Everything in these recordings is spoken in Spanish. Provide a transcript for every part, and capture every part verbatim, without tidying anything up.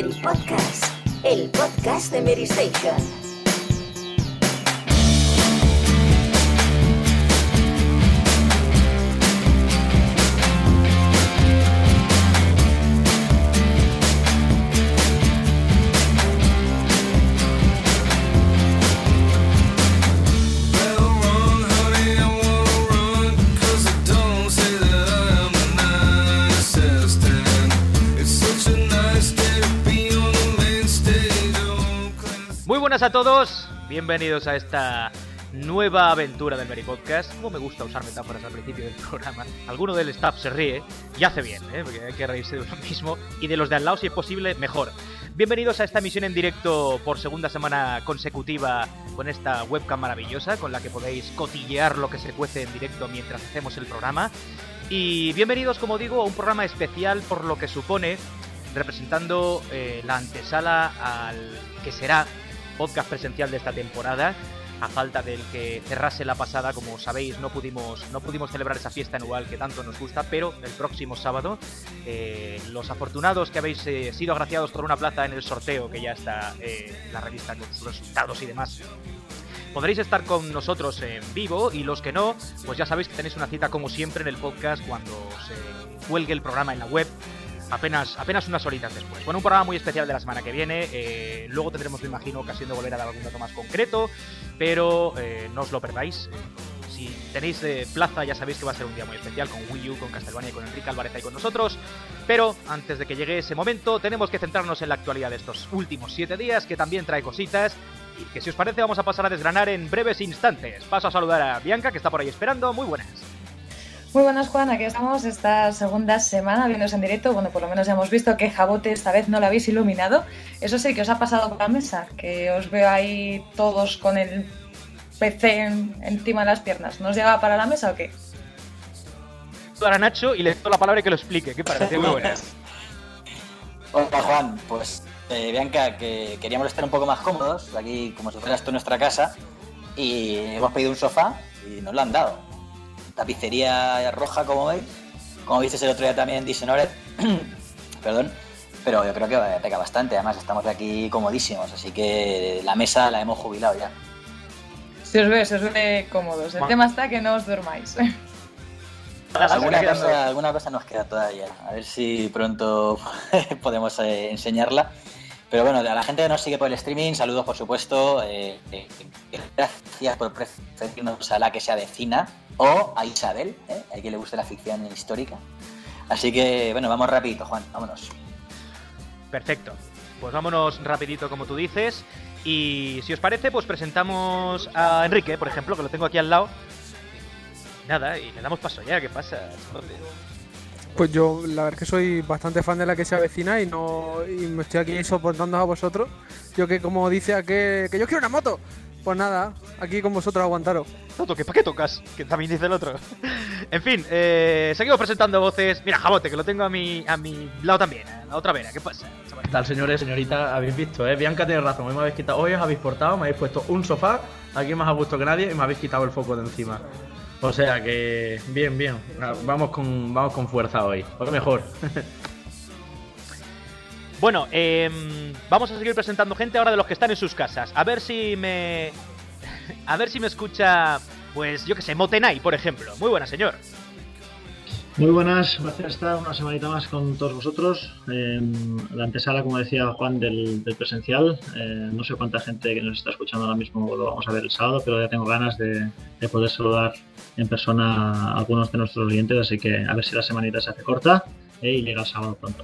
Mary Podcast, el podcast de Mary Station. Buenas a todos, bienvenidos a esta nueva aventura del Mary Podcast. Como me gusta usar metáforas al principio del programa. Alguno del staff se ríe y hace bien, ¿eh? Porque hay que reírse de uno mismo y de los de al lado, si es posible, mejor. Bienvenidos a esta emisión en directo por segunda semana consecutiva con esta webcam maravillosa con la que podéis cotillear lo que se cuece en directo mientras hacemos el programa. Y bienvenidos, como digo, a un programa especial por lo que supone, representando eh, la antesala al que será podcast presencial de esta temporada, a falta del que cerrase la pasada. Como sabéis, no pudimos no pudimos celebrar esa fiesta anual que tanto nos gusta, pero el próximo sábado eh, los afortunados que habéis eh, sido agraciados por una plaza en el sorteo, que ya está eh, en la revista con sus resultados y demás, podréis estar con nosotros en vivo, y los que no, pues ya sabéis que tenéis una cita como siempre en el podcast cuando se cuelgue el programa en la web, Apenas, apenas unas horitas después. Bueno, un programa muy especial de la semana que viene. Eh, luego tendremos, me imagino, ocasión de volver a dar algún dato más concreto, pero eh, no os lo perdáis. Si tenéis eh, plaza, ya sabéis que va a ser un día muy especial con Wii U, con Castlevania y con Enrique Álvarez ahí con nosotros. Pero antes de que llegue ese momento, tenemos que centrarnos en la actualidad de estos últimos siete días, que también trae cositas y que, si os parece, vamos a pasar a desgranar en breves instantes. Paso a saludar a Bianca, que está por ahí esperando. Muy buenas. Muy buenas, Juan, aquí estamos esta segunda semana viéndose en directo. Bueno, por lo menos ya hemos visto que Jabote esta vez no lo habéis iluminado. Eso sí, que os ha pasado por la mesa, que os veo ahí todos con el P C en, encima de las piernas. ¿No os llegaba para la mesa o qué? Para Nacho y le doy la palabra y que lo explique. ¿Qué parece? Muy buenas. Hola, Juan. Pues, eh, Bianca, que queríamos estar un poco más cómodos, aquí como si fueras tú en nuestra casa, y hemos pedido un sofá y nos lo han dado. Tapicería roja, como veis, como visteis el otro día también en Dishonored. Perdón, pero yo creo que pega bastante. Además, estamos aquí comodísimos, así que la mesa la hemos jubilado ya. Se os ve, se os ve cómodos. El bueno. tema está que no os durmáis. Alguna cosa, alguna cosa nos queda todavía. A ver si pronto podemos eh, enseñarla. Pero bueno, a la gente que nos sigue por el streaming, saludos por supuesto. Eh, eh, gracias por preferirnos a la que se avecina. O a Isabel, ¿eh? A quien le guste la ficción histórica. Así que, bueno, vamos rapidito, Juan, vámonos. Perfecto. Pues vámonos rapidito, como tú dices. Y si os parece, pues presentamos a Enrique, por ejemplo, que lo tengo aquí al lado. Nada, y le damos paso ya. ¿Qué pasa? Pues yo, la verdad es que soy bastante fan de la que se avecina y no y me estoy aquí soportando a vosotros. Yo que, como dice, que, que yo quiero una moto. Pues nada, aquí con vosotros aguantaros. No toques, ¿para qué tocas? Que también dice el otro. En fin, eh, seguimos presentando voces. Mira, Jabote, que lo tengo a mi, a mi lado también, a la otra vera. ¿Qué pasa? ¿Qué tal, señores, señorita? Habéis visto, ¿eh? Bianca tiene razón. Hoy me habéis quitado, hoy os habéis portado, me habéis puesto un sofá, aquí más a gusto que nadie, y me habéis quitado el foco de encima. O sea que, bien, bien. Vamos con, vamos con fuerza hoy. Porque mejor. Bueno, eh, vamos a seguir presentando gente ahora de los que están en sus casas. A ver si me... A ver si me escucha, pues yo que sé, Motenay, por ejemplo. Muy buena, señor. Muy buenas, gracias por estar una semanita más con todos vosotros. Eh, la antesala, como decía Juan, del, del presencial. Eh, no sé cuánta gente que nos está escuchando ahora mismo lo vamos a ver el sábado, pero ya tengo ganas de, de poder saludar en persona a algunos de nuestros oyentes, así que a ver si la semanita se hace corta eh, y llega el sábado pronto.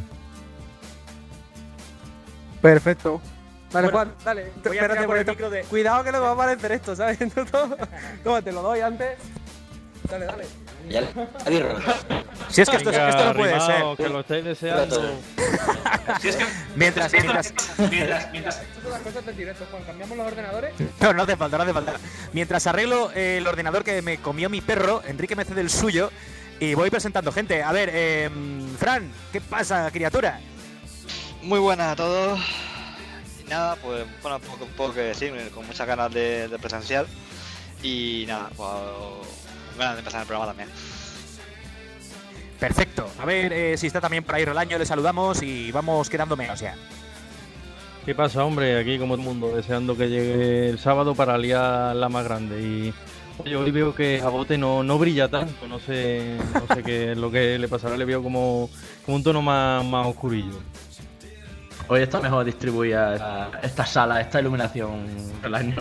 Perfecto. Vale, bueno, Juan, dale. Voy a Espérate, por el porque micro de... Cuidado que luego va a aparecer esto, ¿sabes? Toma, te lo doy antes. Dale, dale. Ya, adiós. Si es que esto, Venga, esto no puede arrimado, ser. Que lo estáis deseando. Si es que... Mientras, mientras... mientras, mientras... Estas son las cosas del directo, Juan. ¿Cambiamos los ordenadores? No, no hace falta, no hace falta. Mientras arreglo eh, el ordenador que me comió mi perro, Enrique me cede el suyo y voy presentando gente. A ver, eh, Fran, ¿qué pasa, criatura? Muy buenas a todos. Y nada, pues bueno, poco, poco que decir, con muchas ganas de, de presencial. Y nada, pues con ganas de empezar el programa también. Perfecto. A ver eh, si está también por ahí Relaño, le saludamos y vamos quedando menos ya. ¿Qué pasa, hombre? Aquí como todo el mundo, deseando que llegue el sábado para liar la más grande. Y oye, hoy veo que Jabote no, no brilla tanto, no sé no sé qué es lo que le pasará, le veo como, como un tono más, más oscurillo. Hoy está mejor distribuida esta, esta sala, esta iluminación del año.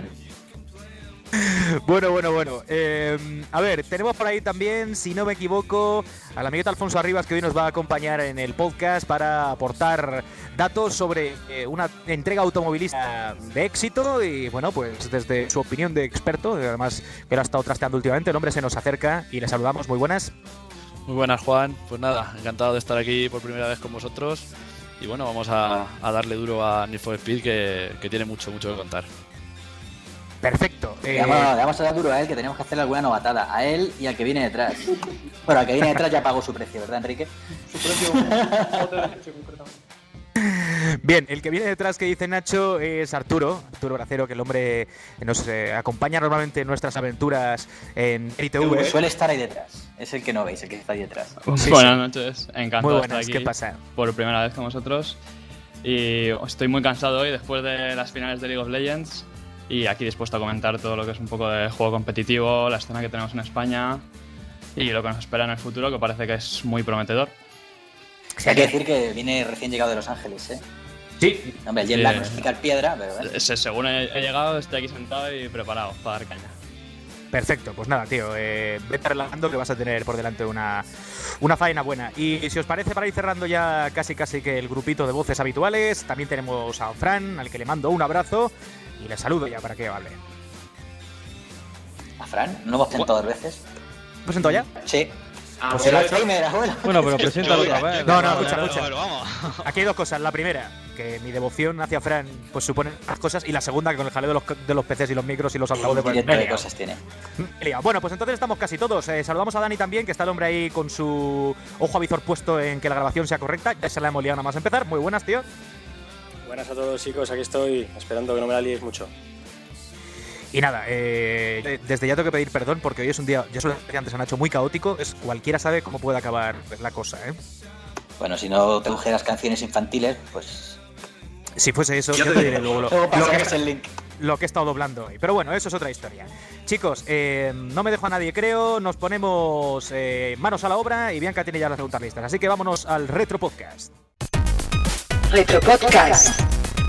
Bueno, bueno, bueno. Eh, a ver, tenemos por ahí también, si no me equivoco, al amiguito Alfonso Arribas, que hoy nos va a acompañar en el podcast para aportar datos sobre eh, una entrega automovilista de éxito y, bueno, pues desde su opinión de experto, además que lo ha estado trasteando últimamente, el hombre se nos acerca y le saludamos. Muy buenas. Muy buenas, Juan. Pues nada, encantado de estar aquí por primera vez con vosotros y, bueno, vamos a, a darle duro a Need for Speed, que, que tiene mucho, mucho que contar. Perfecto. Le Eh... vamos, le vamos a dar duro a él, que tenemos que hacerle alguna novatada. A él y al que viene detrás. Bueno, al que viene detrás ya pagó su precio, ¿verdad, Enrique? Su precio. Bien, el que viene detrás, que dice Nacho, es Arturo, Arturo Bracero, que el hombre nos eh, acompaña normalmente en nuestras aventuras en I T V. Suele estar ahí detrás. Es el que no veis, el que está ahí detrás. Sí, buenas noches, encantado muy de buenas, estar aquí ¿qué pasa? por primera vez con vosotros. Y estoy muy cansado hoy después de las finales de League of Legends. Y aquí dispuesto a comentar todo lo que es un poco de juego competitivo, la escena que tenemos en España y lo que nos espera en el futuro, que parece que es muy prometedor. Hay que decir que viene recién llegado de Los Ángeles, ¿eh? Sí. Hombre, el jet lag no es picar piedra, pero... ¿eh? Según he, he llegado, estoy aquí sentado y preparado para dar caña. Perfecto, pues nada, tío, eh, vete relajando que vas a tener por delante una, una faena buena. Y si os parece, para ir cerrando ya casi casi que el grupito de voces habituales, también tenemos a Fran, al que le mando un abrazo y le saludo ya para que hable. ¿A Fran? ¿No hemos presentado dos veces? ¿Presentó ya? Sí. Ah, pues era el primer, abuelo. Bueno, pero preséntalo otra vez. No, no, escucha, escucha. Aquí hay dos cosas. La primera, que mi devoción hacia Fran pues supone las cosas. Y la segunda, que con el jaleo de los, de los P Cs y los micros y los altavoces... Pues, de cosas tiene. Bueno, pues entonces estamos casi todos. Eh, saludamos a Dani también, que está el hombre ahí con su ojo avizor puesto en que la grabación sea correcta. Ya se la hemos liado nada más empezar. Muy buenas, tío. Buenas a todos, chicos. Aquí estoy, esperando que no me la liéis mucho. Y nada, eh, desde ya tengo que pedir perdón porque hoy es un día, ya se lo decía antes a Nacho, muy caótico. Es, cualquiera sabe cómo puede acabar la cosa, ¿eh? Bueno, si no te las canciones infantiles, pues... Si fuese eso, yo te diré luego lo, luego lo, que, es el link. lo que he estado doblando hoy. Pero bueno, eso es otra historia. Chicos, eh, no me dejo a nadie, creo. Nos ponemos eh, manos a la obra y Bianca tiene ya las preguntas listas. Así que vámonos al Retro Podcast. Retro Podcast.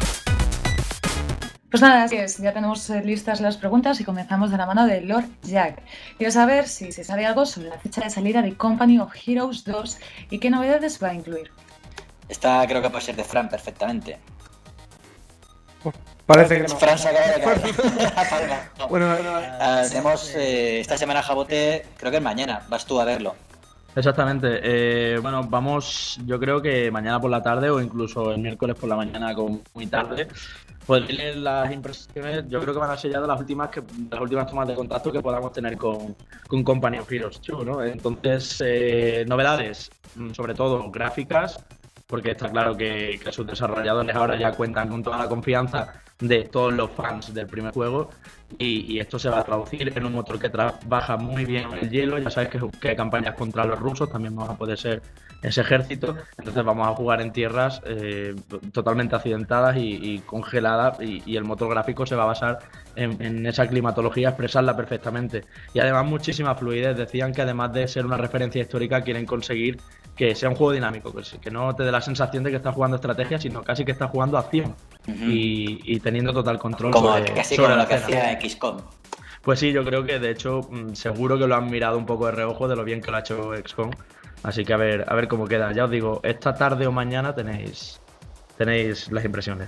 Pues nada, así es, ya tenemos listas las preguntas y comenzamos de la mano de Lord Jack. Quiero saber si se sabe algo sobre la fecha de salida de Company of Heroes dos y qué novedades va a incluir. Esta creo que puede ser de Fran perfectamente. Oh, parece que no. Fran se acaba de caer. Bueno, uh, tenemos eh, esta semana Jabote, creo que es mañana, vas tú a verlo. Exactamente. Eh, bueno, vamos, yo creo que mañana por la tarde o incluso el miércoles por la mañana con muy tarde. Pues las impresiones, yo creo que van a ser ya de las últimas que las últimas tomas de contacto que podamos tener con, con Company of Heroes dos, ¿no? Entonces, eh, novedades, sobre todo gráficas, porque está claro que, que sus desarrolladores ahora ya cuentan con toda la confianza de todos los fans del primer juego y, y esto se va a traducir en un motor que trabaja muy bien el hielo. Ya sabes que, que hay campañas contra los rusos, también vamos a poder ser ese ejército, entonces vamos a jugar en tierras eh, totalmente accidentadas y, y congeladas y, y el motor gráfico se va a basar en, en esa climatología, expresarla perfectamente y además muchísima fluidez. Decían que además de ser una referencia histórica quieren conseguir que sea un juego dinámico, que, que no te dé la sensación de que estás jugando estrategia, sino casi que estás jugando acción uh-huh. y, y teniendo total control como sobre, casi sobre como la lo que escena. hacía X COM. Pues sí, yo creo que de hecho seguro que lo han mirado un poco de reojo de lo bien que lo ha hecho X COM. Así que a ver, a ver cómo queda. Ya os digo, esta tarde o mañana tenéis, tenéis las impresiones.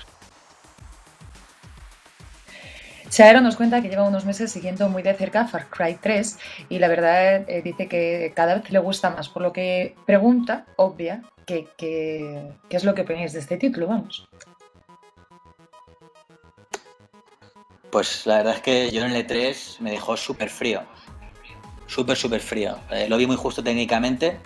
Chaero nos cuenta que lleva unos meses siguiendo muy de cerca Far Cry tres y la verdad eh, dice que cada vez le gusta más, por lo que pregunta, obvia, que, que, ¿qué es lo que opináis de este título? Vamos. Pues la verdad es que yo en el E tres me dejó súper frío. Súper, súper frío. Eh, lo vi muy justo técnicamente.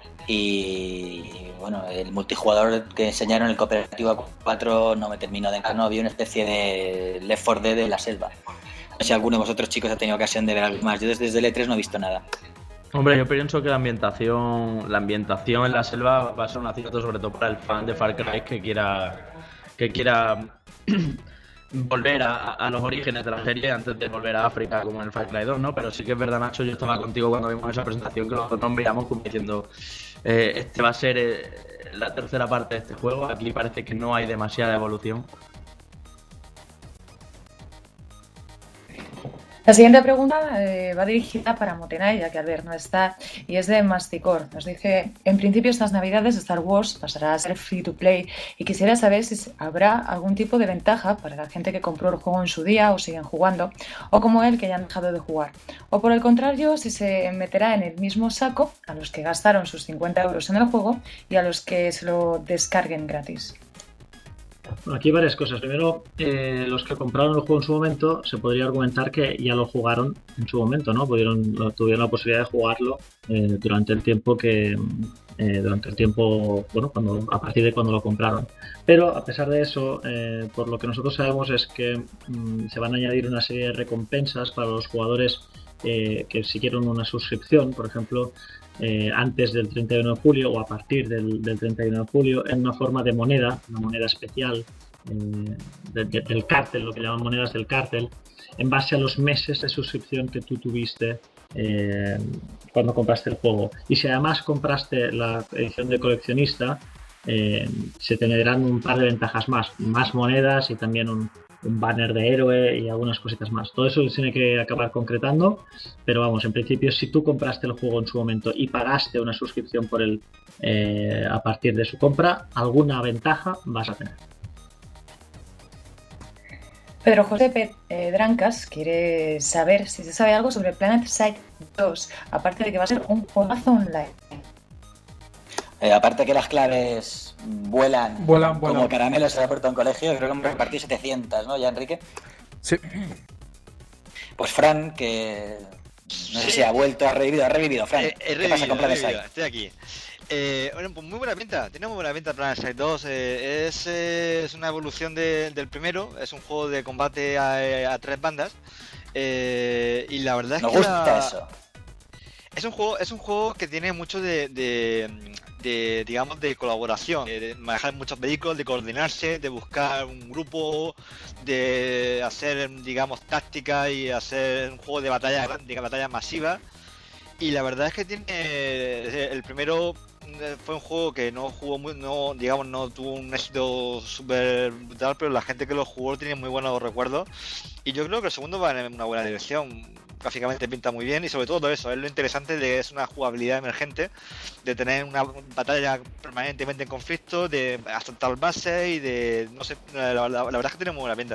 Y bueno, el multijugador que enseñaron, el cooperativo cuatro, no me terminó de encantar. No, vi una especie de Left four Dead de la selva. No sé si alguno de vosotros, chicos, ha tenido ocasión de ver algo más. Yo desde, desde el E tres no he visto nada. Hombre, yo pienso que la ambientación, la ambientación en la selva va a ser un acierto, sobre todo para el fan de Far Cry que quiera, que quiera volver a, a los orígenes de la serie antes de volver a África como en el Far Cry dos, ¿no? Pero sí que es verdad, Nacho, yo estaba contigo cuando vimos esa presentación que nosotros nos miramos como diciendo eh, este va a ser eh, la tercera parte de este juego. Aquí parece que no hay demasiada evolución. La siguiente pregunta eh, va dirigida para Motenay, ya que Albert no está, y es de Masticor. Nos dice, en principio estas navidades Star Wars pasará a ser free to play y quisiera saber si habrá algún tipo de ventaja para la gente que compró el juego en su día o siguen jugando, o como él que ya han dejado de jugar. O por el contrario, si se meterá en el mismo saco a los que gastaron sus cincuenta euros en el juego y a los que se lo descarguen gratis. Aquí hay varias cosas. Primero, eh, los que compraron el juego en su momento, se podría argumentar que ya lo jugaron en su momento, ¿no? Pudieron, tuvieron la posibilidad de jugarlo eh, durante el tiempo que, eh, durante el tiempo, bueno, cuando a partir de cuando lo compraron. Pero a pesar de eso, eh, por lo que nosotros sabemos es que mmm, se van a añadir una serie de recompensas para los jugadores eh, que siguieron una suscripción, por ejemplo. Eh, antes del treinta y uno de julio o a partir del, del treinta y uno de julio en una forma de moneda, una moneda especial eh, de, de, del cártel, lo que llaman monedas del cártel, en base a los meses de suscripción que tú tuviste eh, cuando compraste el juego. Y si además compraste la edición de coleccionista, eh, se tendrán un par de ventajas más, más monedas y también un un banner de héroe y algunas cositas más. Todo eso se tiene que acabar concretando, pero vamos, en principio si tú compraste el juego en su momento y pagaste una suscripción por él eh, a partir de su compra, alguna ventaja vas a tener. Pedro José P. Eh, Drancas quiere saber si se sabe algo sobre PlanetSide dos, aparte de que va a ser un juegazo online. Eh, aparte que las claves vuelan, vuelan como vuelan. caramelos en la puerta de un colegio, creo que hemos repartido setecientas, ¿no? Ya, Enrique. Sí. Pues Fran, que no sé si ha vuelto, ha revivido, ha revivido, Fran. Eh, he ¿Qué pasa con revivido, PlanetSide? estoy aquí. Eh, bueno, pues muy buena pinta, tiene muy buena pinta PlanetSide dos. Eh, es, eh, es una evolución de, del primero, es un juego de combate a, a tres bandas. Eh, y la verdad es Nos que gusta la... eso. Es un juego, es un juego que tiene mucho de, de, de digamos, de colaboración, de manejar muchos vehículos, de coordinarse, de buscar un grupo, de hacer, digamos, táctica y hacer un juego de batalla, de batalla masiva. Y la verdad es que tiene, el primero fue un juego que no jugó muy, no, digamos, no tuvo un éxito súper brutal, pero la gente que lo jugó tiene muy buenos recuerdos. Y yo creo que el segundo va en una buena dirección. Gráficamente pinta muy bien y sobre todo eso, es lo interesante de que es una jugabilidad emergente, de tener una batalla permanentemente en conflicto, de asaltar bases y de, no sé, la, la, la verdad es que tiene muy buena pinta.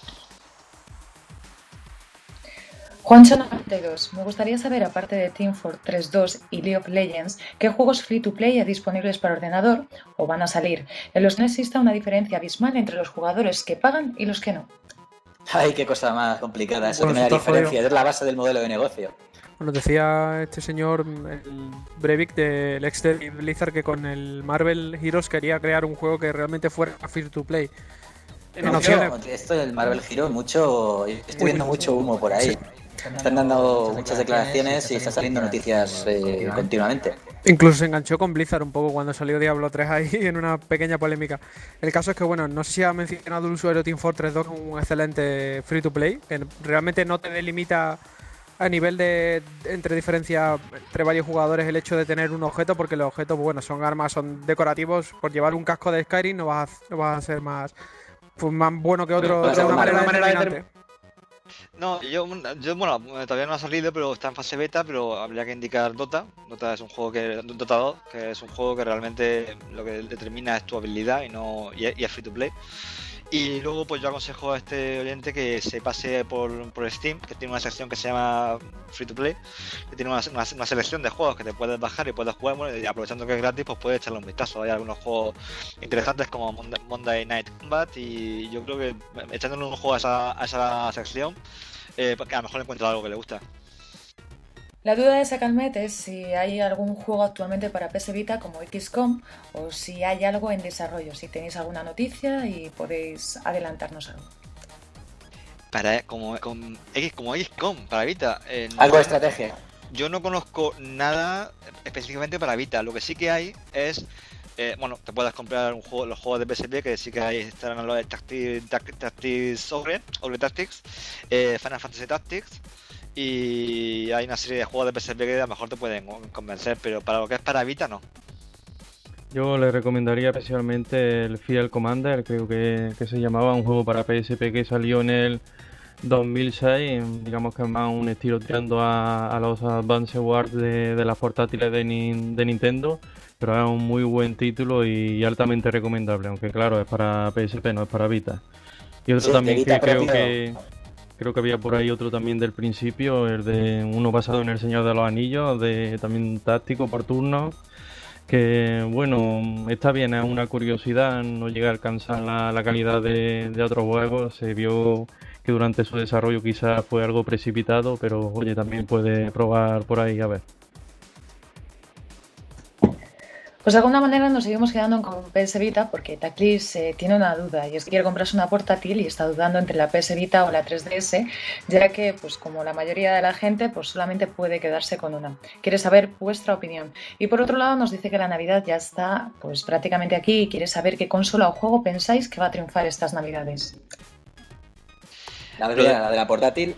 Juancho noventa y dos, me gustaría saber, aparte de Team Fortress dos y League of Legends, ¿qué juegos free to play hay disponibles para ordenador o van a salir, en los que no exista una diferencia abismal entre los jugadores que pagan y los que no? Ay, qué cosa más complicada, eso Bueno, que no hay eso está diferencia, jodido. es la base del modelo de negocio. Bueno, decía este señor, el Breivik del ex de Blizzard, que con el Marvel Heroes quería crear un juego que realmente fuera free to play. En No, opciones- esto del Marvel Hero, mucho, estoy viendo mucho humo por ahí. Sí. Están dando muchas declaraciones y están saliendo noticias eh, continuamente. Incluso se enganchó con Blizzard un poco cuando salió Diablo tres ahí en una pequeña polémica. El caso es que, bueno, no sé si ha mencionado el usuario Team Fortress dos como un excelente free to play, que realmente no te delimita a nivel de entre diferencia entre varios jugadores el hecho de tener un objeto, porque los objetos, bueno, son armas, son decorativos. Por llevar un casco de Skyrim no vas a, no vas a ser más, pues, más bueno que otro Pero, de una pero, manera pero, determinante. No, yo, yo, bueno, todavía no ha salido, pero está en fase beta, pero habría que indicar Dota. Dota es un juego que, Dota dos, que es un juego que realmente lo que determina es tu habilidad y no y es, y es free to play. Y luego pues yo aconsejo a este oyente que se pase por, por Steam, que tiene una sección que se llama Free to Play, que tiene una, una, una selección de juegos que te puedes bajar y puedes jugar, bueno, y aprovechando que es gratis, pues puedes echarle un vistazo. Hay algunos juegos interesantes como Monday, Monday Night Combat y yo creo que echándole un juego a esa, a esa sección, eh, a lo mejor encuentra algo que le gusta. La duda de Sacalmet es si hay algún juego actualmente para P S Vita como X COM o si hay algo en desarrollo, si tenéis alguna noticia y podéis adelantarnos algo. Para como, con X, como X COM, para Vita. Eh, Algo de estrategia. yo no conozco nada específicamente para Vita. Lo que sí que hay es, eh, bueno, te puedes comprar un juego, los juegos de P S P, que sí que hay, estarán los de Tactics, Tactics Ogre, Ogre Tactics, eh, Final Fantasy Tactics, y hay una serie de juegos de P S P que a lo mejor te pueden convencer, pero para lo que es para Vita no. Yo le recomendaría especialmente el Field Commander, creo que, que se llamaba, un juego para P S P que salió en el dos mil seis, digamos que es más un estilo tirando a, a los Advance Wars de, de las portátiles de, ni, de Nintendo, pero es un muy buen título y altamente recomendable, aunque claro, es para P S P, no es para Vita. Y otro Sí, también de Vita que creo propio. que creo que había por ahí otro también del principio, el de uno basado en El Señor de los Anillos, de también táctico por turno, que bueno, está bien, es una curiosidad, no llega a alcanzar la, la calidad de, de otros juegos, se vio que durante su desarrollo quizás fue algo precipitado, pero oye, también puede probar por ahí a ver. Pues de alguna manera nos seguimos quedando con P S Vita porque Taclis eh, tiene una duda y es que quiere comprarse una portátil y está dudando entre la P S Vita o la tres D S, ya que pues como la mayoría de la gente pues solamente puede quedarse con una. Quiere saber vuestra opinión. Y por otro lado nos dice que la Navidad ya está pues prácticamente aquí y quiere saber qué consola o juego pensáis que va a triunfar estas Navidades. La de la, de la portátil.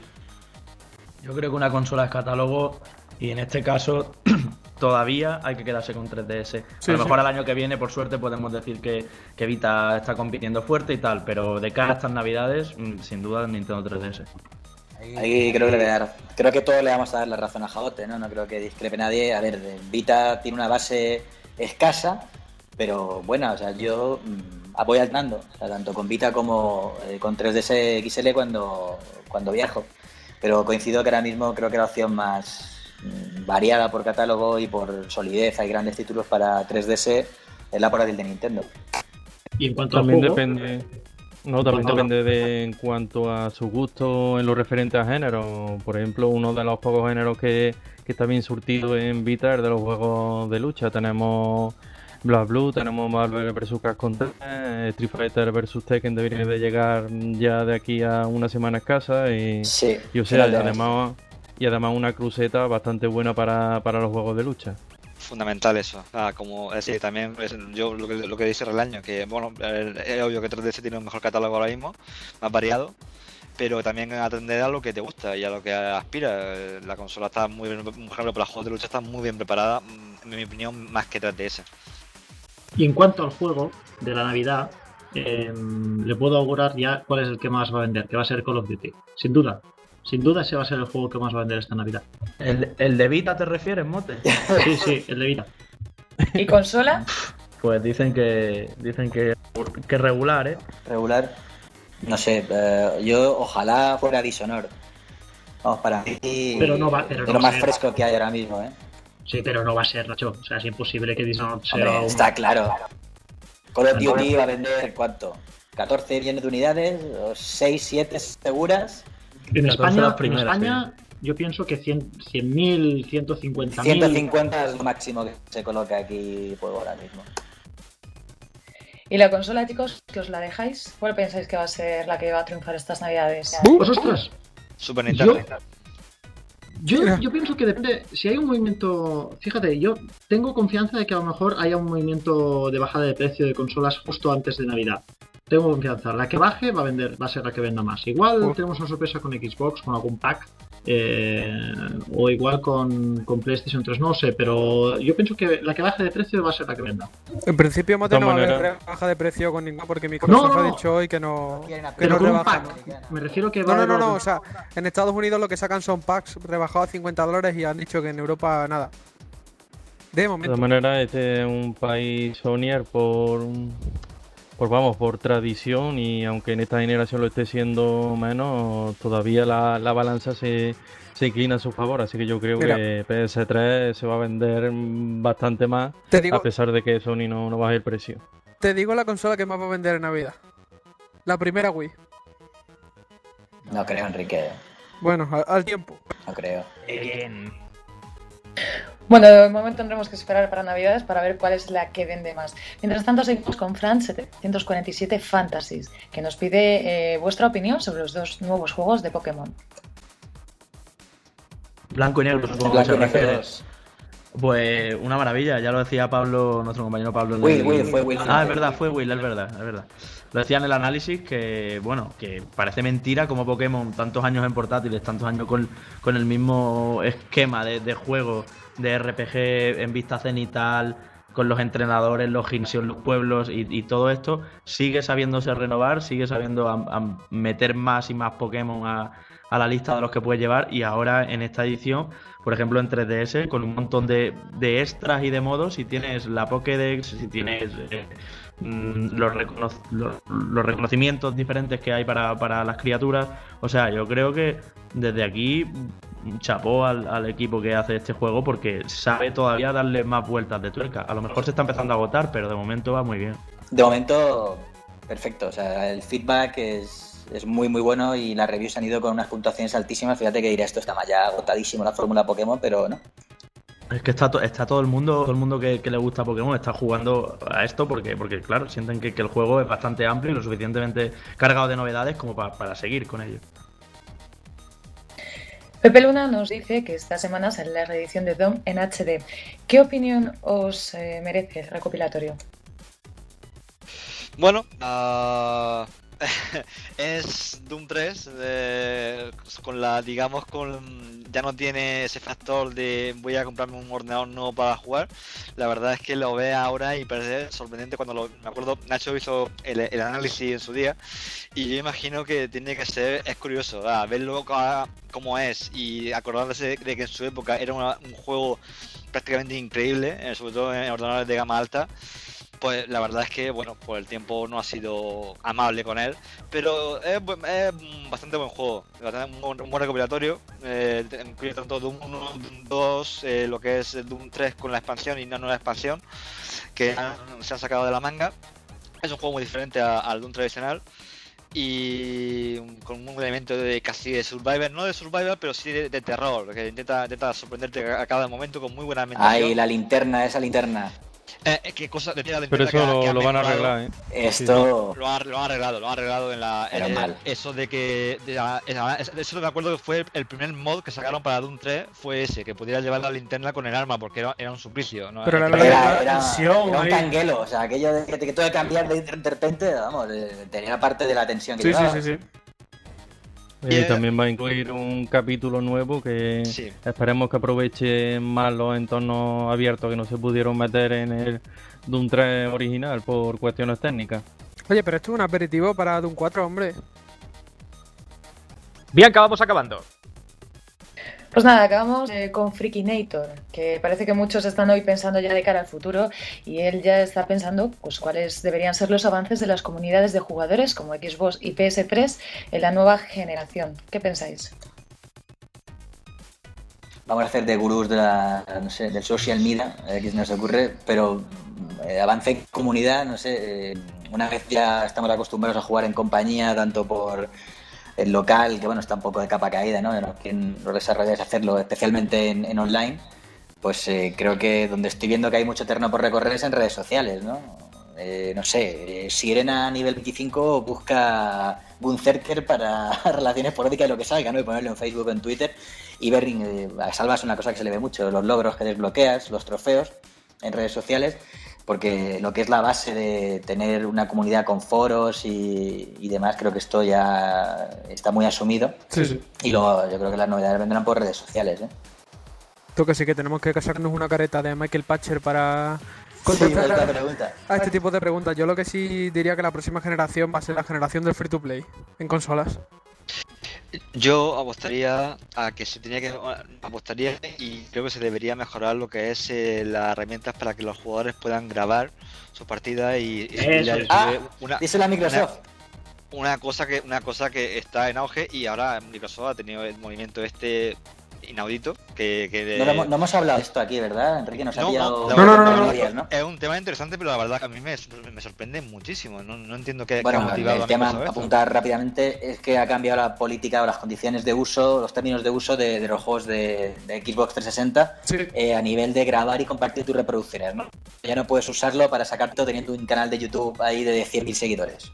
Yo creo que una consola es catálogo y en este caso todavía hay que quedarse con tres D S. Sí, a lo mejor sí. el año que viene, por suerte, podemos decir que, que Vita está compitiendo fuerte y tal, pero de cara a estas navidades, mm, sin duda Nintendo tres D S. Ahí creo que le voy a dar, creo que todos le vamos a dar la razón a Jabote, ¿no? No creo que discrepe nadie. A ver, Vita tiene una base escasa, pero buena, o sea, yo mmm, voy alternando, o sea, tanto con Vita como eh, con tres D S X L cuando, cuando viajo. Pero coincido que ahora mismo creo que la opción más mmm, variada por catálogo y por solidez, hay grandes títulos para tres D S, es la portátil de Nintendo. Y en cuanto También al juego, depende, no, también Bueno, depende de en cuanto a su gusto en lo referente a género. Por ejemplo, uno de los pocos géneros que, que está bien surtido en Vita es de los juegos de lucha. Tenemos Black Blue, tenemos Marvel versus. Capcom tres, Street Fighter versus. Tekken debería de llegar ya de aquí a una semana escasa y, Sí, y o sea, final de mes. además y además una cruceta bastante buena para, para los juegos de lucha. Fundamental eso. Ah, como es decir, también es, yo lo que, lo que dice Relaño, que bueno, es obvio que tres D S tiene un mejor catálogo ahora mismo, más variado, pero también atender a lo que te gusta y a lo que aspiras. La consola está muy bien, por ejemplo, para juegos de lucha está muy bien preparada, en mi opinión, más que tres D S. y en cuanto al juego de la Navidad, eh, le puedo augurar ya cuál es el que más va a vender, que va a ser Call of Duty. Sin duda. Sin duda ese va a ser el juego que más va a vender esta Navidad. ¿El, el de Vita te refieres, Mote? Sí, sí, el de Vita. ¿Y consola? Pues dicen que dicen que, que regular, ¿eh? Regular, no sé, eh, yo ojalá fuera Dishonored. Vamos, para mí Pero no va- pero es no lo va a más ser. fresco que hay ahora mismo, ¿eh? Sí, pero no va a ser, Nacho. O sea, es imposible que Dishonored sea Hombre, un- está claro. Call of Claro. Duty va a vender, ¿cuánto? ¿catorce millones de unidades? ¿O seis, siete seguras? En catorce España, las primeras, en España yo pienso que cien mil, ciento cincuenta mil. ciento cincuenta es lo máximo que se coloca aquí juego ahora mismo. ¿Y la consola, chicos, que os la dejáis? ¿Cuál pensáis que va a ser la que va a triunfar estas Navidades? Pues ostras, Super Nintendo. yo, yo pienso que depende. Si hay un movimiento. Fíjate, yo tengo confianza de que a lo mejor haya un movimiento de bajada de precio de consolas justo antes de Navidad. Tengo confianza. La que baje va a vender, va a ser la que venda más. Igual Uf. tenemos una sorpresa con Xbox, con algún pack. eh, o igual con, con PlayStation tres, no lo sé, pero yo pienso que la que baje de precio va a ser la que venda. En principio, Mote, De no todas va a haber maneras- rebaja de precio con ninguna porque Microsoft No, no, ha no. dicho hoy que no, que Pero no con un rebajan. pack. Me refiero que va No, a no, haber no, no, algo- o sea, en Estados Unidos lo que sacan son packs rebajados a cincuenta dólares y han dicho que en Europa nada. De De momento. todas maneras, este es un país Sonyer por, por vamos, por tradición y aunque en esta generación lo esté siendo menos, todavía la, la balanza se, se inclina a su favor, así que yo creo Mira. que P S tres se va a vender bastante más, Te digo, a pesar de que Sony no, no baje el precio. te digo la consola que más va a vender en Navidad. La primera Wii. No creo, Enrique. Bueno, al, al tiempo. No creo. Bueno, de momento tendremos que esperar para Navidades para ver cuál es la que vende más. Mientras tanto, seguimos con Fran setecientos cuarenta y siete Fantasies, que nos pide eh, vuestra opinión sobre los dos nuevos juegos de Pokémon. Blanco y negro, supongo que se refiere. Pues una maravilla, ya lo decía Pablo, nuestro compañero Pablo. Will, el... Will, fue Will. Ah, es verdad, fue Will, es verdad, es verdad. Lo decía en el análisis que, bueno, que parece mentira como Pokémon, tantos años en portátiles, tantos años con, con el mismo esquema de, de juego, de R P G en vista cenital, con los entrenadores, los gimnasios, los pueblos y, y todo esto, sigue sabiéndose renovar, sigue sabiendo a, a meter más y más Pokémon a, a la lista de los que puede llevar, y ahora en esta edición, por ejemplo en tres D S, con un montón de, de extras y de modos, si tienes la Pokédex, si tienes eh, los, recono los, los reconocimientos diferentes que hay para, para las criaturas, o sea, yo creo que desde aquí chapó al, al equipo que hace este juego, porque sabe todavía darle más vueltas de tuerca. A lo mejor se está empezando a agotar, pero de momento va muy bien. De momento, perfecto, o sea, el feedback es... Es muy muy bueno y las reviews han ido con unas puntuaciones altísimas. Fíjate que dirá, esto está más ya agotadísimo la fórmula Pokémon, pero no. Es que está, to está todo el mundo, todo el mundo que, que le gusta Pokémon está jugando a esto porque, porque claro, sienten que, que el juego es bastante amplio y lo suficientemente cargado de novedades como pa para seguir con ello. Pepe Luna nos dice que esta semana sale la reedición de Doom en H D. ¿Qué opinión os eh, merece el recopilatorio? Bueno, uh... es Doom tres, eh, con la, digamos, con ya no tiene ese factor de voy a comprarme un ordenador nuevo para jugar. La verdad es que lo ve ahora y parece sorprendente cuando lo, me acuerdo, Nacho hizo el, el análisis en su día y yo imagino que tiene que ser, es curioso, ah, verlo como es y acordándose de que en su época era una, un juego prácticamente increíble, eh, sobre todo en ordenadores de gama alta. Pues la verdad es que, bueno, pues el tiempo no ha sido amable con él, pero es, es bastante buen juego, bastante un, buen, un buen recopilatorio, eh, incluye tanto Doom uno, Doom dos, eh, lo que es el Doom tres con la expansión y no la expansión, que han, se han sacado de la manga. Es un juego muy diferente a, al Doom tradicional y con un elemento de casi de survival, no de survival, pero sí de, de terror, que intenta, intenta sorprenderte a cada momento con muy buena ambientación. Ay, la linterna, esa linterna. Eh, ¿Qué cosa de la Pero eso que, lo, que lo van a arreglar, ¿eh? Esto... Lo han, lo han arreglado, lo han arreglado en la... En el, eso de que... De la, eso me acuerdo que fue el primer mod que sacaron para Doom tres, fue ese, que pudiera llevar la linterna con el arma, porque era, era un suplicio, ¿no? Pero era, la era, era, era tensión, un canguelo, o sea, aquello de que, que todo de cambiar de, de repente, vamos, tenía parte de la tensión que sí, llevaba. Sí, sí, sí. Y eh, también va a incluir un capítulo nuevo que sí. Esperemos que aproveche más los entornos abiertos que no se pudieron meter en el Doom tres original por cuestiones técnicas. Oye, pero esto es un aperitivo para Doom cuatro, hombre. Bianca, vamos acabando. Pues nada, acabamos eh, con Freakinator, que parece que muchos están hoy pensando ya de cara al futuro y él ya está pensando pues cuáles deberían ser los avances de las comunidades de jugadores como Xbox y P S tres en la nueva generación. ¿Qué pensáis? Vamos a hacer de gurús de la, no sé, del social media, eh, que se nos ocurre, pero eh, avance en comunidad, no sé, eh, una vez ya estamos acostumbrados a jugar en compañía, tanto por el local, que bueno, está un poco de capa caída, ¿no? Los, quien los desarrolladores hacerlo, especialmente en, en online, pues eh, creo que donde estoy viendo que hay mucho terreno por recorrer es en redes sociales, ¿no? Eh, no sé, eh, Sirena nivel veinticinco busca Gunzerker para relaciones políticas y lo que salga, ¿no? Y ponerlo en Facebook o en Twitter y ver, eh, a Salva es una cosa que se le ve mucho, los logros que desbloqueas, los trofeos en redes sociales, porque lo que es la base de tener una comunidad con foros y, y demás, creo que esto ya está muy asumido. Sí, sí. Y luego yo creo que las novedades vendrán por redes sociales, ¿eh? Tú que sí que tenemos que casarnos una careta de Michael Patcher para contestar sí, pregunta. a este tipo de preguntas. Yo lo que sí diría que la próxima generación va a ser la generación del free to play en consolas. Yo apostaría a que se tenía que apostaría y creo que se debería mejorar lo que es eh, las herramientas para que los jugadores puedan grabar sus partidas y, y ah, una, dice la Microsoft. Una, una cosa que una cosa que está en auge y ahora Microsoft ha tenido el movimiento este inaudito que, que de... no, hemos, no hemos hablado de esto aquí, ¿verdad? Enrique nos ha no, pillado... no, no, no, no, no, no, no. Es un tema interesante, pero la verdad que a mí me, me sorprende muchísimo. No, no entiendo qué, bueno, qué ha motivado el tema a apuntar rápidamente es que ha cambiado la política o las condiciones de uso, los términos de uso de, de los juegos de, de Xbox trescientos sesenta sí. eh, a nivel de grabar y compartir tus reproducciones, ¿no? Ya no puedes usarlo para sacarte teniendo un canal de YouTube ahí de cien mil seguidores.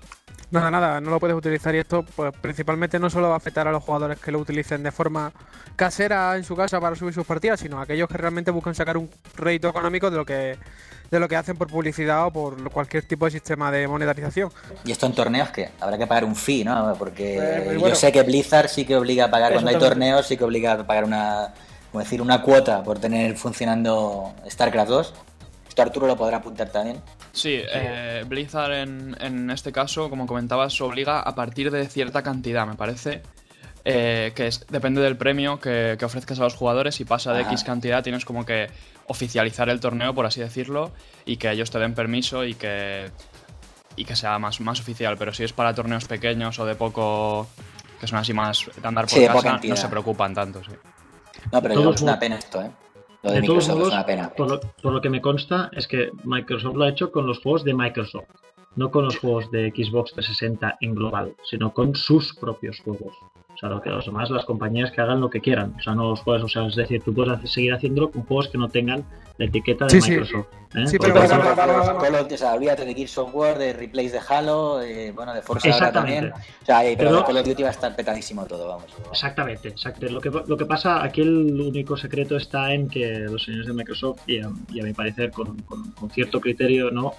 Nada, nada, no lo puedes utilizar y esto pues principalmente no solo va a afectar a los jugadores que lo utilicen de forma casera en su casa para subir sus partidas, sino a aquellos que realmente buscan sacar un rédito económico de lo que de lo que hacen por publicidad o por cualquier tipo de sistema de monetarización. ¿Y esto en torneos qué? Habrá que pagar un fee, ¿no? Porque Eh, pues yo bueno. sé que Blizzard sí que obliga a pagar, Eso cuando hay también. torneos, sí que obliga a pagar una, como decir, una cuota por tener funcionando StarCraft dos. Esto Arturo lo podrá apuntar también. Sí, eh, Blizzard en, en este caso, como comentabas, obliga a partir de cierta cantidad, me parece, eh, que es, depende del premio que, que ofrezcas a los jugadores. Si pasa de Ajá. X cantidad, tienes como que oficializar el torneo, por así decirlo, y que ellos te den permiso y que, y que sea más, más oficial. Pero si es para torneos pequeños o de poco, que son así más de andar por Sí, de poca casa, entidad. no se preocupan tanto, sí. No, pero Todos yo, es una modos- pena esto, ¿eh? Lo de, De todos Microsoft modos, es una pena. por lo, por lo que me consta es que Microsoft lo ha hecho con los juegos de Microsoft, no con los juegos de Xbox trescientos sesenta en global, sino con sus propios juegos. O sea, lo que los demás, las compañías que hagan lo que quieran. O sea, no los juegos, o sea, es decir, tú puedes hacer- seguir haciéndolo con juegos que no tengan la etiqueta de Sí, sí. Microsoft. ¿eh? Sí, Por pero Porque, ejemplo, bueno, los Call of- o sea, olvídate de Gears of War, de replays de Halo, eh, bueno, de Forza ahora Exactamente. también. O sea, eh, pero, Pero- de Call of Duty va a estar petadísimo todo, vamos. Exactamente, exacto. Lo que, lo que pasa, aquí el único secreto está en que los señores de Microsoft, y a, y a mi parecer con, con- con cierto criterio, no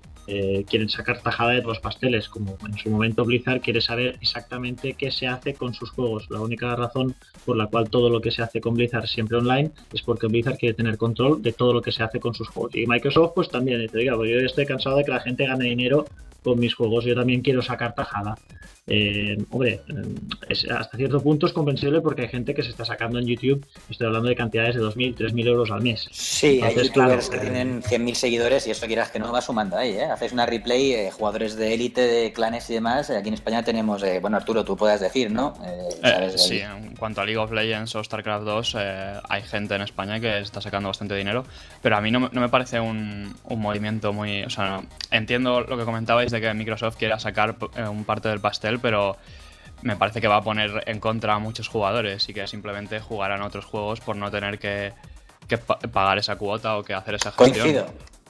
eh, quieren sacar tajada de los pasteles, como en su momento Blizzard quiere saber exactamente qué se hace con sus juegos. La única razón por la cual todo lo que se hace con Blizzard siempre online es porque Blizzard quiere tener control de todo lo que se hace con sus juegos. Y Microsoft pues también dice, oiga, pues yo estoy cansado de que la gente gane dinero con mis juegos, yo también quiero sacar tajada. Eh, hombre, eh, es, hasta cierto punto es comprensible porque hay gente que se está sacando en YouTube, estoy hablando de cantidades de dos mil, tres mil euros al mes. Sí, hay Entonces, youtubers claro, que eh, tienen cien mil seguidores y eso quieras que no va sumando ahí, ¿eh? Haces una replay, eh, jugadores de élite, de clanes y demás. eh, Aquí en España tenemos, eh, bueno, Arturo, tú puedas decir, ¿no? Eh, Eh, sabes de sí, ahí. en cuanto a League of Legends o StarCraft dos, eh, hay gente en España que está sacando bastante dinero, pero a mí no, me- no me parece un, un movimiento muy... O sea, no- entiendo lo que comentabais de que Microsoft quiera sacar eh, un parte del pastel, pero me parece que va a poner en contra a muchos jugadores y que simplemente jugarán otros juegos por no tener que, que pa- pagar esa cuota o que hacer esa gestión. Coincido.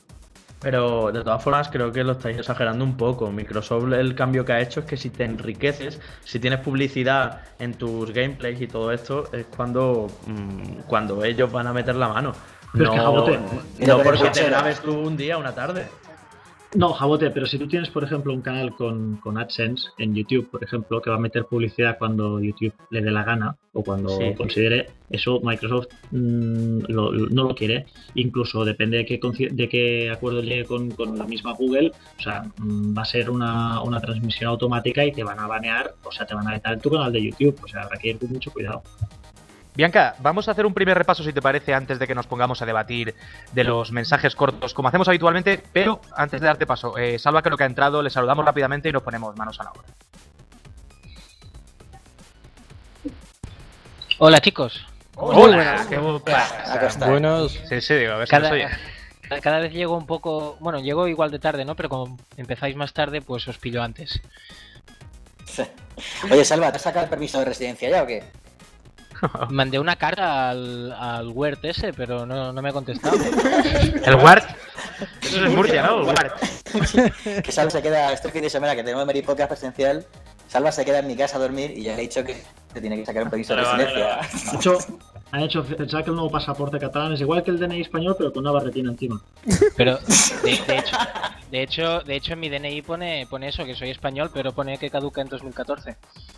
Pero de todas formas creo que lo estáis exagerando un poco. Microsoft el cambio que ha hecho es que si te enriqueces, si tienes publicidad en tus gameplays y todo esto, es cuando, mm, cuando ellos van a meter la mano. Pero es no que, Jabote, mira, no pero porque te escucha, grabes tú un día, una tarde. No, Jabote, pero si tú tienes, por ejemplo, un canal con, con AdSense en YouTube, por ejemplo, que va a meter publicidad cuando YouTube le dé la gana o cuando Sí. considere, eso Microsoft mm, lo- lo- no lo quiere. Incluso depende de qué, conci- de qué acuerdo llegue con, con la misma Google, o sea, mm, va a ser una, una transmisión automática y te van a banear, o sea, te van a vetar en tu canal de YouTube. O sea, habrá que ir con mucho cuidado. Bianca, vamos a hacer un primer repaso, si te parece, antes de que nos pongamos a debatir de los mensajes cortos, como hacemos habitualmente, pero antes de darte paso, eh, Salva creo que ha entrado, le saludamos rápidamente y nos ponemos manos a la obra. Hola chicos. Hola, ¿qué pasa? Acá está. Buenas. Sí, sí, digo, a ver si nos Cada, oye. cada vez llego un poco, bueno, llego igual de tarde, ¿no? Pero como empezáis más tarde, pues os pillo antes. Oye, Salva, ¿te has sacado el permiso de residencia ya o qué? Mandé una carta al, al Word ese, pero no, no me ha contestado. ¿El Wart? Eso es Murcia, ¿no? El Wart. Que Salva se queda, este fin de semana que tenemos Meri Podcast presencial, Salva se queda en mi casa a dormir y ya le he dicho que te tiene que sacar un permiso de Vale, vale, residencia. De hecho, han hecho pensar que el nuevo pasaporte catalán es igual que el D N I español, pero con una barretina encima. Pero de, de hecho, de hecho, de hecho en mi D N I pone, pone eso, que soy español, pero pone que caduca en dos mil catorce.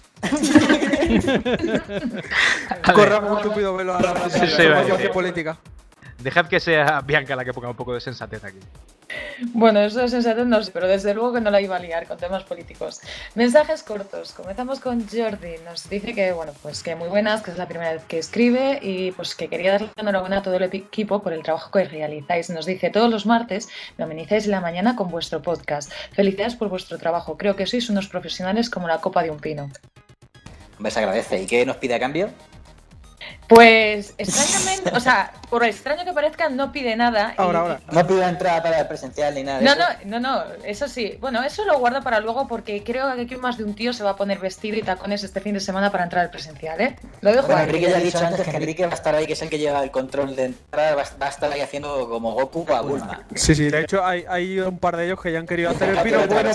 Corramos un estúpido velo a la Sí, sí, vale. información política. Dejad que sea Bianca la que ponga un poco de sensatez aquí. Bueno, eso es sensato, no sé, pero desde luego que no la iba a liar con temas políticos. Mensajes cortos. Comenzamos con Jordi. Nos dice que, bueno, pues que muy buenas, que es la primera vez que escribe y pues que quería darle enhorabuena a todo el equipo por el trabajo que realizáis. Nos dice, todos los martes me amenizáis la mañana con vuestro podcast. Felicidades por vuestro trabajo. Creo que sois unos profesionales como la copa de un pino. Hombre, se agradece. ¿Y qué nos pide a cambio? Pues extrañamente, o sea, por extraño que parezca, no pide nada. Ahora, y, ahora. No pide entrada para el presencial ni nada de No, eso. no, no, no, eso sí. Bueno, eso lo guardo para luego porque creo que aquí más de un tío se va a poner vestido y tacones este fin de semana para entrar al presencial, ¿eh? Lo dejo Bueno, ahí. Enrique ya ha dicho antes que Enrique va a estar ahí, que es el que lleva el control de entrada, va va a estar ahí haciendo como Goku a Bulma. Sí, sí, de hecho hay, hay un par de ellos que ya han querido hacer el pino bueno.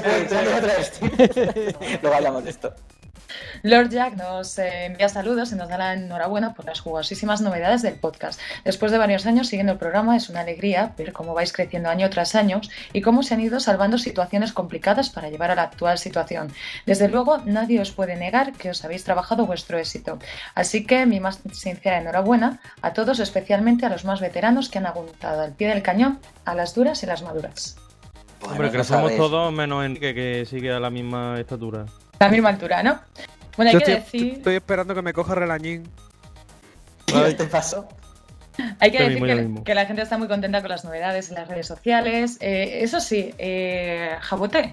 Luego hablamos de esto. Lord Jack nos eh, envía saludos y nos da la enhorabuena por las jugosísimas novedades del podcast. Después de varios años siguiendo el programa, es una alegría ver cómo vais creciendo año tras año y cómo se han ido salvando situaciones complicadas para llevar a la actual situación. Desde luego, nadie os puede negar que os habéis trabajado vuestro éxito. Así que mi más sincera enhorabuena a todos, especialmente a los más veteranos que han aguantado al pie del cañón a las duras y las maduras. Bueno, Hombre, que somos todos menos Enrique, que sigue a la misma estatura. La misma altura, ¿no? Bueno, hay Yo que estoy, decir... estoy esperando que me coja Relañín. ¿Qué te pasó? Hay que Lo decir mismo, que, lo mismo. que la gente está muy contenta con las novedades en las redes sociales. Eh, eso sí, eh, Jabote,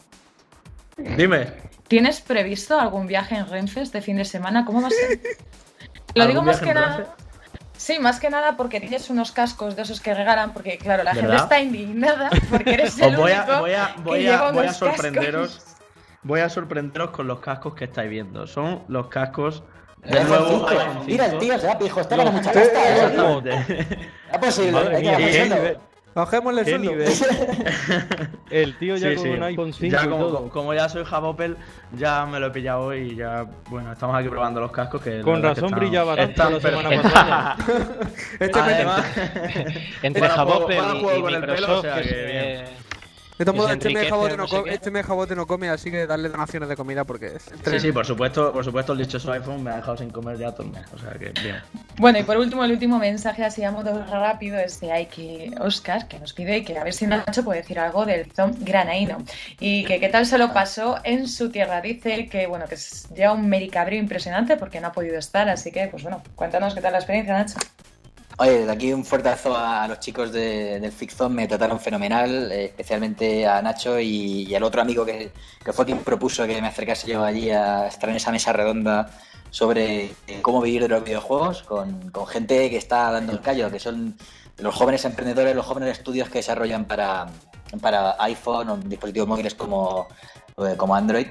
Dime. ¿tienes previsto algún viaje en Renfe este fin de semana? ¿Cómo va a ser? Lo digo ¿Algún más viaje que en nada... Renfe? Sí, más que nada porque tienes unos cascos de esos que regalan, porque claro, la gente ¿Verdad? está indignada porque eres el Os voy a, único voy a, que voy lleva a, voy a unos sorprenderos. cascos. Voy a sorprenderos con los cascos que estáis viendo. Son los cascos del iPhone nuevo cinco. iPhone Mira el cinco. tío, se va pijo, está Los- con mucha pasta. ¿eh? Exactamente. Es posible, Madre hay que mía, bajar qué el sueldo. nivel. Bajémosle el ¿Qué sueldo. nivel? El tío ya Sí, con sí. un iPhone cinco Ya y como, todo. como ya soy Javopel, ya me lo he pillado hoy y ya, bueno, estamos aquí probando los cascos que la Con verdad que razón están- brillaba tanto están la semana perfectos. pasada. Este me- Además, Entre Para juego- Javopel para y, juego y con el pelo, Microsoft, o sea que que se- bien. De todos que modos, se este mes, enriquece jabote o no no sé come, qué. este mes jabote no come, así que darle donaciones de comida porque es Sí, sí, por supuesto, por supuesto el dichoso iPhone me ha dejado sin comer ya todo el mes, o sea que bien. Bueno, y por último, el último mensaje así a modo rápido es de Aiki Oscar, que nos pide que a ver si Nacho puede decir algo del Zom granaíno y que qué tal se lo pasó en su tierra. Dice que, bueno, que es ya un mericabrio impresionante porque no ha podido estar, así que, pues bueno, cuéntanos qué tal la experiencia, Nacho. Oye, de aquí un fuertazo a los chicos de, del Fixzone, me trataron fenomenal, eh, especialmente a Nacho y, y al otro amigo que, que fue quien propuso que me acercase yo allí a estar en esa mesa redonda sobre eh, cómo vivir de los videojuegos con, con gente que está dando el callo, que son los jóvenes emprendedores, los jóvenes estudios que desarrollan para, para iPhone o dispositivos móviles como, eh, como Android.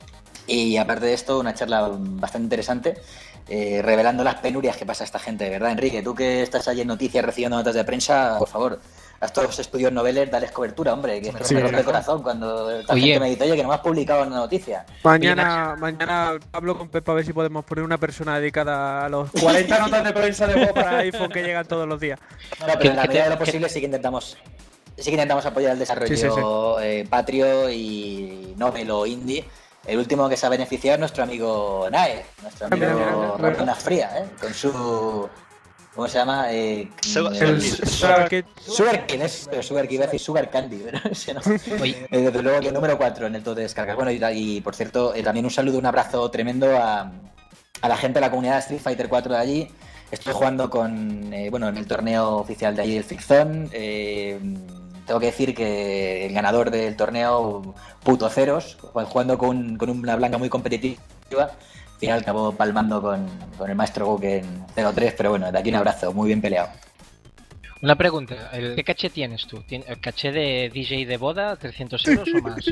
Y aparte de esto, una charla bastante interesante, eh, revelando las penurias que pasa a esta gente, ¿verdad, Enrique? Tú que estás allí en noticias recibiendo notas de prensa, por favor, a estos los estudios noveles, dales cobertura, hombre, que esto Sí, me rompe el corazón. corazón cuando esta Oye. gente me dice, oye, que no me has publicado una noticia. Mañana, mañana hablo con Pepa a ver si podemos poner una persona dedicada a los cuarenta notas de prensa de juego para iPhone que llegan todos los días. No, pero en la medida de lo posible sí que intentamos sí que intentamos apoyar el desarrollo Sí, sí, sí. eh, patrio y novel o indie. El último que se ha beneficiado es nuestro amigo Nae, nuestro Ah, mira, amigo mira, mira. Ramona Fría, ¿eh? Con su... ¿Cómo se llama? Eh, Sugar- eh, Sugar King. Sugar King. Sugar King, es pero Sugar King, iba a decir Sugar Candy, pero ese no. Oye. Eh, desde luego que el número cuatro en el top de descargas. Bueno, y, y por cierto, eh, también un saludo, un abrazo tremendo a, a la gente de la comunidad de Street Fighter cuatro de allí. Estoy jugando con, eh, bueno, en el torneo oficial de allí del Fixzone. Eh, tengo que decir que el ganador del torneo, Puto Ceros, jugando con, con una blanca muy competitiva, al final acabó palmando con, con el maestro Goku en cero tres, pero bueno, de aquí un abrazo, muy bien peleado. Una pregunta, ¿el- ¿qué caché tienes tú? ¿Tien- ¿El caché de D J de boda, trescientos euros o más?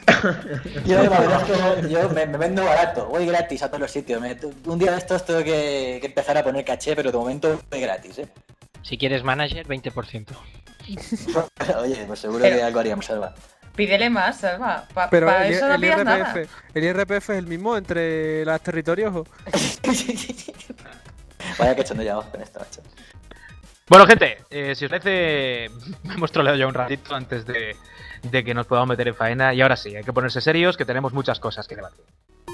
Yo la verdad es que yo me, me vendo barato, voy gratis a todos los sitios. Me- un día de estos tengo que, que empezar a poner caché, pero de momento voy gratis, ¿eh? Si quieres manager, veinte por ciento. Oye, pues seguro Pero- que algo haríamos, Alba. Pídele más, Salva. Para Pero el, eso no el pidas nada. I R P F, el I R P F es el mismo entre los territorios. ¿O? Vaya que echando ya con esto, macho. Bueno, gente, eh, si os parece, hemos troleado ya un ratito antes de, de que nos podamos meter en faena. Y ahora sí, hay que ponerse serios, que tenemos muchas cosas que debatir.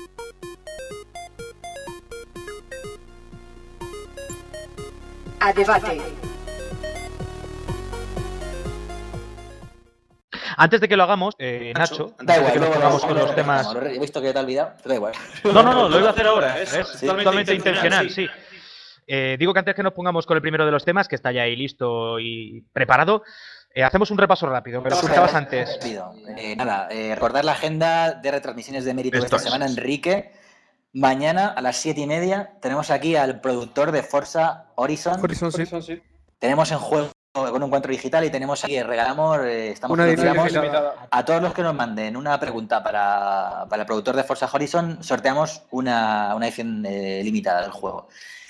A debate. Antes de que lo hagamos, eh, Nacho, Da antes de igual, que nos luego pongamos lo- con los temas... He visto que te ha olvidado, te da igual. No, no, no, lo iba a hacer ahora, es Sí. totalmente intencional, sí. Eh, digo que antes que nos pongamos con el primero de los temas, que está ya ahí listo y preparado, eh, hacemos un repaso rápido, pero comentabas antes. Rápido. Eh, nada, eh, recordar la agenda de retransmisiones de mérito de Esto esta es. semana, Enrique. mañana a las siete y media tenemos aquí al productor de Forza Horizon. Horizon, sí. Horizon, sí. Tenemos en juego con un encuentro digital y tenemos aquí, regalamos, eh, estamos una edición a todos los que nos manden una pregunta para, para el productor de Forza Horizon, sorteamos una, una edición eh, limitada del juego.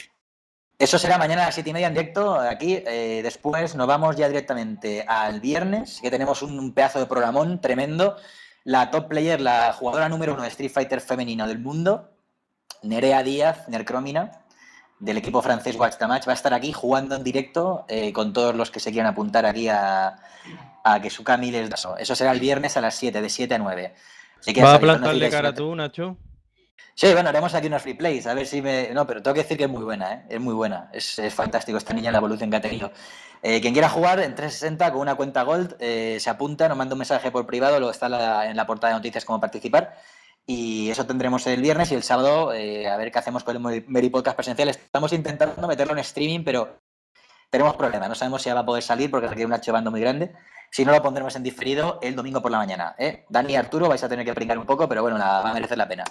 Eso será mañana a las siete y media en directo aquí. Eh, después nos vamos ya directamente al viernes, que tenemos un, un pedazo de programón tremendo. La top player, la jugadora número uno de Street Fighter femenino del mundo, Nerea Díaz, Nercrómina, del equipo francés Watch the Match, va a estar aquí jugando en directo eh, con todos los que se quieran apuntar aquí a, a que su Kami les da. Eso será el viernes a las siete, de siete a nueve. Así que ¿vas a plantarle cara tú, Nacho? Sí, bueno, haremos aquí unos free plays, a ver si me... No, pero tengo que decir que es muy buena, ¿eh? Es muy buena, es, es fantástico esta niña, la evolución que ha tenido. Eh, quien quiera jugar en trescientos sesenta con una cuenta Gold, eh, se apunta, nos manda un mensaje por privado, luego está la, en la portada de noticias cómo participar. Y eso tendremos el viernes y el sábado, eh, a ver qué hacemos con el Meri Podcast presencial. Estamos intentando meterlo en streaming, pero tenemos problemas. No sabemos si va a poder salir porque requiere un archivando muy grande. Si no, lo pondremos en diferido el domingo por la mañana. ¿eh? Dani y Arturo vais a tener que pringar un poco, pero bueno, la, va a merecer la pena.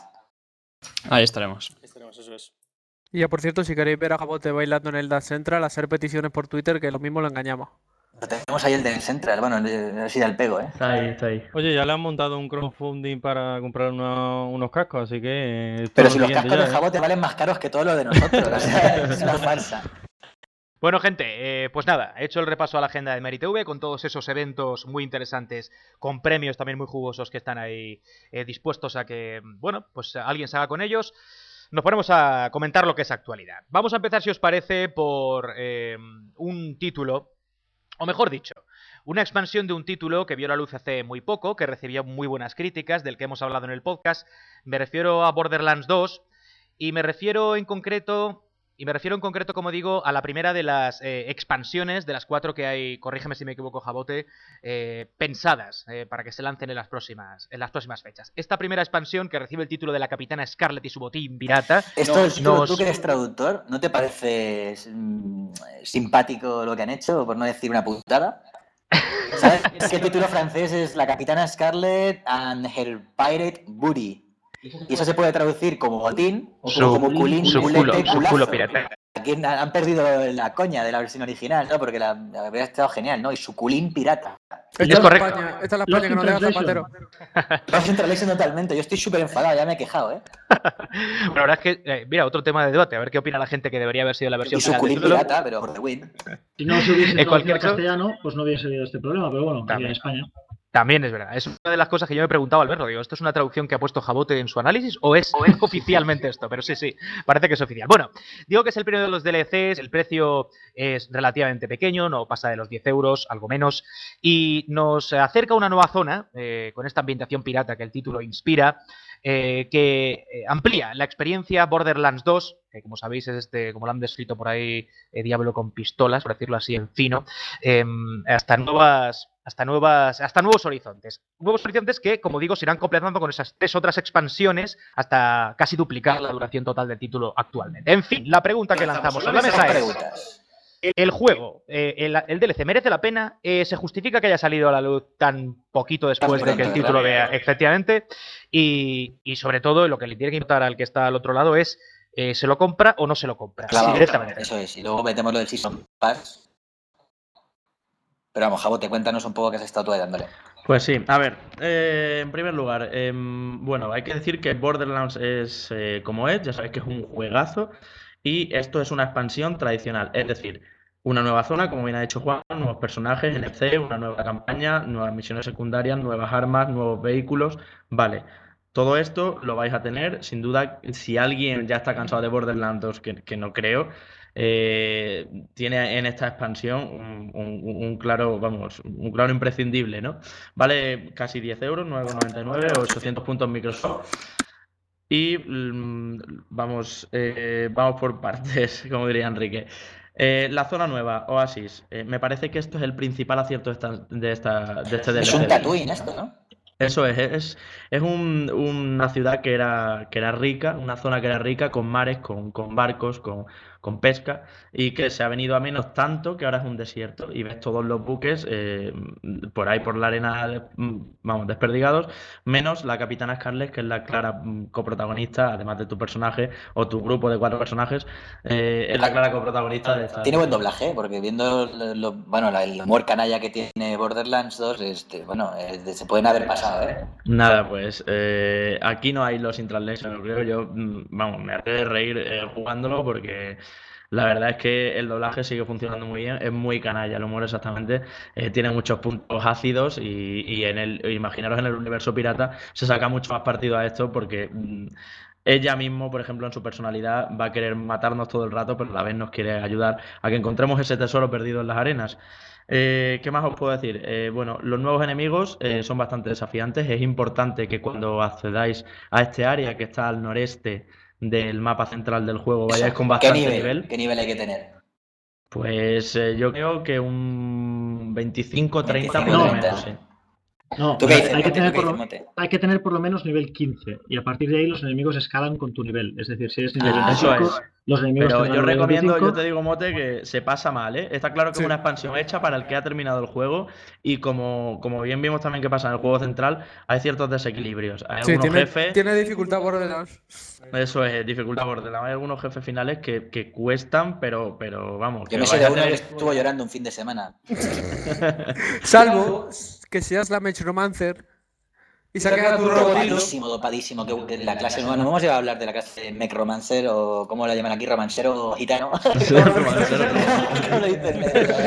Ahí estaremos. Ahí estaremos, eso es. Y ya, por cierto, si queréis ver a Jabote bailando en el Dance Central, hacer peticiones por Twitter, que lo mismo lo engañamos. Lo tenemos ahí el del Central, bueno, así del pego, ¿eh? Está ahí, está ahí. Oye, ya le han montado un crowdfunding para comprar una, unos cascos, así que... Pero si los cascos de Jabote valen más caros que todo lo de nosotros, o sea, es una farsa. Bueno, gente, eh, pues nada, he hecho el repaso a la agenda de Meritv con todos esos eventos muy interesantes, con premios también muy jugosos que están ahí eh, dispuestos a que, bueno, pues alguien se haga con ellos. Nos ponemos a comentar lo que es actualidad. Vamos a empezar, si os parece, por eh, un título, o mejor dicho, una expansión de un título que vio la luz hace muy poco, que recibió muy buenas críticas, del que hemos hablado en el podcast. Me refiero a Borderlands dos y me refiero en concreto... Y me refiero en concreto, como digo, a la primera de las eh, expansiones, de las cuatro que hay, corrígeme si me equivoco, Jabote, eh, pensadas eh, para que se lancen en las próximas en las próximas fechas. Esta primera expansión, que recibe el título de la Capitana Scarlet y su botín pirata... Esto es, nos... tú que eres traductor, ¿no te parece mm, simpático lo que han hecho, por no decir una putada? ¿Sabes que el título francés es La Capitana Scarlet and Her Pirate Booty? Y eso se puede traducir como botín, o su, como culín, su culete, culo, su culo pirata. Aquí han perdido la coña de la versión original, ¿no? Porque la, la habría estado genial, ¿no? Y su culín pirata. Esta es, es correcto. España, esta es la España que nos deja Zapatero. Lost in Translation totalmente. Yo estoy súper enfadado, ya me he quejado, ¿eh? Bueno, la verdad es que, eh, mira, otro tema de debate. A ver qué opina la gente que debería haber sido la versión y su culín pirata, pero por the win. Si no se hubiese traducido en castellano, pues no hubiese habido este problema, pero bueno, aquí en España. También es verdad. Es una de las cosas que yo me preguntaba al verlo. Digo, ¿esto es una traducción que ha puesto Jabote en su análisis o es, ¿O es oficialmente esto? Pero sí, sí, parece que es oficial. Bueno, digo que es el primero de los D L Cs, el precio es relativamente pequeño, no pasa de los diez euros, algo menos, y nos acerca a una nueva zona, eh, con esta ambientación pirata que el título inspira, eh, que amplía la experiencia Borderlands dos, que como sabéis es este, como lo han descrito por ahí, eh, Diablo con pistolas, por decirlo así en fino, eh, hasta nuevas... Hasta, nuevas, hasta nuevos horizontes. Nuevos horizontes que, como digo, se irán completando con esas tres otras expansiones hasta casi duplicar la duración total del título actualmente. En fin, la pregunta que lanzamos a la mesa es... ¿El juego, eh, el, el D L C, merece la pena? Eh, ¿Se justifica que haya salido a la luz tan poquito después de que el título vea, efectivamente? Y, y sobre todo, lo que le tiene que importar al que está al otro lado es, eh, ¿se lo compra o no se lo compra? Claro, sí, directamente. Eso es, y luego metemos lo del Season Pass. Pero vamos, Jabote, cuéntanos un poco qué has estado tú dándole. Pues sí, a ver, eh, en primer lugar, eh, bueno, hay que decir que Borderlands es eh, como es, ya sabéis que es un juegazo, y esto es una expansión tradicional, es decir, una nueva zona, como bien ha dicho Juan, nuevos personajes, N P C, una nueva campaña, nuevas misiones secundarias, nuevas armas, nuevos vehículos, vale. Todo esto lo vais a tener, sin duda, si alguien ya está cansado de Borderlands dos, que, que no creo, eh, tiene en esta expansión un, un, un claro, vamos, un claro imprescindible, ¿no? Vale casi diez euros, nueve con noventa y nueve, ochocientos puntos Microsoft. Y vamos, eh, vamos por partes, como diría Enrique. Eh, la zona nueva, Oasis, eh, me parece que esto es el principal acierto de, esta, de, esta, de este D L C. Es un Tatooine esto, ¿no? Eso es, es, es un- una ciudad que era, que era rica, una zona que era rica con mares, con, con barcos, con, con pesca, y que se ha venido a menos tanto que ahora es un desierto y ves todos los buques eh, por ahí por la arena, de- vamos, desperdigados, menos la Capitana Scarlet, que es la clara mm, coprotagonista, además de tu personaje o tu grupo de cuatro personajes, eh, es la clara coprotagonista de esta. Tiene buen doblaje, ¿eh? Porque viendo lo, lo- bueno, la- el humor canalla que tiene Borderlands dos, este, bueno, eh, se pueden haber pasado, ¿eh? Nada, pues eh, aquí no hay los in translation, creo yo, mm, vamos, me hace reír eh, jugándolo porque la verdad es que el doblaje sigue funcionando muy bien, es muy canalla el humor exactamente, eh, tiene muchos puntos ácidos y, y en el, imaginaros en el universo pirata se saca mucho más partido a esto porque mm, ella mismo, por ejemplo, en su personalidad va a querer matarnos todo el rato, pero a la vez nos quiere ayudar a que encontremos ese tesoro perdido en las arenas. Eh, ¿qué más os puedo decir? Eh, bueno, los nuevos enemigos eh, son bastante desafiantes. Es importante que cuando accedáis a este área que está al noreste del mapa central del juego vayáis con ¿Qué bastante nivel? nivel. ¿Qué nivel hay que tener? Pues eh, yo creo que un veinticinco treinta por No. lo menos, sí. No, ¿Tú qué dices, hay, que Mote? tener ¿Tú qué por dices, lo, Mote? hay que tener por lo menos nivel quince y a partir de ahí los enemigos escalan con tu nivel. Es decir, si eres nivel Ah, eso veinticinco, es. los enemigos Pero tendrán yo nivel recomiendo, veinticinco. yo te digo, Mote, que se pasa mal, ¿eh? Está claro que Sí. es una expansión hecha para el que ha terminado el juego y como, como bien vimos también que pasa en el juego central, hay ciertos desequilibrios. Hay Sí, algunos tiene, jefes... tiene dificultad Borderlands. Eso es, dificultad Borderlands. Hay algunos jefes finales que, que cuestan, pero, pero vamos, Yo que me sé vais de a uno que tener... estuvo llorando un fin de semana. Salvo que seas la Mechromancer y saques a tu robotito. Dopadísimo, dopadísimo. Que, que la clase nueva. No vamos a ir a hablar de la clase de Mecromancer o cómo la llaman aquí, romancero gitano. ¿Cómo lo dicen?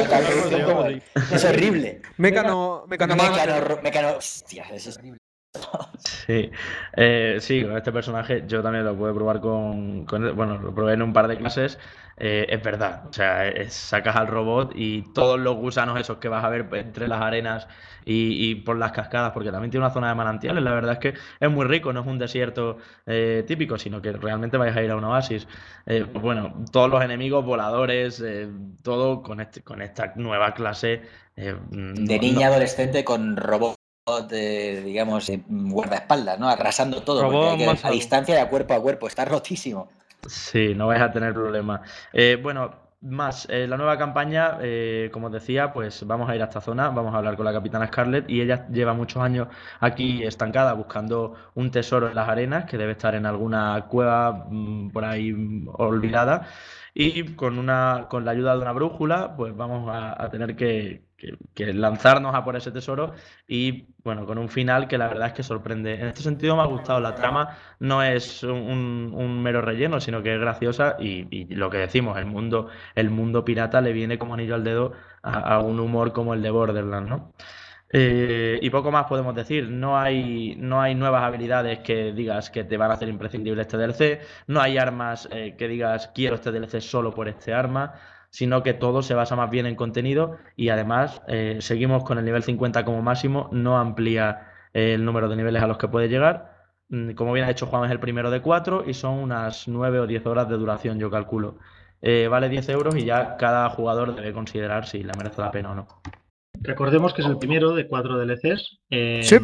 Es horrible. Mecano, mecano, Mecano, mecano. Hostia, eso es horrible. Sí, eh, sí, con este personaje yo también lo puedo probar con, con- bueno, lo probé en un par de clases, eh, es verdad, o sea, es- sacas al robot y todos los gusanos esos que vas a ver entre las arenas y, y por las cascadas, porque también tiene una zona de manantiales, la verdad es que es muy rico, no es un desierto eh, típico, sino que realmente vais a ir a un oasis. Eh, pues bueno, todos los enemigos, voladores, eh, todo con, este, con esta nueva clase. eh, De no- niña no- adolescente con robot, eh, digamos, eh, guardaespaldas, ¿no? Arrasando todo, porque Robot hay que, más a distancia y a cuerpo a cuerpo. Está rotísimo. Sí, no vais a tener problema. Eh, bueno, más, eh, la nueva campaña, eh, como os decía, pues vamos a ir a esta zona, vamos a hablar con la Capitana Scarlet y ella lleva muchos años aquí estancada buscando un tesoro en las arenas que debe estar en alguna cueva mm, por ahí mm, olvidada y con una, con la ayuda de una brújula, pues vamos a, a tener que, que- que lanzarnos a por ese tesoro y bueno, con un final que la verdad es que sorprende. En este sentido me ha gustado la trama, no es un, un mero relleno, sino que es graciosa y, y lo que decimos, el mundo, el mundo pirata le viene como anillo al dedo a, a un humor como el de Borderlands, ¿no? Eh, y poco más podemos decir, no hay, no hay nuevas habilidades que digas que te van a hacer imprescindible este D L C, no hay armas eh, que digas quiero este D L C solo por este arma, sino que todo se basa más bien en contenido y además eh, seguimos con el nivel cincuenta como máximo, no amplía eh, el número de niveles a los que puede llegar. Mm, Como bien ha hecho Juan, es el primero de cuatro y son unas nueve o diez horas de duración, yo calculo. Eh, vale diez euros y ya cada jugador debe considerar si le merece la pena o no. Recordemos que es el primero de cuatro D L Cs. Eh, Sí.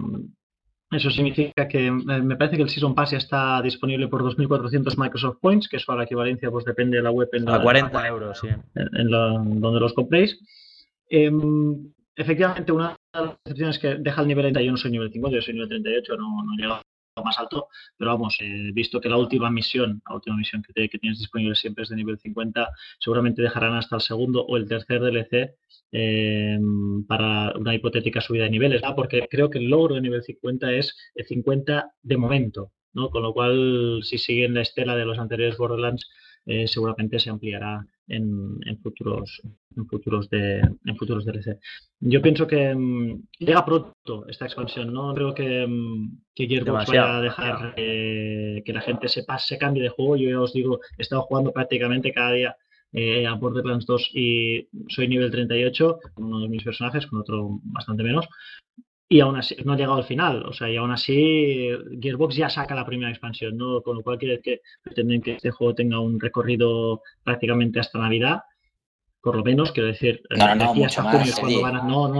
Eso significa que eh, me parece que el Season Pass ya está disponible por dos mil cuatrocientos Microsoft Points, que eso a la equivalencia pues depende de la web en la, A cuarenta euros, sí. en, en la- donde los compréis. Eh, efectivamente, una de las excepciones es que deja el nivel treinta, yo no soy nivel cincuenta, yo soy nivel treinta y ocho, no, no he llegado más alto, pero vamos, he visto que la última misión, la última misión que, te- que tienes disponible siempre es de nivel cincuenta, seguramente dejarán hasta el segundo o el tercer D L C eh, para una hipotética subida de niveles, ¿no? Porque creo que el logro de nivel cincuenta es el cincuenta de momento, ¿no? Con lo cual, si siguen la estela de los anteriores Borderlands, eh, seguramente se ampliará en, en futuros en futuros de en futuros D L C. Yo pienso que mm, llega pronto esta expansión, no creo que, mm, que Gearbox Demasiado. vaya a dejar eh, que la gente se pase, se cambie de juego. Yo ya os digo, he estado jugando prácticamente cada día eh, a Borderlands dos y soy nivel treinta y ocho con uno de mis personajes, con otro bastante menos. Y aún así, no ha llegado al final, o sea, y aún así Gearbox ya saca la primera expansión, ¿no? Con lo cual quiere decir que pretenden que este juego tenga un recorrido prácticamente hasta Navidad, por lo menos, quiero decir, No, no, de no, aquí mucho hasta más, junio es cuando Eddie. van a... No, no,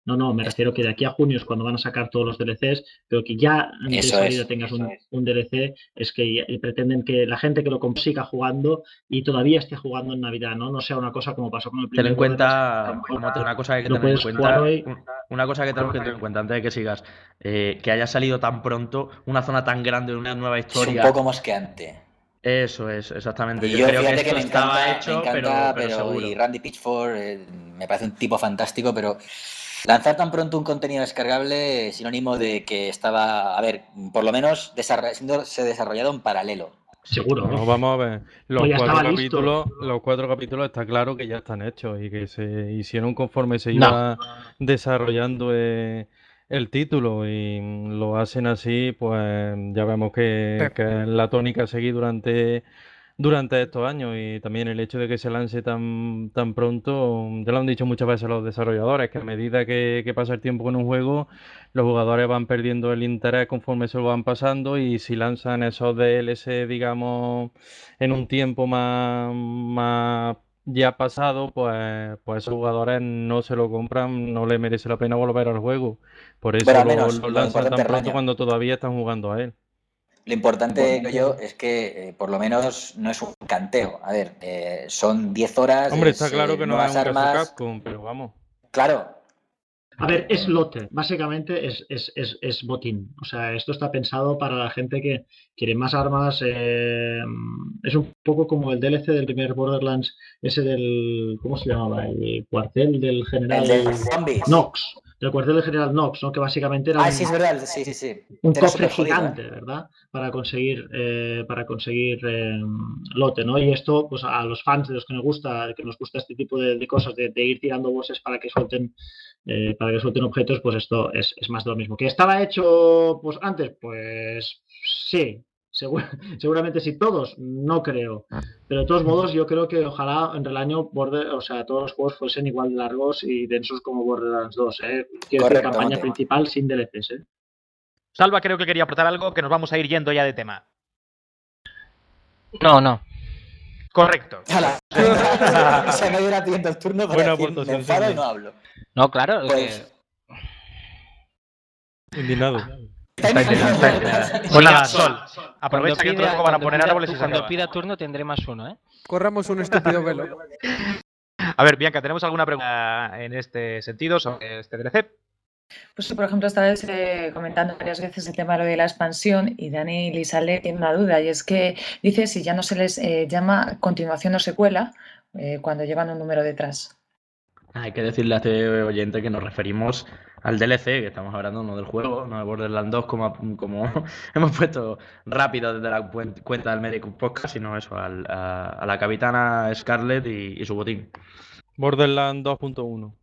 No, no, me refiero que de aquí a junio es cuando van a sacar todos los D L Cs, pero que ya de Eso salida es, tengas eso un, es. un D L C, es que ya- pretenden que la gente que lo comp- siga jugando y todavía esté jugando en Navidad, ¿no? No sea una cosa como pasó con el Ten primer en cuenta, Borderlands, que a lo mejor Mote, una cosa que hay que lo tener en puedes jugar cuenta, hoy. un- una cosa que tenemos que tener en cuenta antes de que sigas, eh, que haya salido tan pronto una zona tan grande, una nueva Es un historia. poco mosqueante. Eso es, exactamente. Y Yo, yo, creo que fíjate esto que me estaba encanta, hecho, me encanta, pero, pero, pero seguro. y Randy Pitchford eh, me parece un tipo fantástico, pero lanzar tan pronto un contenido descargable es sinónimo de que estaba, a ver, por lo menos desarroll- siéndose desarrollado en paralelo. Seguro. No, vamos a ver. Los Pues ya cuatro estaba capítulos, listo. los cuatro capítulos está claro que ya están hechos y que se hicieron conforme se No. iba desarrollando eh, el título y lo hacen así, pues ya vemos que, que es la tónica a seguir durante durante estos años y también el hecho de que se lance tan, tan pronto, ya lo han dicho muchas veces los desarrolladores, que a medida que, que pasa el tiempo con un juego, los jugadores van perdiendo el interés conforme se lo van pasando y si lanzan esos D L C, digamos, en un tiempo más, más ya pasado, pues, pues esos jugadores no se lo compran, no les merece la pena volver al juego. Por eso Pero al lo, menos lo lo lanzan importante, tan pronto Relaño, cuando todavía están jugando a él. lo importante creo yo es que eh, por lo menos no es un canteo. A ver, eh, son diez horas, Hombre, es, está claro eh, que no es nuevas un caso armas. Capcom, pero vamos. Claro, A ver, es lote, básicamente es, es, es, es botín. O sea, esto está pensado para la gente que quiere más armas. eh, es un poco como el D L C del primer Borderlands, ese del. ¿Cómo se llamaba? El cuartel del el general de zombies. Knox. Del cuartel del general Knox, ¿no? Que básicamente era Ah, un, sí, es verdad, sí, sí, sí. un Era cofre súper jodido, gigante, ¿eh? ¿verdad? Para conseguir, eh, para conseguir eh, lote, ¿no? Y esto, pues a los fans de los que nos gusta, que nos gusta este tipo de, de cosas, de, de ir tirando bosses para que suelten, eh, para que suelten objetos, pues esto es, es más de lo mismo. ¿Que estaba hecho pues antes? Pues sí. Seguro, seguramente sí, todos, no creo. Pero de todos modos, yo creo que ojalá entre el año Border, o sea, todos los juegos fuesen igual de largos y densos como Borderlands dos, ¿eh? Quiero Correcto, decir, campaña Mote. principal sin D L Cs, ¿eh? Salva creo que quería aportar algo, que nos vamos a ir yendo ya de tema. No, no. Correcto. Hala. Se me irá pidiendo el turno para Buena decir, me aportación, enfado y Silvia. no hablo. No, claro. es Pues, Indignado. Está indignado, está indignado. Pues nada, Sol, aprovecha que pida- otros van a cuando poner pida- árboles y se Cuando acaba. pida turno tendré más uno, ¿eh? Corramos un estúpido velo. A ver, Bianca, ¿tenemos alguna pregunta en este sentido sobre este D L C? Pues por ejemplo, estabas eh, comentando varias veces el tema de lo de la expansión y Dani Lizalde tiene una duda y es que dice si ya no se les eh, llama continuación o secuela eh, cuando llevan un número detrás. Hay que decirle a este oyente que nos referimos al D L C, que estamos hablando no del juego, no de Borderlands dos, como, como hemos puesto rápido desde la cuen- cuenta del Medic Podcast, sino eso, al- a, a la capitana Scarlett y, y su botín. Borderlands dos punto uno.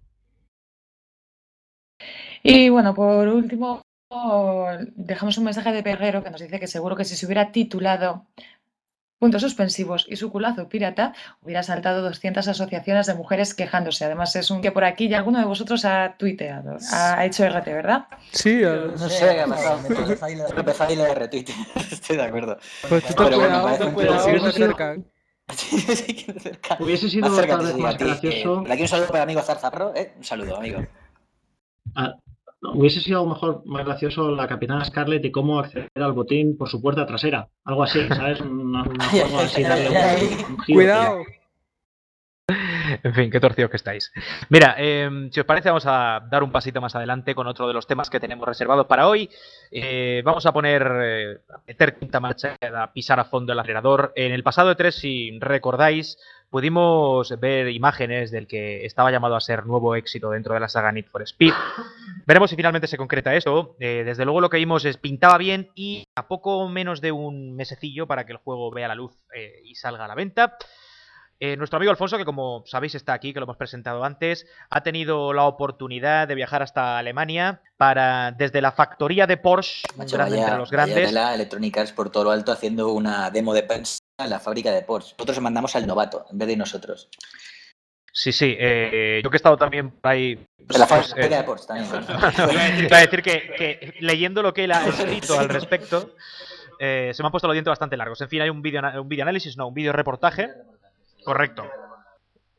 Y bueno, por último, dejamos un mensaje de Peguero que nos dice que seguro que si se hubiera titulado puntos suspensivos y su culazo pirata, hubiera saltado doscientas asociaciones de mujeres quejándose. Además, es un que por aquí ya alguno de vosotros ha tuiteado, ha hecho R T, ¿verdad? Sí, no sé qué ha pasado. Me tropezaba y le- tropezaba y le de retweet. Estoy de acuerdo. pues tú ten Pero bueno, cuidado, me parece ten un cuidado, tío- que te acercan. Sí, sí, que te acerca. Hubiese sido Más cerca tal te vez digo a más ti. gracioso. Eh, aquí un saludo para el amigo Zarzapro, ¿eh? Un saludo, amigo. Ah, no, hubiese sido a lo mejor más gracioso la capitana Scarlett y cómo acceder al botín por su puerta trasera. Algo así, ¿sabes? Una, una forma así de darle un, un giro. Cuidado. En fin, qué torcidos que estáis. Mira, eh, si os parece, vamos a dar un pasito más adelante con otro de los temas que tenemos reservados para hoy. Eh, vamos a poner, eh, a meter quinta marcha, a pisar a fondo el acelerador. En el pasado E tres, si recordáis, pudimos ver imágenes del que estaba llamado a ser nuevo éxito dentro de la saga Need for Speed. Veremos si finalmente se concreta eso. Eh, desde luego lo que vimos es pintaba bien y a poco menos de un mesecillo para que el juego vea la luz eh, y salga a la venta. Eh, nuestro amigo Alfonso, que como sabéis está aquí, que lo hemos presentado antes, ha tenido la oportunidad de viajar hasta Alemania para, desde la factoría de Porsche, un Macho, grande vaya, entre los vaya grandes. tela, Electronic Arts por todo lo alto haciendo una demo de prensa en la fábrica de Porsche. Nosotros mandamos al novato en vez de nosotros. Sí, sí, eh, yo que he estado también por ahí... De la pues, fábrica eh, de Porsche también. Iba a decir, iba a decir que, que leyendo lo que él ha escrito al respecto, eh, se me han puesto los dientes bastante largos. En fin, hay un vídeo un vídeo análisis, no, un vídeo reportaje. Correcto.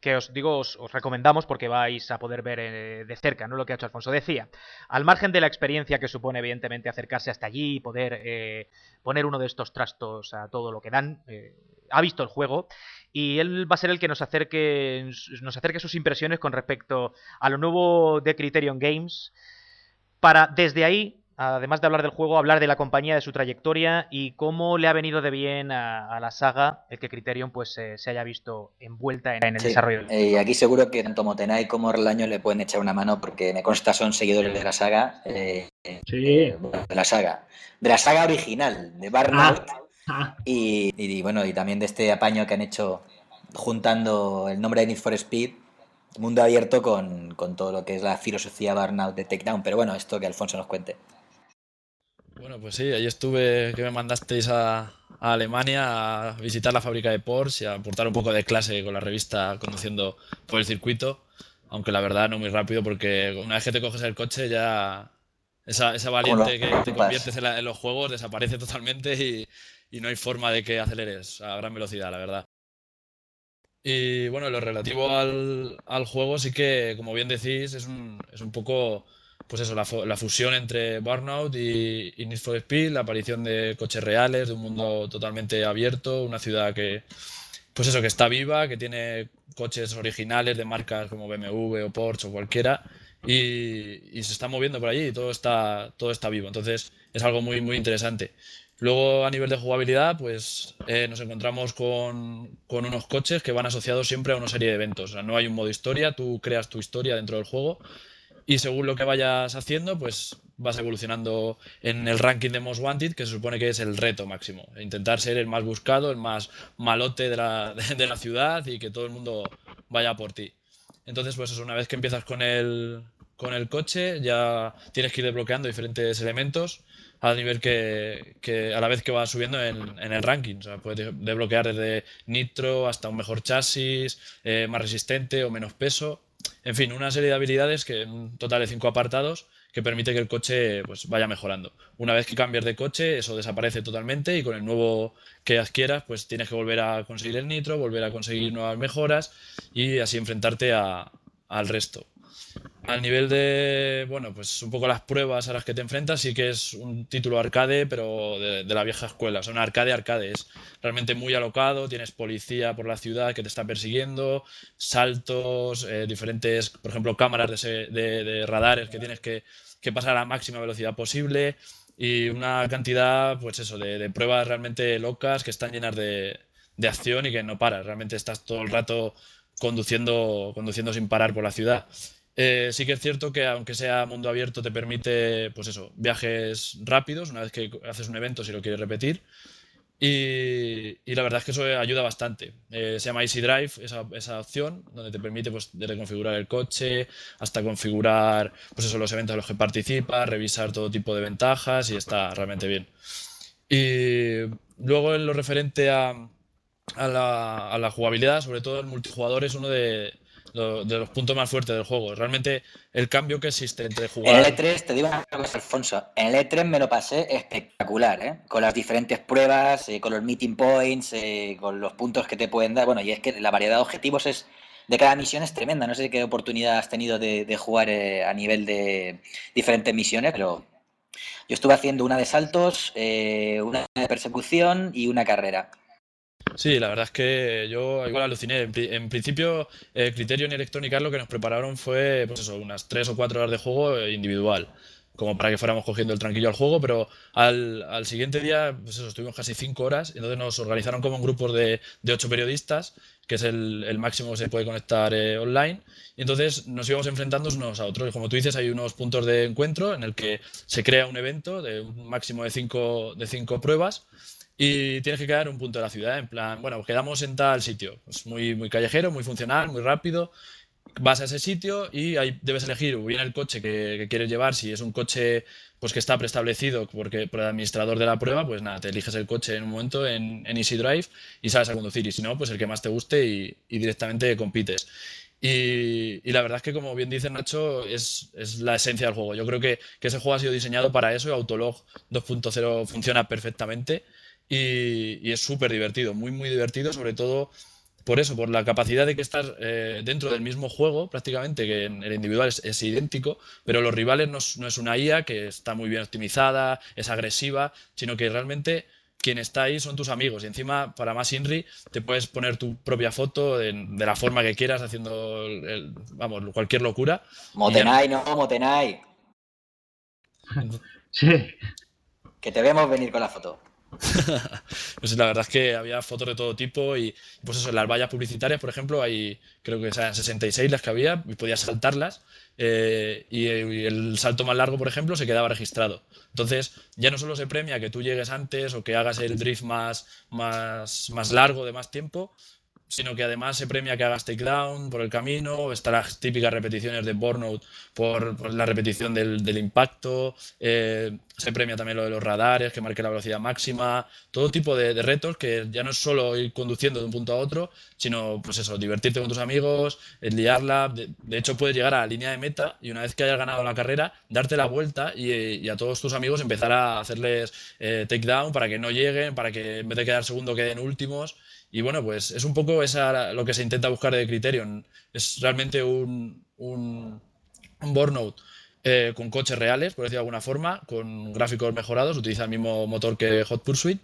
que os digo, os, os recomendamos porque vais a poder ver eh, de cerca, ¿no?, lo que ha hecho Alfonso. Decía, al margen de la experiencia que supone evidentemente acercarse hasta allí y poder eh, poner uno de estos trastos a todo lo que dan, eh, ha visto el juego y él va a ser el que nos acerque, nos acerque sus impresiones con respecto a lo nuevo de Criterion Games, para desde ahí, además de hablar del juego, hablar de la compañía, de su trayectoria y cómo le ha venido de bien a, a la saga el que Criterion pues eh, se haya visto envuelta en, en el Sí, desarrollo del eh, aquí seguro que tanto Motenai como Relaño le pueden echar una mano porque me consta son seguidores de la saga. Eh, Sí. eh, bueno, de la saga. De la saga original, de Burnout. Ah, Y, y, bueno, y también de este apaño que han hecho juntando el nombre de Need for Speed, mundo abierto, con, con todo lo que es la filosofía Burnout de Takedown. Pero bueno, esto que Alfonso nos cuente. Bueno, pues sí, ahí estuve, que me mandasteis a, a Alemania a visitar la fábrica de Porsche y a aportar un poco de clase con la revista conduciendo por el circuito, aunque la verdad no muy rápido porque una vez que te coges el coche ya esa, esa valiente que te conviertes en, la, en los juegos desaparece totalmente y, y no hay forma de que aceleres a gran velocidad, la verdad. Y bueno, lo relativo al, al juego sí que, como bien decís, es un, es un poco... Pues eso, la, la fusión entre Burnout y, y Need for Speed, la aparición de coches reales, de un mundo totalmente abierto, una ciudad que, pues eso, que está viva, que tiene coches originales de marcas como B M W o Porsche o cualquiera, y, y se está moviendo por allí y todo está, todo está vivo. Entonces es algo muy, muy interesante. Luego, a nivel de jugabilidad, pues eh, nos encontramos con, con unos coches que van asociados siempre a una serie de eventos. O sea, no hay un modo historia, tú creas tu historia dentro del juego. Y según lo que vayas haciendo, pues vas evolucionando en el ranking de Most Wanted, que se supone que es el reto máximo. Intentar ser el más buscado, el más malote de la, de la ciudad y que todo el mundo vaya por ti. Entonces, pues eso, una vez que empiezas con el, con el coche, ya tienes que ir desbloqueando diferentes elementos a nivel que, que a la vez que vas subiendo en, en el ranking. O sea, puedes desbloquear desde nitro hasta un mejor chasis, eh, más resistente o menos peso. En fin, una serie de habilidades que en un total de cinco apartados que permite que el coche pues vaya mejorando. Una vez que cambias de coche, eso desaparece totalmente y con el nuevo que adquieras, pues tienes que volver a conseguir el nitro, volver a conseguir nuevas mejoras y así enfrentarte a, al resto. Al nivel de, bueno, pues un poco las pruebas a las que te enfrentas, sí que es un título arcade, pero de, de la vieja escuela. O sea, un arcade arcade. Es realmente muy alocado, tienes policía por la ciudad que te está persiguiendo, saltos, eh, diferentes, por ejemplo, cámaras de, se- de- de radares que tienes que, que pasar a la máxima velocidad posible y una cantidad, pues eso, de, de pruebas realmente locas que están llenas de, de acción y que no paras. Realmente estás todo el rato conduciendo, conduciendo sin parar por la ciudad. Eh, sí que es cierto que aunque sea mundo abierto te permite, pues eso, viajes rápidos una vez que haces un evento si lo quieres repetir y, y la verdad es que eso ayuda bastante. Eh, se llama Easy Drive esa, esa opción donde te permite pues desde configurar el coche hasta configurar pues eso, los eventos en los que participas, revisar todo tipo de ventajas y está realmente bien. Y luego en lo referente a, a la, a la jugabilidad, sobre todo el multijugador es uno de, lo- de los puntos más fuertes del juego. Realmente el cambio que existe entre En el jugar... E tres, te digo una cosa, Alfonso, en el E tres me lo pasé espectacular, ¿eh? Con las diferentes pruebas, eh, con los meeting points, eh, con los puntos que te pueden dar. Bueno, y es que la variedad de objetivos es de cada misión es tremenda. No sé qué oportunidad has tenido de, de jugar eh, a nivel de diferentes misiones, pero yo estuve haciendo una de saltos, eh, una de persecución y una carrera. Sí, la verdad es que yo igual aluciné. En, pri- en principio, eh, Criterion y Electronic Arts lo que nos prepararon fue pues eso, unas tres o cuatro horas de juego eh, individual, como para que fuéramos cogiendo el tranquillo al juego, pero al, al siguiente día, pues eso, estuvimos casi cinco horas, y entonces nos organizaron como en grupos de, de ocho periodistas, que es el, el máximo que se puede conectar eh, online, y entonces nos íbamos enfrentando unos a otros. Y como tú dices, hay unos puntos de encuentro en el que se crea un evento de un máximo de cinco, de cinco pruebas. Y tienes que quedar en un punto de la ciudad, en plan, bueno, quedamos en tal sitio. Es muy, muy callejero, muy funcional, muy rápido. Vas a ese sitio y ahí debes elegir o bien el coche que, que quieres llevar. Si es un coche pues que está preestablecido porque, por el administrador de la prueba, pues nada, te eliges el coche en un momento en, en Easy Drive y sabes a conducir. Y si no, pues el que más te guste y, y directamente compites. Y, y la verdad es que, como bien dice Nacho, es, es la esencia del juego. Yo creo que, que ese juego ha sido diseñado para eso y Autolog dos punto cero funciona perfectamente. Y, y es súper divertido, muy muy divertido, sobre todo por eso, por la capacidad de que estás eh, dentro del mismo juego, prácticamente, que en el individual es, es idéntico, pero los rivales no es, no es una I A que está muy bien optimizada, es agresiva, sino que realmente quien está ahí son tus amigos. Y encima, para más Inri, te puedes poner tu propia foto de, de la forma que quieras, haciendo el, el, vamos, cualquier locura. Motenai, no, Motenai. Sí. Que te vemos venir con la foto. Pues la verdad es que había fotos de todo tipo y pues eso, en las vallas publicitarias, por ejemplo, hay creo que eran sesenta y seis las que había y podías saltarlas eh, y, y el salto más largo, por ejemplo, se quedaba registrado. Entonces ya no solo se premia que tú llegues antes o que hagas el drift más, más, más largo de más tiempo, sino que además se premia que hagas takedown por el camino, están las típicas repeticiones de burnout por, por la repetición del, del impacto, eh, se premia también lo de los radares, que marque la velocidad máxima, todo tipo de, de retos que ya no es solo ir conduciendo de un punto a otro, sino pues eso, divertirte con tus amigos, liarla, de, de hecho puedes llegar a la línea de meta y una vez que hayas ganado la carrera, darte la vuelta y, y a todos tus amigos empezar a hacerles eh, takedown para que no lleguen, para que en vez de quedar segundo queden últimos. Y bueno, pues es un poco esa lo que se intenta buscar de Criterion. Es realmente un, un, un burnout eh, con coches reales, por decirlo de alguna forma, con gráficos mejorados, utiliza el mismo motor que Hot Pursuit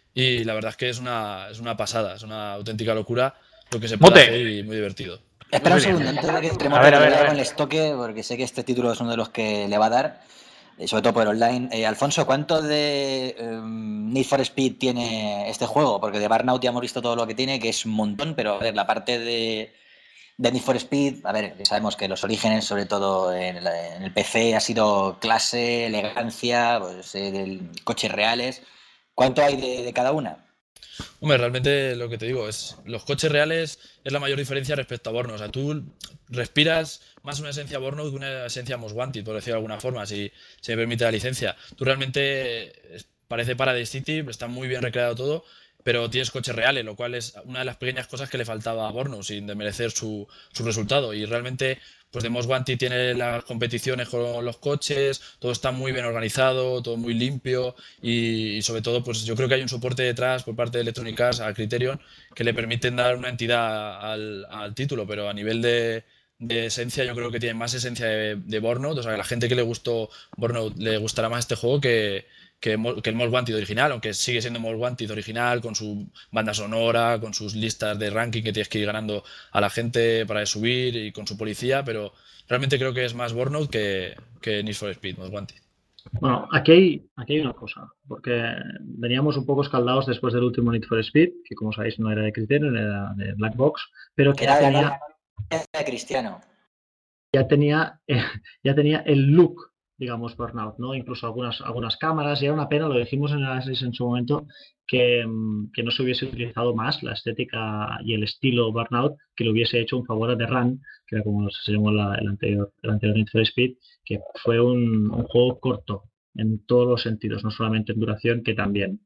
y la verdad es que es una, es una pasada, es una auténtica locura lo que se puede Mote. hacer y muy divertido. Espera un segundo, antes de que entremos A ver, a ver, a ver. con el estoque, porque sé que este título es uno de los que le va a dar, eh, sobre todo por online. Eh, Alfonso, ¿cuánto de eh, Need for Speed tiene este juego? Porque de Burnout ya hemos visto todo lo que tiene, que es un montón, pero a ver, la parte de, de Need for Speed, a ver, sabemos que los orígenes, sobre todo en el, en el P C, ha sido clase, elegancia, pues, eh, del- coches reales. ¿Cuánto hay de, de cada una? Hombre, realmente lo que te digo es, los coches reales es la mayor diferencia respecto a Burnout. O sea, tú respiras más una esencia Burnout que una esencia Most Wanted, por decirlo de alguna forma, si se me permite la licencia. Tú realmente eh, parece Paradise City, está muy bien recreado todo, pero tienes coches reales, lo cual es una de las pequeñas cosas que le faltaba a Burnout, sin desmerecer su, su resultado. Y realmente, pues de Most Wanted tiene las competiciones con los coches, todo está muy bien organizado, todo muy limpio y, y sobre todo, pues yo creo que hay un soporte detrás por parte de Electronic Arts a Criterion que le permiten dar una entidad al, al título, pero a nivel de, de esencia yo creo que tiene más esencia de, de Burnout, o sea, que a la gente que le gustó Burnout le gustará más este juego que, que, Mo- que el Most Wanted original, aunque sigue siendo Most Wanted original, con su banda sonora, con sus listas de ranking que tienes que ir ganando a la gente para subir y con su policía, pero realmente creo que es más Burnout que, que Need for Speed, Most Wanted. Bueno, aquí hay, aquí hay una cosa, porque veníamos un poco escaldados después del último Need for Speed, que como sabéis no era de Criterion, era de Black Box, pero que Era ya de la tenía, de Cristiano. ya tenía, eh, ya tenía el look, digamos, Burnout, ¿no? Incluso algunas, algunas cámaras, y era una pena, lo dijimos en el análisis en su momento, que, mm, que no se hubiese utilizado más la estética y el estilo Burnout, que le hubiese hecho un favor a The Run, que era como se llamó la- el anterior, el anterior Need for Speed, que fue un, un juego corto en todos los sentidos, no solamente en duración, que también.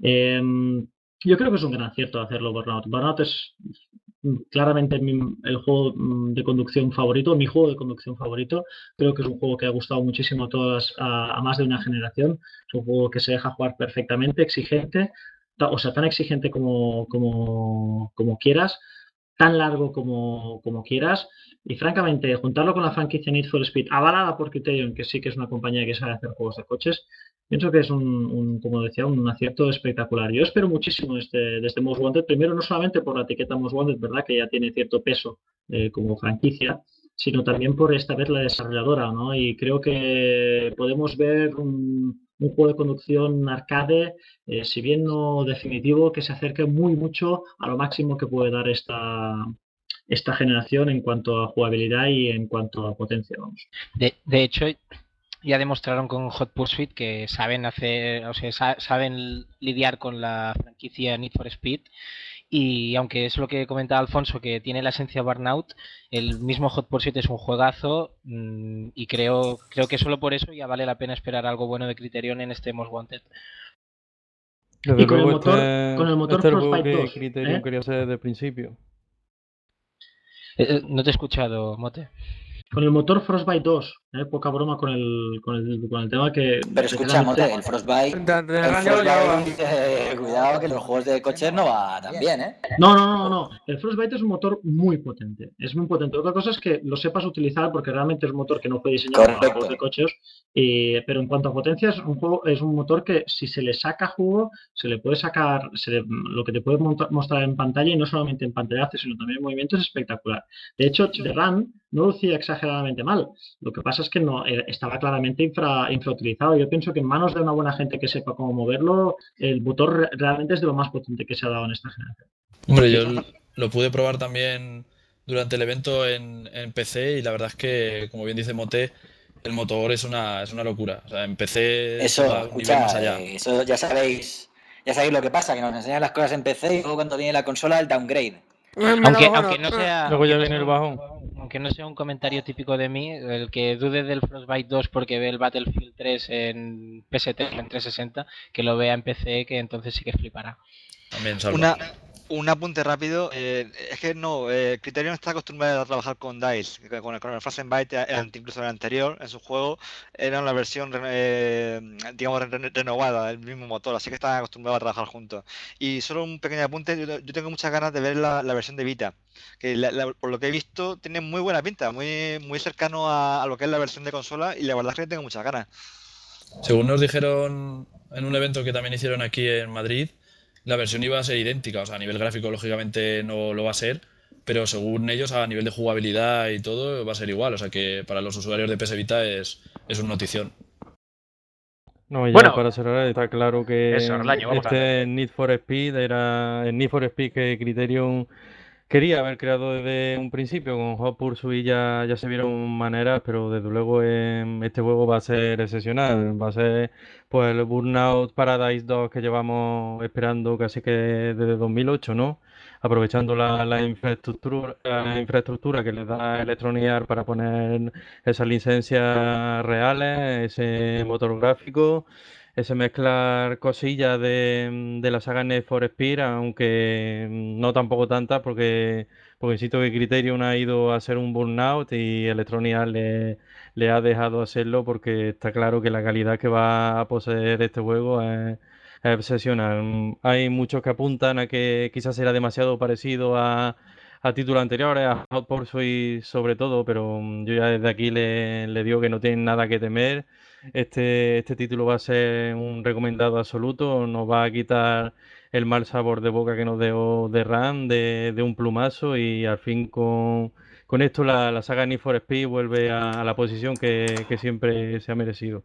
Em, yo creo que es un gran acierto hacerlo Burnout. Burnout es mm, claramente mi- el juego mm, de conducción favorito, mi juego de conducción favorito. Creo que es un juego que ha gustado muchísimo a todas, a, a más de una generación. Es un juego que se deja jugar perfectamente, exigente, ta- o sea, tan exigente como, como, como quieras, tan largo como, como quieras. Y francamente, juntarlo con la franquicia Need for Speed, avalada por Criterion, que sí que es una compañía que sabe hacer juegos de coches, pienso que es un, un, como decía, un acierto espectacular. Yo espero muchísimo de este, de este Most Wanted, primero no solamente por la etiqueta Most Wanted, ¿verdad? Que ya tiene cierto peso eh, como franquicia, sino también por esta vez la desarrolladora, ¿no? Y creo que podemos ver un, un juego de conducción arcade, eh, si bien no definitivo, que se acerque muy mucho a lo máximo que puede dar esta, esta generación en cuanto a jugabilidad y en cuanto a potencia, vamos. De, de hecho, ya demostraron con Hot Pursuit que saben hacer, o sea, sa- saben lidiar con la franquicia Need for Speed. Y aunque es lo que comentaba Alfonso, que tiene la esencia Burnout, el mismo Hot Pursuit es un juegazo mm, y creo, creo que solo por eso ya vale la pena esperar algo bueno de Criterion en este Most Wanted. Desde Y con el luego motor, este, con el motor este es el juego Frostbite que dos, Criterion ¿eh? quería hacer desde el principio. Eh, eh, no te he escuchado, Mote. Con el motor Frostbite dos, ¿eh? Poca broma con el, con el, con el tema que... Pero escucha, Mote, el Frostbite... De- de- el de- Frostbite, eh, cuidado que los juegos de coches no va tan bien, ¿eh? No, no, no, no. El Frostbite es un motor muy potente. Es muy potente. Otra cosa es que lo sepas utilizar porque realmente es un motor que no fue diseñado para Correcto. juegos de coches. Y, pero en cuanto a potencia, es un, juego, es un motor que si se le saca jugo, se le puede sacar se le- lo que te puede monta- mostrar en pantalla y no solamente en pantallazo, sino también en movimiento es espectacular. De hecho, The Run no lucía exageradamente mal. Lo que pasa es que no eh, estaba claramente infra, infrautilizado. Yo pienso que en manos de una buena gente que sepa cómo moverlo, el motor re- realmente es de lo más potente que se ha dado en esta generación. Hombre, yo l- lo pude probar también durante el evento en, en P C y la verdad es que, como bien dice Mote, el motor es una, es una locura. O sea, en P C Eso, va un nivel más escucha, allá. eh, eso ya sabéis, ya sabéis lo que pasa, que nos enseñan las cosas en P C y luego cuando viene la consola el downgrade. Aunque, aunque no sea, Luego ya aunque no viene sea el un- bajón. aunque no sea un comentario típico de mí, el que dude del Frostbite dos porque ve el Battlefield tres en P S tres, en trescientos sesenta, que lo vea en P C, que entonces sí que flipará. También salva. Una, un apunte rápido, eh, es que no, eh, Criterion está acostumbrado a trabajar con DICE, que con el, con el Frostbite, el- incluso el anterior, en su juego, era una versión, re- eh, digamos, re- re- renovada del mismo motor, así que están acostumbrados a trabajar juntos. Y solo un pequeño apunte, yo, yo tengo muchas ganas de ver la, la versión de Vita, que la- la- por lo que he visto tiene muy buena pinta, muy, muy cercano a, a lo que es la versión de consola, y la verdad es que tengo muchas ganas. Según nos dijeron en un evento que también hicieron aquí en Madrid, la versión iba a ser idéntica. O sea, a nivel gráfico, lógicamente, no lo va a ser. Pero según ellos, a nivel de jugabilidad y todo, va a ser igual. O sea que para los usuarios de P S Vita es, es una notición. No, ya Bueno. para cerrar, está claro que Eso, Arlaño, vamos a este Need for Speed era el Need for Speed que Criterion quería haber creado desde un principio. Con Hot Pursuit ya, ya se vieron maneras, pero desde luego em, este juego va a ser excepcional. Va a ser pues el Burnout Paradise dos que llevamos esperando casi que desde dos mil ocho, ¿no? Aprovechando la, la infraestructura, la infraestructura que les da Electronic Arts para poner esas licencias reales, ese motor gráfico, ese mezclar cosillas de, de la saga Need for Speed, aunque no tampoco tantas, porque, porque insisto que Criterion ha ido a hacer un Burnout y Electronic Arts le, le ha dejado hacerlo porque está claro que la calidad que va a poseer este juego es, es excepcional. Hay muchos que apuntan a que quizás será demasiado parecido a, a títulos anteriores, a Hot Pursuit sobre todo, pero mm, yo ya desde aquí le, le digo que no tienen nada que temer. Este, este título va a ser un recomendado absoluto, nos va a quitar el mal sabor de boca que nos dio de RAM de, de un plumazo y al fin con, con esto la, la saga Need for Speed vuelve a, a la posición que, que siempre se ha merecido.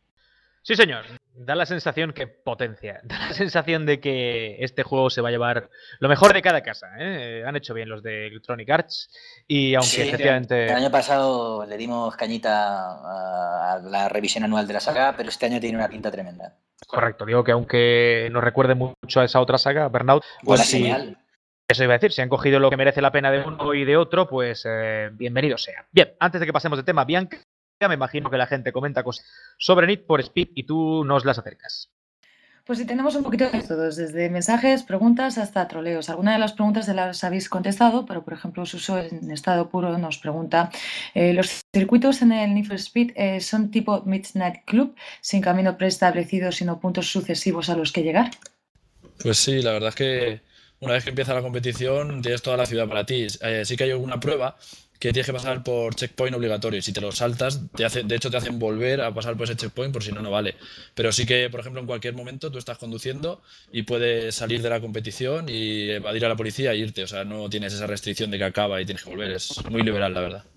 Sí, señor. Da la sensación que potencia. Da la sensación de que este juego se va a llevar lo mejor de cada casa. ¿eh? Han hecho bien los de Electronic Arts. Y aunque Sí, efectivamente. el año pasado le dimos cañita a, a la revisión anual de la saga, pero este año tiene una pinta tremenda. Correcto, digo que aunque nos recuerde mucho a esa otra saga, Burnout, pues Buena sí. señal. Eso iba a decir, si han cogido lo que merece la pena de uno y de otro, pues eh, bienvenido sea. Bien, antes de que pasemos de tema, Bianca, me imagino que la gente comenta cosas sobre Need for Speed y tú nos las acercas. Pues sí, tenemos un poquito de todos, desde mensajes, preguntas hasta troleos. Algunas de las preguntas de las habéis contestado, pero por ejemplo Suso en estado puro nos pregunta, eh, ¿los circuitos en el Need for Speed eh, son tipo Midnight Club, sin camino preestablecido, sino puntos sucesivos a los que llegar? Pues sí, la verdad es que una vez que empieza la competición tienes toda la ciudad para ti. Eh, sí que hay alguna prueba que tienes que pasar por checkpoint obligatorio y si te lo saltas, te hace, de hecho te hacen volver a pasar por ese checkpoint por si no, no vale. Pero sí que, por ejemplo, en cualquier momento tú estás conduciendo y puedes salir de la competición y evadir a la policía e irte. O sea, no tienes esa restricción de que acaba y tienes que volver. Es muy liberal, la verdad.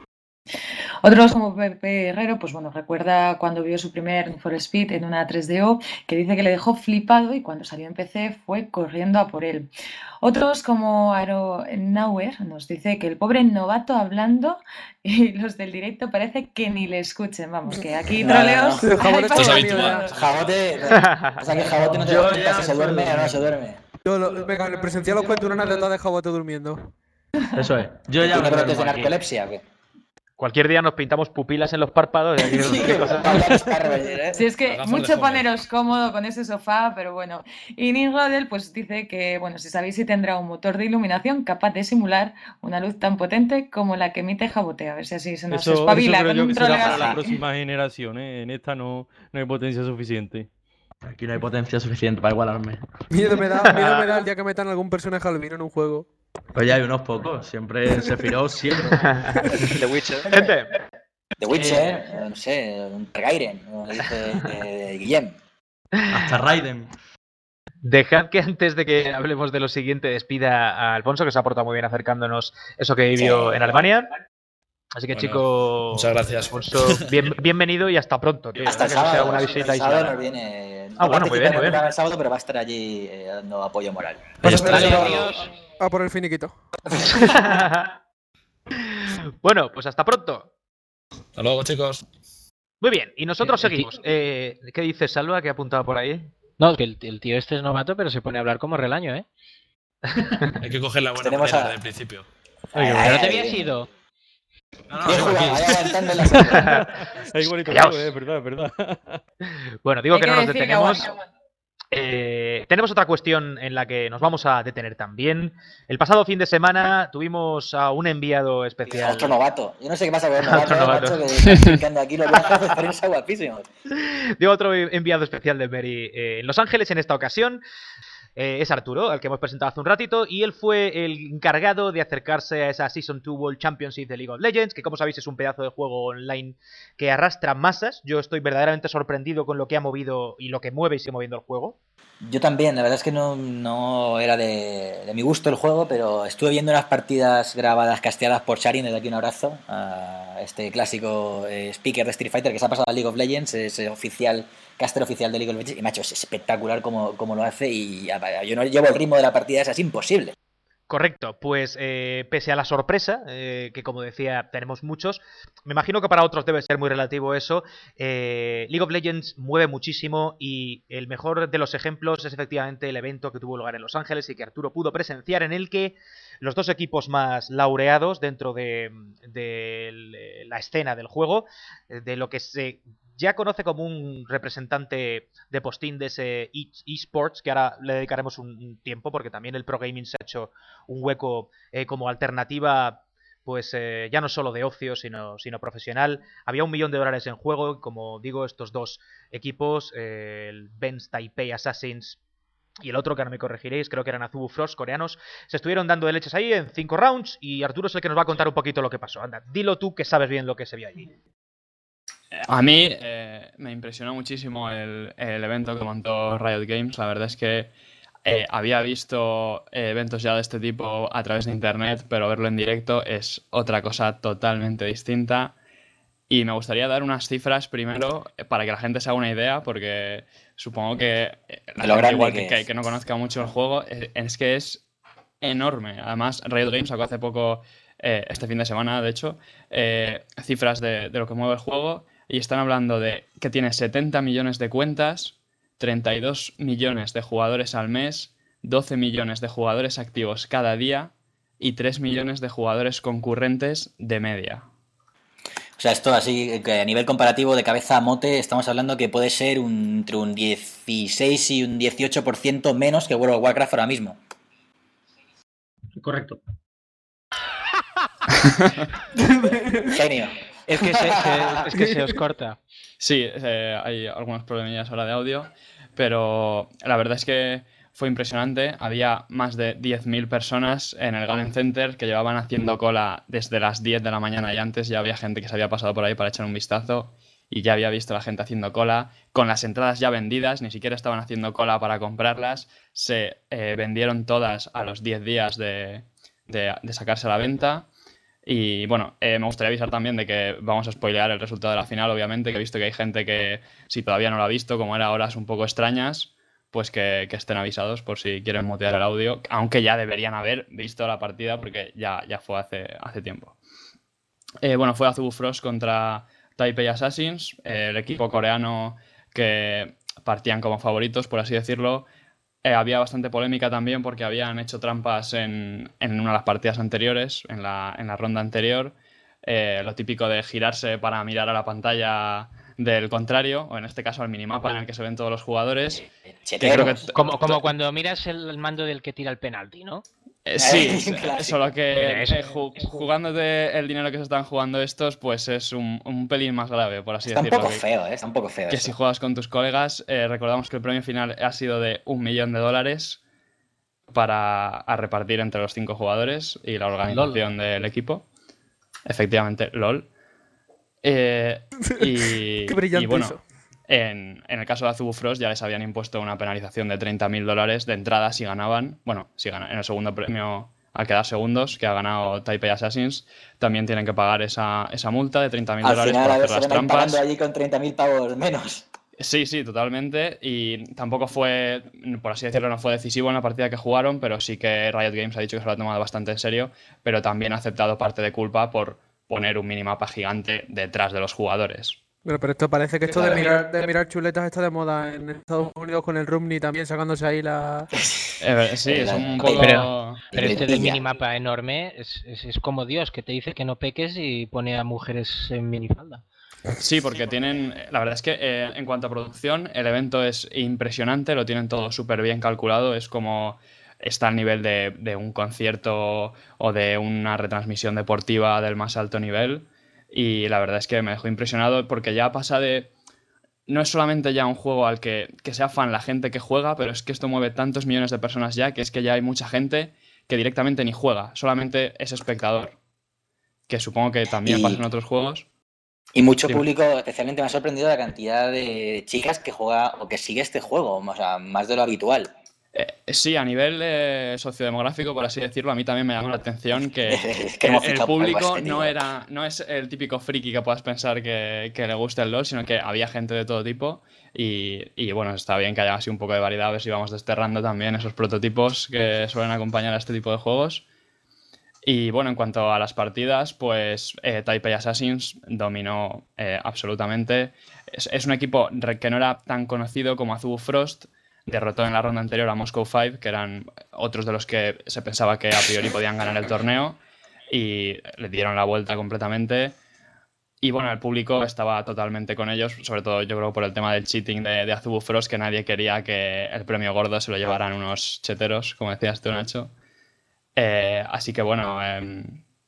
Otros como Pepe Herrero, pues bueno, recuerda cuando vio su primer Need for Speed en una tres D O, que dice que le dejó flipado y cuando salió en P C fue corriendo a por él. Otros como Aeronauer nos dice que el pobre novato hablando y los del directo parece que ni le escuchen. Vamos, que aquí troleos. No, no, no. hay para Esto es todos. habitual. Jabote, o sea que Jabote no te das cuenta si se duerme o no se duerme. Yo lo, venga, en el presencial os cuento una anécdota de Jabote durmiendo. Eso es. Yo ya ¿Tiene me brotes de duermo aquí. narcolepsia o qué? Cualquier día nos pintamos pupilas en los párpados. Y aquí, qué cosas. Sí, es que Gafas mucho de joven. poneros cómodo con ese sofá, pero bueno. Y Nick Rodel pues dice que, bueno, si sabéis si tendrá un motor de iluminación capaz de simular una luz tan potente como la que emite Jabotee. A ver si así se nos Eso, eso espabila creo con yo un que será troleo para la así. próxima generación, ¿eh? En esta no, no hay potencia suficiente. Aquí no hay potencia suficiente para igualarme. Miedo me da, miedo me da el día que metan algún personaje albino en un juego. Pues ya hay unos pocos, siempre Sephiroth, siempre. The Witcher. Gente, The Witcher, eh, no sé, un Targaryen, como dice eh, Guillem. Hasta Raiden. dejad que antes de que hablemos de lo siguiente despida a Alfonso, que se ha portado muy bien acercándonos eso que vivió Sí. en Alemania. Así que, Bueno, chico, muchas gracias. Alfonso, bien- bienvenido y hasta pronto, tío. Hasta el Que no sea sábado. una El visita sábado aislada. nos viene. Ah, bueno, muy bien, muy No bien. participa en el sábado, pero va a estar allí eh, dando apoyo moral. Ahí Vas a está. ver Vale, eso adiós. a por el finiquito. Bueno, pues hasta pronto. Hasta luego, chicos. Muy bien, y nosotros Eh, el seguimos. Eh, ¿Qué dices, Salva, que ha apuntado por ahí? No, que el, el tío este es novato, pero se pone a hablar como relaño, ¿eh? Hay que coger la buena Tenemos manera a- desde el principio. Ay, Pero ay, no te ay, habías bien. ido. No, no, Bien sigo jugado, aquí. vaya aguantando la salida. Ahí bonito, Callaos. es verdad, es verdad. Bueno, digo Hay que no nos decir que detenemos. aguanta. Eh, tenemos otra cuestión en la que nos vamos a detener también. El pasado fin de semana tuvimos a un enviado especial. Otro novato. Yo no sé qué pasa con el Otro novato, novato. macho, que está explicando aquí los viajes de experiencia guapísimos. de otro enviado especial de Mary eh, en Los Ángeles en esta ocasión. Eh, es Arturo, al que hemos presentado hace un ratito, y él fue el encargado de acercarse a esa Season dos World Championship de League of Legends, que como sabéis es un pedazo de juego online que arrastra masas. Yo estoy verdaderamente sorprendido con lo que ha movido y lo que mueve y sigue moviendo el juego. Yo también, la verdad es que no, no era de, de mi gusto el juego, pero estuve viendo unas partidas grabadas, casteadas por Sharin, desde aquí un abrazo, a este clásico eh, speaker de Street Fighter que se ha pasado a League of Legends, es eh, oficial, caster oficial de League of Legends, y macho, es espectacular como, como lo hace, y a- yo no llevo el ritmo de la partida, esa, es imposible. Correcto, pues eh, pese a la sorpresa, eh, que como decía tenemos muchos, me imagino que para otros debe ser muy relativo eso, eh, League of Legends mueve muchísimo y el mejor de los ejemplos es efectivamente el evento que tuvo lugar en Los Ángeles y que Arturo pudo presenciar, en el que los dos equipos más laureados dentro de, de la escena del juego, de lo que se ya conoce como un representante de postín de ese e- eSports, que ahora le dedicaremos un, un tiempo, porque también el Pro Gaming se ha hecho un hueco eh, como alternativa, pues eh, ya no solo de ocio, sino, sino profesional. Había un millón de dólares en juego, y como digo, estos dos equipos, eh, el Benz Taipei Assassins y el otro, que ahora me corregiréis, creo que eran Azubu Frost, coreanos, se estuvieron dando de leches ahí en cinco rounds, y Arturo es el que nos va a contar un poquito lo que pasó. Anda, dilo tú, que sabes bien lo que se vio allí. A mí eh, me impresionó muchísimo el, el evento que montó Riot Games. La verdad es que eh, había visto eh, eventos ya de este tipo a través de internet, pero verlo en directo es otra cosa totalmente distinta. Y me gustaría dar unas cifras primero eh, para que la gente se haga una idea, porque supongo que eh, la De lo gente grande igual que que, que- es. que no conozca mucho el juego, es, es que es enorme. Además, Riot Games sacó hace poco, eh, este fin de semana, de hecho, eh, cifras de, de lo que mueve el juego, y están hablando de que tiene setenta millones de cuentas, treinta y dos millones de jugadores al mes, doce millones de jugadores activos cada día y tres millones de jugadores concurrentes de media. O sea, esto así, que a nivel comparativo de cabeza a mote, estamos hablando que puede ser un, entre un dieciséis y un dieciocho por ciento menos que World of Warcraft ahora mismo. Correcto. Genio. Es que se, se- es que se os corta. Sí, eh, hay algunos problemillas ahora de audio, pero la verdad es que fue impresionante. Había más de diez mil personas en el Garden Center que llevaban haciendo cola desde las diez de la mañana, y antes ya había gente que se había pasado por ahí para echar un vistazo y ya había visto a la gente haciendo cola, con las entradas ya vendidas, ni siquiera estaban haciendo cola para comprarlas, se eh, vendieron todas a los diez días de, de, de sacarse a la venta. Y bueno, eh, me gustaría avisar también de que vamos a spoilear el resultado de la final, obviamente, que he visto que hay gente que, si todavía no lo ha visto, como era horas un poco extrañas, pues que, que estén avisados por si quieren mutear el audio, aunque ya deberían haber visto la partida porque ya, ya fue hace, hace tiempo. Eh, bueno, fue Azubu Frost contra Taipei Assassins, eh, el equipo coreano que partían como favoritos, por así decirlo. Eh, había bastante polémica también porque habían hecho trampas en, en una de las partidas anteriores, en la, en la ronda anterior, eh, lo típico de girarse para mirar a la pantalla del contrario, o en este caso al minimapa en el que se ven todos los jugadores. Que creo que t- Como, como cuando miras el, el mando del que tira el penalti, ¿no? Eh, sí, Un eh, clásico. solo que Mira, eso- eh, ju- jugándote el dinero que se están jugando estos, pues es un, un pelín más grave, por así Está un decirlo. poco que- feo, ¿eh? Está un poco feo Que eso. si juegas con tus colegas, eh, recordamos que el premio final ha sido de un millón de dólares para a repartir entre los cinco jugadores y la organización del equipo. Efectivamente, LOL. Eh, y, Qué brillante y bueno, eso. en, en el caso de Azubu Frost ya les habían impuesto una penalización de treinta mil dólares de entrada si ganaban. Bueno, si ganan en el segundo premio al quedar segundos, que ha ganado Taipei Assassins, también tienen que pagar esa, esa multa de treinta mil Al dólares final, por a ver, hacer se las van a ir trampas. pagando allí con treinta mil pavos menos. Sí, sí, totalmente. Y tampoco fue, por así decirlo, no fue decisivo en la partida que jugaron, pero sí que Riot Games ha dicho que se lo ha tomado bastante en serio, pero también ha aceptado parte de culpa por poner un minimapa gigante detrás de los jugadores. Bueno, pero esto parece que esto de Claro. mirar, de mirar chuletas está de moda en Estados Unidos con el Rumney también sacándose ahí la... Eh, sí, es un poco... Pero, pero este del minimapa enorme es, es, es como Dios, que te dice que no peques y pone a mujeres en minifalda. Sí, porque tienen, la verdad es que eh, en cuanto a producción, el evento es impresionante, lo tienen todo súper bien calculado, es como está al nivel de, de un concierto o de una retransmisión deportiva del más alto nivel, y la verdad es que me dejó impresionado porque ya pasa de... No es solamente ya un juego al que, que sea fan la gente que juega, pero es que esto mueve tantos millones de personas ya que es que ya hay mucha gente que directamente ni juega, solamente es espectador, que supongo que también Y- pasa en otros juegos. Y mucho Dime. público, especialmente me ha sorprendido la cantidad de chicas que juega o que sigue este juego, o sea, más de lo habitual. Eh, sí, a nivel eh, sociodemográfico, por así decirlo, a mí también me llamó la atención que, Es que el, hemos el fichado por algo público este, no tío. era, no es el típico friki que puedas pensar que, que le gusta el LoL, sino que había gente de todo tipo y, y bueno, está bien que haya así un poco de variedad, a ver si vamos desterrando también esos prototipos que suelen acompañar a este tipo de juegos. Y bueno, en cuanto a las partidas, pues eh, Taipei Assassins dominó eh, absolutamente. Es, es un equipo re- que no era tan conocido como Azubu Frost. Derrotó en la ronda anterior a Moscow Five, que eran otros de los que se pensaba que a priori podían ganar el torneo. Y le dieron la vuelta completamente. Y bueno, el público estaba totalmente con ellos, sobre todo yo creo por el tema del cheating de, de Azubu Frost, que nadie quería que el premio gordo se lo llevaran unos cheteros, como decías tú, Nacho. Eh, así que bueno, eh,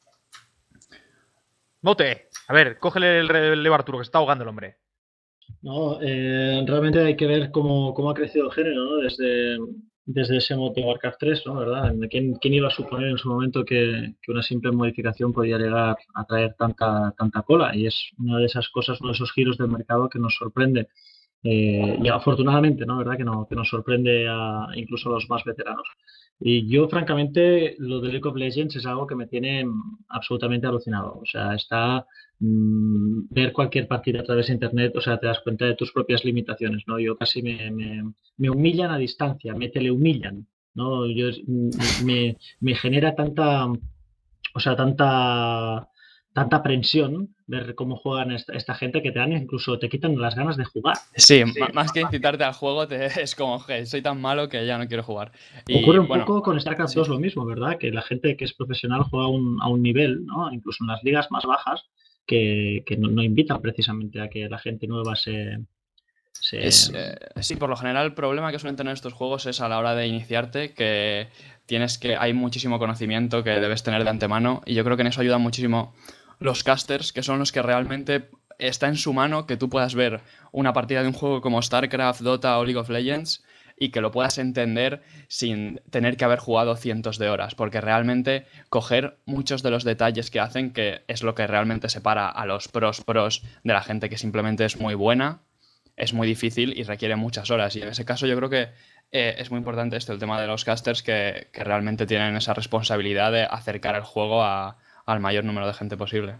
Mote, a ver, cógele el relevo a Arturo, que se está ahogando el hombre. No, eh, realmente hay que ver cómo, cómo ha crecido el género, ¿no? Desde, desde ese modo de Warcraft tres, ¿no? ¿Verdad? ¿Quién, quién iba a suponer en su momento que, que una simple modificación podía llegar a traer tanta, tanta cola? Y es una de esas cosas, uno de esos giros del mercado que nos sorprende. Eh, y afortunadamente, ¿no? ¿Verdad? Que, no, que nos sorprende a incluso a los más veteranos. Y yo, francamente, lo de League of Legends es algo que me tiene mm, absolutamente alucinado. O sea, está mm, ver cualquier partida a través de internet, o sea, te das cuenta de tus propias limitaciones, ¿no? Yo casi me, me, me humillan a distancia, me telehumillan, ¿no? Yo, mm, me, me genera tanta, o sea, tanta, tanta aprensión ver cómo juegan esta, esta gente que te dan, incluso te quitan las ganas de jugar. sí, ma- más que incitarte al juego, te, es como, "Hey, soy tan malo que ya no quiero jugar". Y Ocurre un bueno, poco con StarCraft dos lo mismo, ¿verdad? Que la gente que es profesional juega a un, a un nivel, ¿no? Incluso en las ligas más bajas, que, que no, no invitan precisamente a que la gente nueva se... se... Es, eh, sí, por lo general el problema que suelen tener estos juegos es a la hora de iniciarte, que tienes que hay muchísimo conocimiento que debes tener de antemano y yo creo que en eso ayudan muchísimo los casters, que son los que realmente está en su mano que tú puedas ver una partida de un juego como StarCraft, Dota o League of Legends y que lo puedas entender sin tener que haber jugado cientos de horas, porque realmente coger muchos de los detalles que hacen, que es lo que realmente separa a los pros pros de la gente que simplemente es muy buena, es muy difícil y requiere muchas horas. Y en ese caso yo creo que eh, es muy importante esto, el tema de los casters que, que realmente tienen esa responsabilidad de acercar el juego a, al mayor número de gente posible.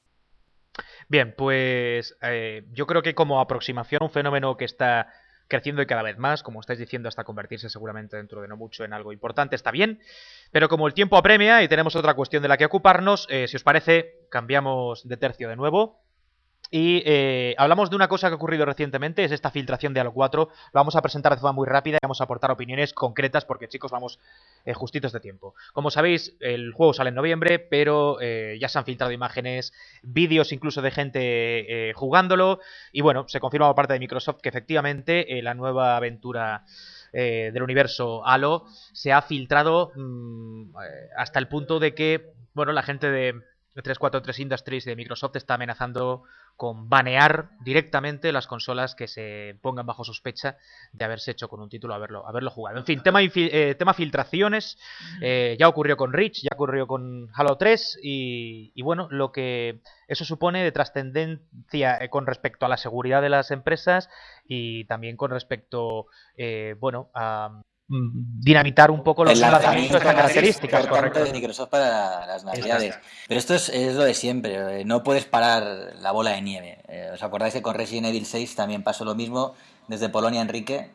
Bien, pues eh, yo creo que como aproximación, un fenómeno que está creciendo y cada vez más, como estáis diciendo, hasta convertirse seguramente dentro de no mucho en algo importante, está bien. Pero como el tiempo apremia y tenemos otra cuestión de la que ocuparnos, eh, si os parece, cambiamos de tercio de nuevo. Y eh, hablamos de una cosa que ha ocurrido recientemente, es esta filtración de Halo cuatro. Lo vamos a presentar de forma muy rápida y vamos a aportar opiniones concretas porque, chicos, vamos eh, justitos de tiempo. Como sabéis, el juego sale en noviembre, pero eh, ya se han filtrado imágenes, vídeos incluso de gente eh, jugándolo. Y bueno, se confirma por parte de Microsoft que efectivamente eh, la nueva aventura eh, del universo Halo se ha filtrado mmm, eh, hasta el punto de que, bueno, la gente de trescientos cuarenta y tres Industries de Microsoft está amenazando con banear directamente las consolas que se pongan bajo sospecha de haberse hecho con un título, haberlo, haberlo jugado. En fin, tema, eh, tema filtraciones, eh, ya ocurrió con Reach, ya ocurrió con Halo tres y, y bueno, lo que eso supone de trascendencia eh, con respecto a la seguridad de las empresas y también con respecto, eh, bueno, a dinamitar un poco los lanzamientos de estas características, correcto, de Microsoft para las navidades. Pero esto es, es lo de siempre, no puedes parar la bola de nieve. Eh, ¿Os acordáis que con Resident Evil seis también pasó lo mismo? Desde Polonia, Enrique,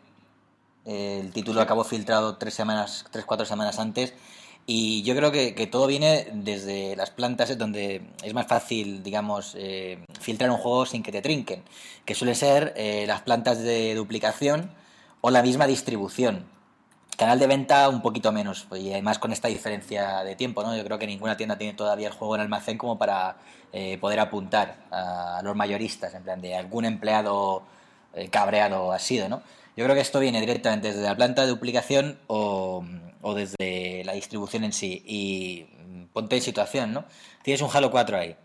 eh, el título acabó filtrado tres semanas, tres, cuatro semanas antes. Y yo creo que, que todo viene desde las plantas, donde es más fácil, digamos, eh, filtrar un juego sin que te trinquen, que suele ser eh, las plantas de duplicación o la misma distribución. Canal de venta un poquito menos, y además con esta diferencia de tiempo, ¿no? Yo creo que ninguna tienda tiene todavía el juego en almacén como para eh, poder apuntar a, a los mayoristas, en plan de algún empleado eh, cabreado ha sido, ¿no? Yo creo que esto viene directamente desde la planta de duplicación o, o desde la distribución en sí. Y ponte en situación, ¿no? Tienes un Halo cuatro ahí,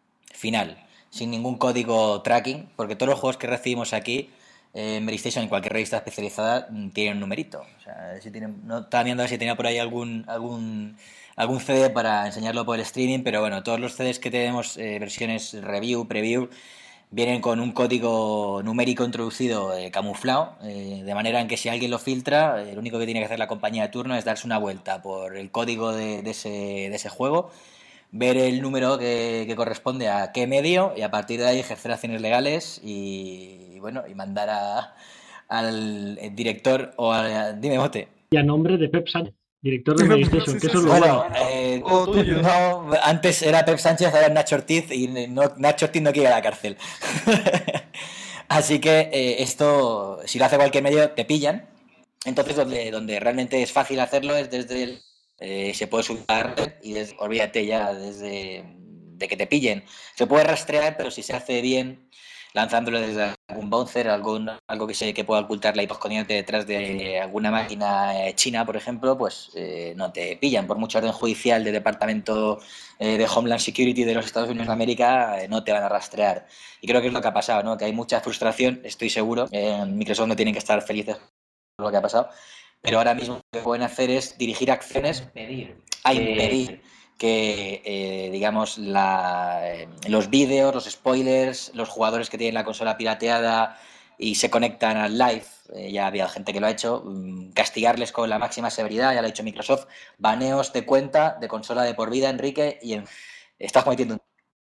final, sin ningún código tracking, porque todos los juegos que recibimos aquí en PlayStation, en cualquier revista especializada, tiene un numerito. O sea, si tienen, no estaba viendo a ver si tenía por ahí algún algún algún C D para enseñarlo por el streaming, pero bueno, todos los C Ds que tenemos, eh, versiones review, preview, vienen con un código numérico introducido eh, camuflado, eh, de manera en que si alguien lo filtra, eh, lo único que tiene que hacer la compañía de turno es darse una vuelta por el código de, de, ese, de ese juego, ver el número que, que corresponde a qué medio y a partir de ahí ejercer acciones legales y, y bueno, y mandar a, al director o a... Dime, Mote. Y a nombre de Pep Sánchez, director de PlayStation, que eso es lo bueno. bueno. Eh, no, antes era Pep Sánchez, ahora es Nacho Ortiz y no, Nacho Ortiz no quiere ir a la cárcel. Así que eh, esto, si lo hace cualquier medio, te pillan. Entonces, donde, donde realmente es fácil hacerlo es desde el... Eh, se puede subir a la red y des, olvídate ya desde de que te pillen. Se puede rastrear, pero si se hace bien, lanzándolo desde algún bouncer, algún, algo que se que pueda ocultar la I P escondiente detrás de alguna máquina china, por ejemplo, pues eh, no te pillan. Por mucha orden judicial del Departamento eh, de Homeland Security de los Estados Unidos de América, eh, no te van a rastrear. Y creo que es lo que ha pasado, ¿no? Que hay mucha frustración, estoy seguro. Eh, Microsoft no tienen que estar felices por lo que ha pasado. Pero ahora mismo lo que pueden hacer es dirigir acciones Impedir. a impedir que, eh, digamos, la, eh, los vídeos, los spoilers, los jugadores que tienen la consola pirateada y se conectan al live, eh, ya había gente que lo ha hecho, um, castigarles con la máxima severidad, ya lo ha hecho Microsoft, baneos de cuenta de consola de por vida, Enrique, y en, estás cometiendo un...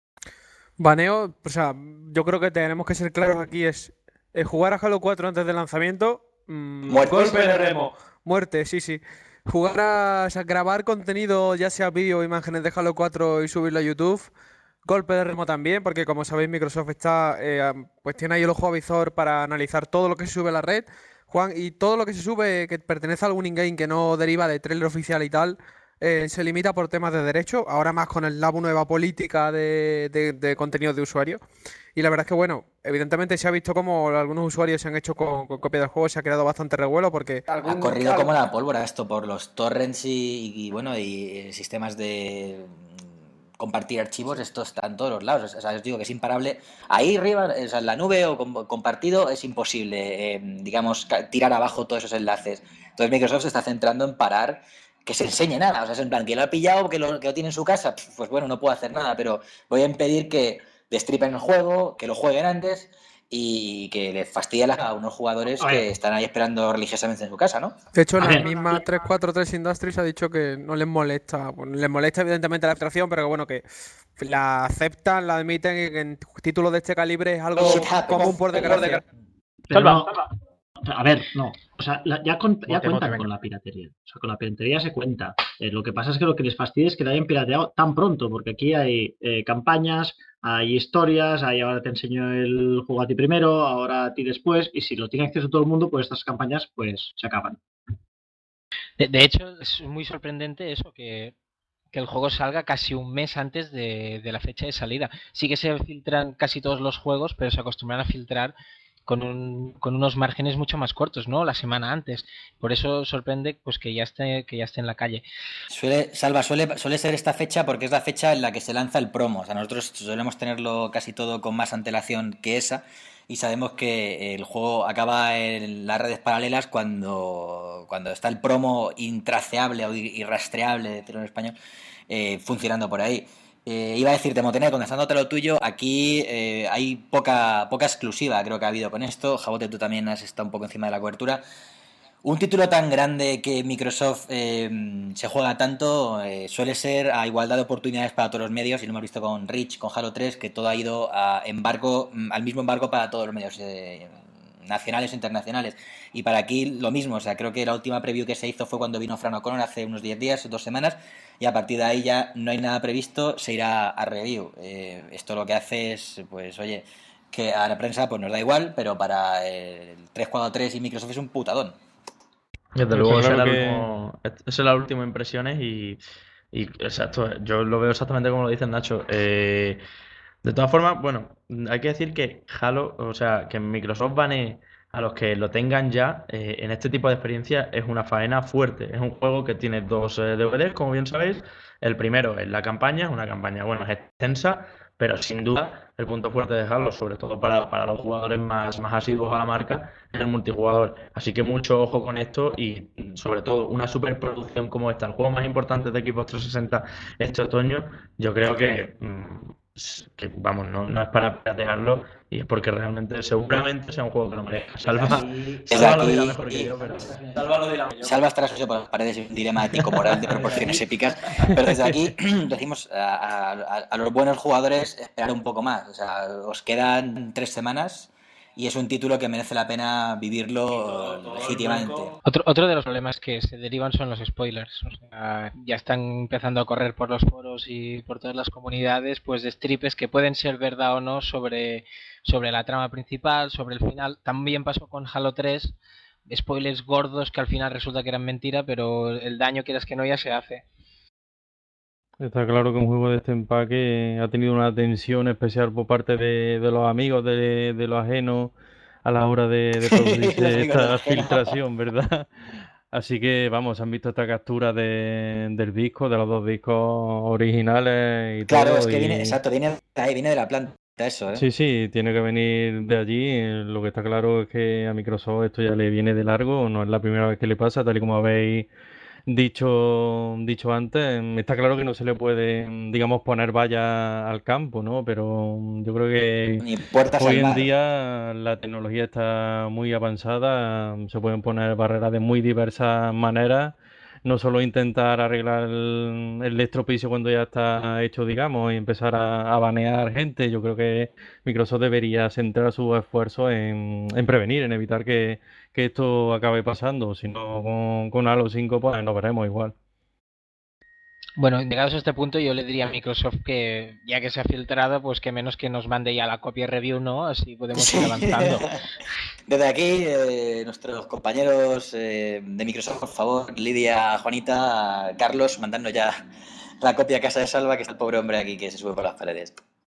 Baneo, o sea, yo creo que tenemos que ser claros aquí, es, es jugar a Halo cuatro antes del lanzamiento. Mm, golpe de remo. Muerte, sí, sí. Jugar a, o sea, grabar contenido, ya sea vídeo o imágenes de Halo cuatro y subirlo a YouTube. Golpe de remo también, porque como sabéis, Microsoft está, eh, pues tiene ahí el ojo avizor para analizar todo lo que se sube a la red. Juan, y todo lo que se sube que pertenece a algún in-game que no deriva de trailer oficial y tal, eh, se limita por temas de derecho. Ahora más con el, la nueva política de, de, de contenido de usuario. Y la verdad es que, bueno, evidentemente se ha visto como algunos usuarios se han hecho con, con copia del juego, se ha creado bastante revuelo porque... Algún... Ha corrido como la pólvora esto por los torrents y, y bueno, y sistemas de compartir archivos, esto está en todos los lados. O sea, os digo que es imparable. Ahí arriba, o sea, en la nube o compartido, es imposible, eh, digamos, tirar abajo todos esos enlaces. Entonces Microsoft se está centrando en parar que se enseñe nada. O sea, es en plan, que lo ha pillado, que lo, que lo tiene en su casa, pues bueno, no puedo hacer nada, pero voy a impedir que destripen el juego, que lo jueguen antes y que les fastidien a unos jugadores que están ahí esperando religiosamente en su casa, ¿no? De hecho, la misma trescientos cuarenta y tres Industries ha dicho que no les molesta, bueno, les molesta evidentemente la abstracción, pero que bueno, que la aceptan, la admiten y que en títulos de este calibre es algo común por desgracia. Pero no, A ver, no. O sea, la, ya, con, ya Mote, cuentan mote, con la piratería. O sea, con la piratería se cuenta. Eh, lo que pasa es que lo que les fastidia es que la hayan pirateado tan pronto, porque aquí hay eh, campañas, hay historias, hay ahora te enseño el juego a ti primero, ahora a ti después, y si lo tiene acceso todo el mundo, pues estas campañas pues se acaban. De, de hecho, es muy sorprendente eso, que, que el juego salga casi un mes antes de, de la fecha de salida. Sí que se filtran casi todos los juegos, pero se acostumbran a filtrar con, un, con unos márgenes mucho más cortos, ¿no? La semana antes. Por eso sorprende pues que ya esté, que ya esté en la calle. Suele, Salva, suele, suele ser esta fecha porque es la fecha en la que se lanza el promo. O sea, nosotros solemos tenerlo casi todo con más antelación que esa. Y sabemos que el juego acaba en las redes paralelas cuando, cuando está el promo intraceable o irrastreable, decirlo en español, eh, funcionando por ahí. Eh, iba a decirte, Motené, contestándote lo tuyo, aquí eh, hay poca, poca exclusiva, creo que ha habido con esto. Jabote, tú también has estado un poco encima de la cobertura. Un título tan grande que Microsoft eh, se juega tanto eh, suele ser a igualdad de oportunidades para todos los medios, y lo hemos visto con Reach, con Halo tres, que todo ha ido a embargo, al mismo embargo para todos los medios eh, nacionales o internacionales. Y para aquí lo mismo, o sea, creo que la última preview que se hizo fue cuando vino Fran O'Connor hace unos diez días, dos semanas, y a partir de ahí ya no hay nada previsto, se irá a review. Eh, esto lo que hace es, pues oye, que a la prensa pues nos da igual, pero para el tres cuatro tres y Microsoft es un putadón. Desde luego, esa es la última impresiones y, y exacto, yo lo veo exactamente como lo dice Nacho. Eh, de todas formas, bueno, hay que decir que Halo, o sea, que Microsoft banee a los que lo tengan ya eh, en este tipo de experiencia es una faena fuerte. Es un juego que tiene dos eh, D V Ds, como bien sabéis. El primero es la campaña, es una campaña, bueno, es extensa, pero sin duda el punto fuerte de Halo, sobre todo para, para los jugadores más, más asiduos a la marca, es el multijugador. Así que mucho ojo con esto y sobre todo una superproducción como esta, el juego más importante de Xbox trescientos sesenta este otoño, yo creo que... Mmm, que vamos, no, no es para piratearlo y es porque realmente seguramente sea un juego que lo merezca. Salva, Salva lo dirá mejor que yo, pero Salva lo dirá mejor. Salva estará sucio por las paredes, un dilema ético-moral de proporciones épicas, pero desde aquí decimos a, a, a los buenos jugadores esperar un poco más. O sea, os quedan tres semanas y es un título que merece la pena vivirlo todo, todo legítimamente. Otro, otro de los problemas que se derivan son los spoilers. O sea, ya están empezando a correr por los foros y por todas las comunidades, pues destripes que pueden ser verdad o no sobre, sobre la trama principal, sobre el final. También pasó con Halo tres, spoilers gordos que al final resulta que eran mentira, pero el daño, quieras que no, ya se hace. Está claro que un juego de este empaque ha tenido una atención especial por parte de, de los amigos, de, de los ajenos, a la hora de, de producirse esta filtración, ¿verdad? Así que, vamos, han visto esta captura de, del disco, de los dos discos originales y claro, todo. Claro, es que y... viene, exacto, viene de ahí, viene de la planta eso, ¿eh? Sí, sí, tiene que venir de allí. Lo que está claro es que a Microsoft esto ya le viene de largo, no es la primera vez que le pasa, tal y como habéis dicho dicho antes. Está claro que no se le puede, digamos, poner valla al campo, ¿no? Pero yo creo que Ni puertas hoy al en mar. día la tecnología está muy avanzada, se pueden poner barreras de muy diversas maneras, no solo intentar arreglar el, el estropicio cuando ya está hecho, digamos, y empezar a, a banear gente. Yo creo que Microsoft debería centrar sus esfuerzos en, en prevenir, en evitar que, que esto acabe pasando. Si no, con, con Halo cinco, pues nos veremos igual. Bueno, llegados a este punto, yo le diría a Microsoft que, ya que se ha filtrado, pues que menos que nos mande ya la copia review, ¿no? Así podemos sí. ir avanzando. Desde aquí, eh, nuestros compañeros eh, de Microsoft, por favor, Lidia, Juanita, Carlos, mandadnos ya la copia a casa de Salva, que está el pobre hombre aquí que se sube por las paredes.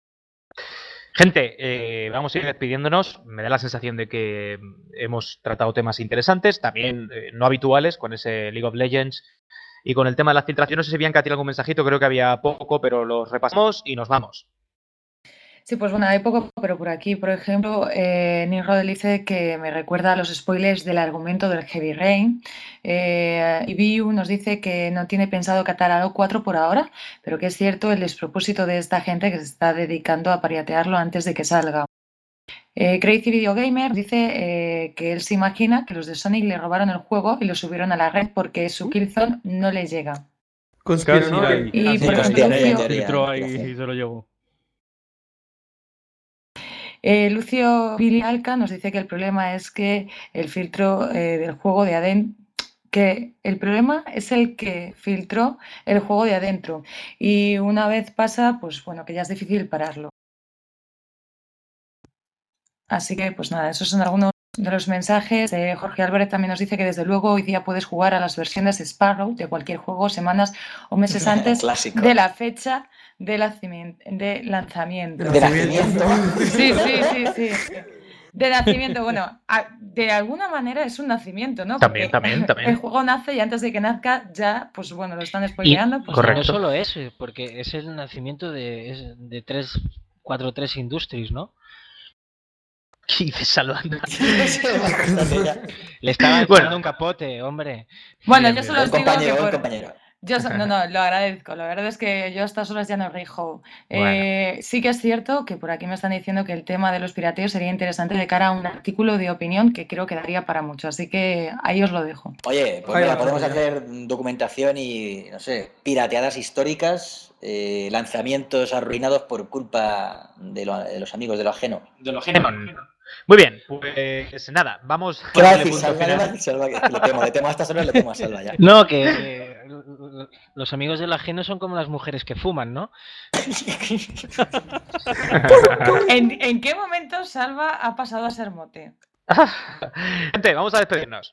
Gente, eh, vamos a ir despidiéndonos. Me da la sensación de que hemos tratado temas interesantes, también eh, no habituales, con ese League of Legends y con el tema de las filtraciones. No sé si Bianca tiene algún mensajito, creo que había poco, pero los repasamos y nos vamos. Sí, pues bueno, hay poco, pero por aquí, por ejemplo, eh, Nimrod dice que me recuerda a los spoilers del argumento del Heavy Rain. Eh, y Biu nos dice que no tiene pensado catar Halo cuatro por ahora, pero que es cierto el despropósito de esta gente que se está dedicando a piratearlo antes de que salga. Eh, Crazy Video Gamer dice eh, que él se imagina que los de Sonic le robaron el juego y lo subieron a la red porque su Killzone no le llega. Conspiración. Y Sí, por sí, ejemplo, sí, Lucio, filtró ahí y se lo llevó. Eh, Lucio Vilialca nos dice que el problema es que el filtro eh, del juego de adentro, que el problema es el que filtró el juego de adentro y una vez pasa, pues bueno, que ya es difícil pararlo. Así que pues nada, esos son algunos de los mensajes. Eh, Jorge Álvarez también nos dice que desde luego hoy día puedes jugar a las versiones Sparrow de cualquier juego semanas o meses antes Clásico. de la fecha de, lanzamiento, de lanzamiento. De nacimiento. Sí, sí, sí, sí. De nacimiento, bueno, a- de alguna manera es un nacimiento, ¿no? También, Porque también, también. el juego nace y antes de que nazca ya, pues bueno, lo están Y spoileando. Pues, no solo eso, porque es el nacimiento de, es de tres cuatro tres Industries, ¿no? ¿Qué dices, salvando? Le estaba Bueno. echando un capote, hombre. Bueno, Bien, yo bien. solo os Buen digo compañero, que buen por- compañero. Yo so- no, no, lo agradezco. La verdad es que yo a estas horas ya no rijo. Eh, sí que es cierto que por aquí me están diciendo que el tema de los pirateos sería interesante de cara a un artículo de opinión que creo que daría para mucho. Así que ahí os lo dejo. Oye, pues Ahí mira, va, podemos ya. hacer documentación y, no sé, pirateadas históricas, eh, lanzamientos arruinados por culpa de, lo- de los amigos de lo ajeno. De lo Muy bien, pues nada, vamos ¿Qué va a darle decir punto Salva? ¿Qué va a final. decir Salva? Que le temo, le temo a estas horas, le temo a Salva ya. No, que eh, los amigos del ajeno son como las mujeres que fuman, ¿no? ¿En, en qué momento Salva ha pasado a ser mote? Gente, vamos a despedirnos.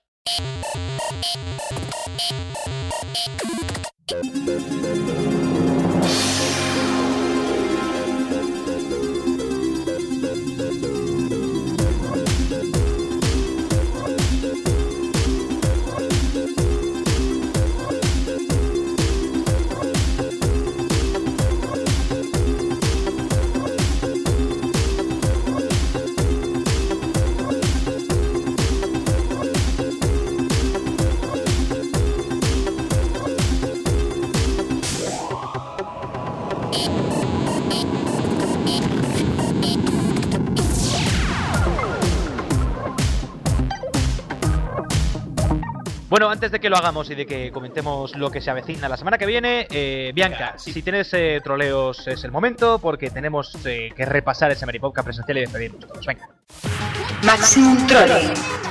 Bueno, antes de que lo hagamos y de que comentemos lo que se avecina la semana que viene, eh, Bianca, si tienes eh, troleos es el momento porque tenemos eh, que repasar ese Meripodcast presencial y despedirnos todos. Venga. Maximum Trolling.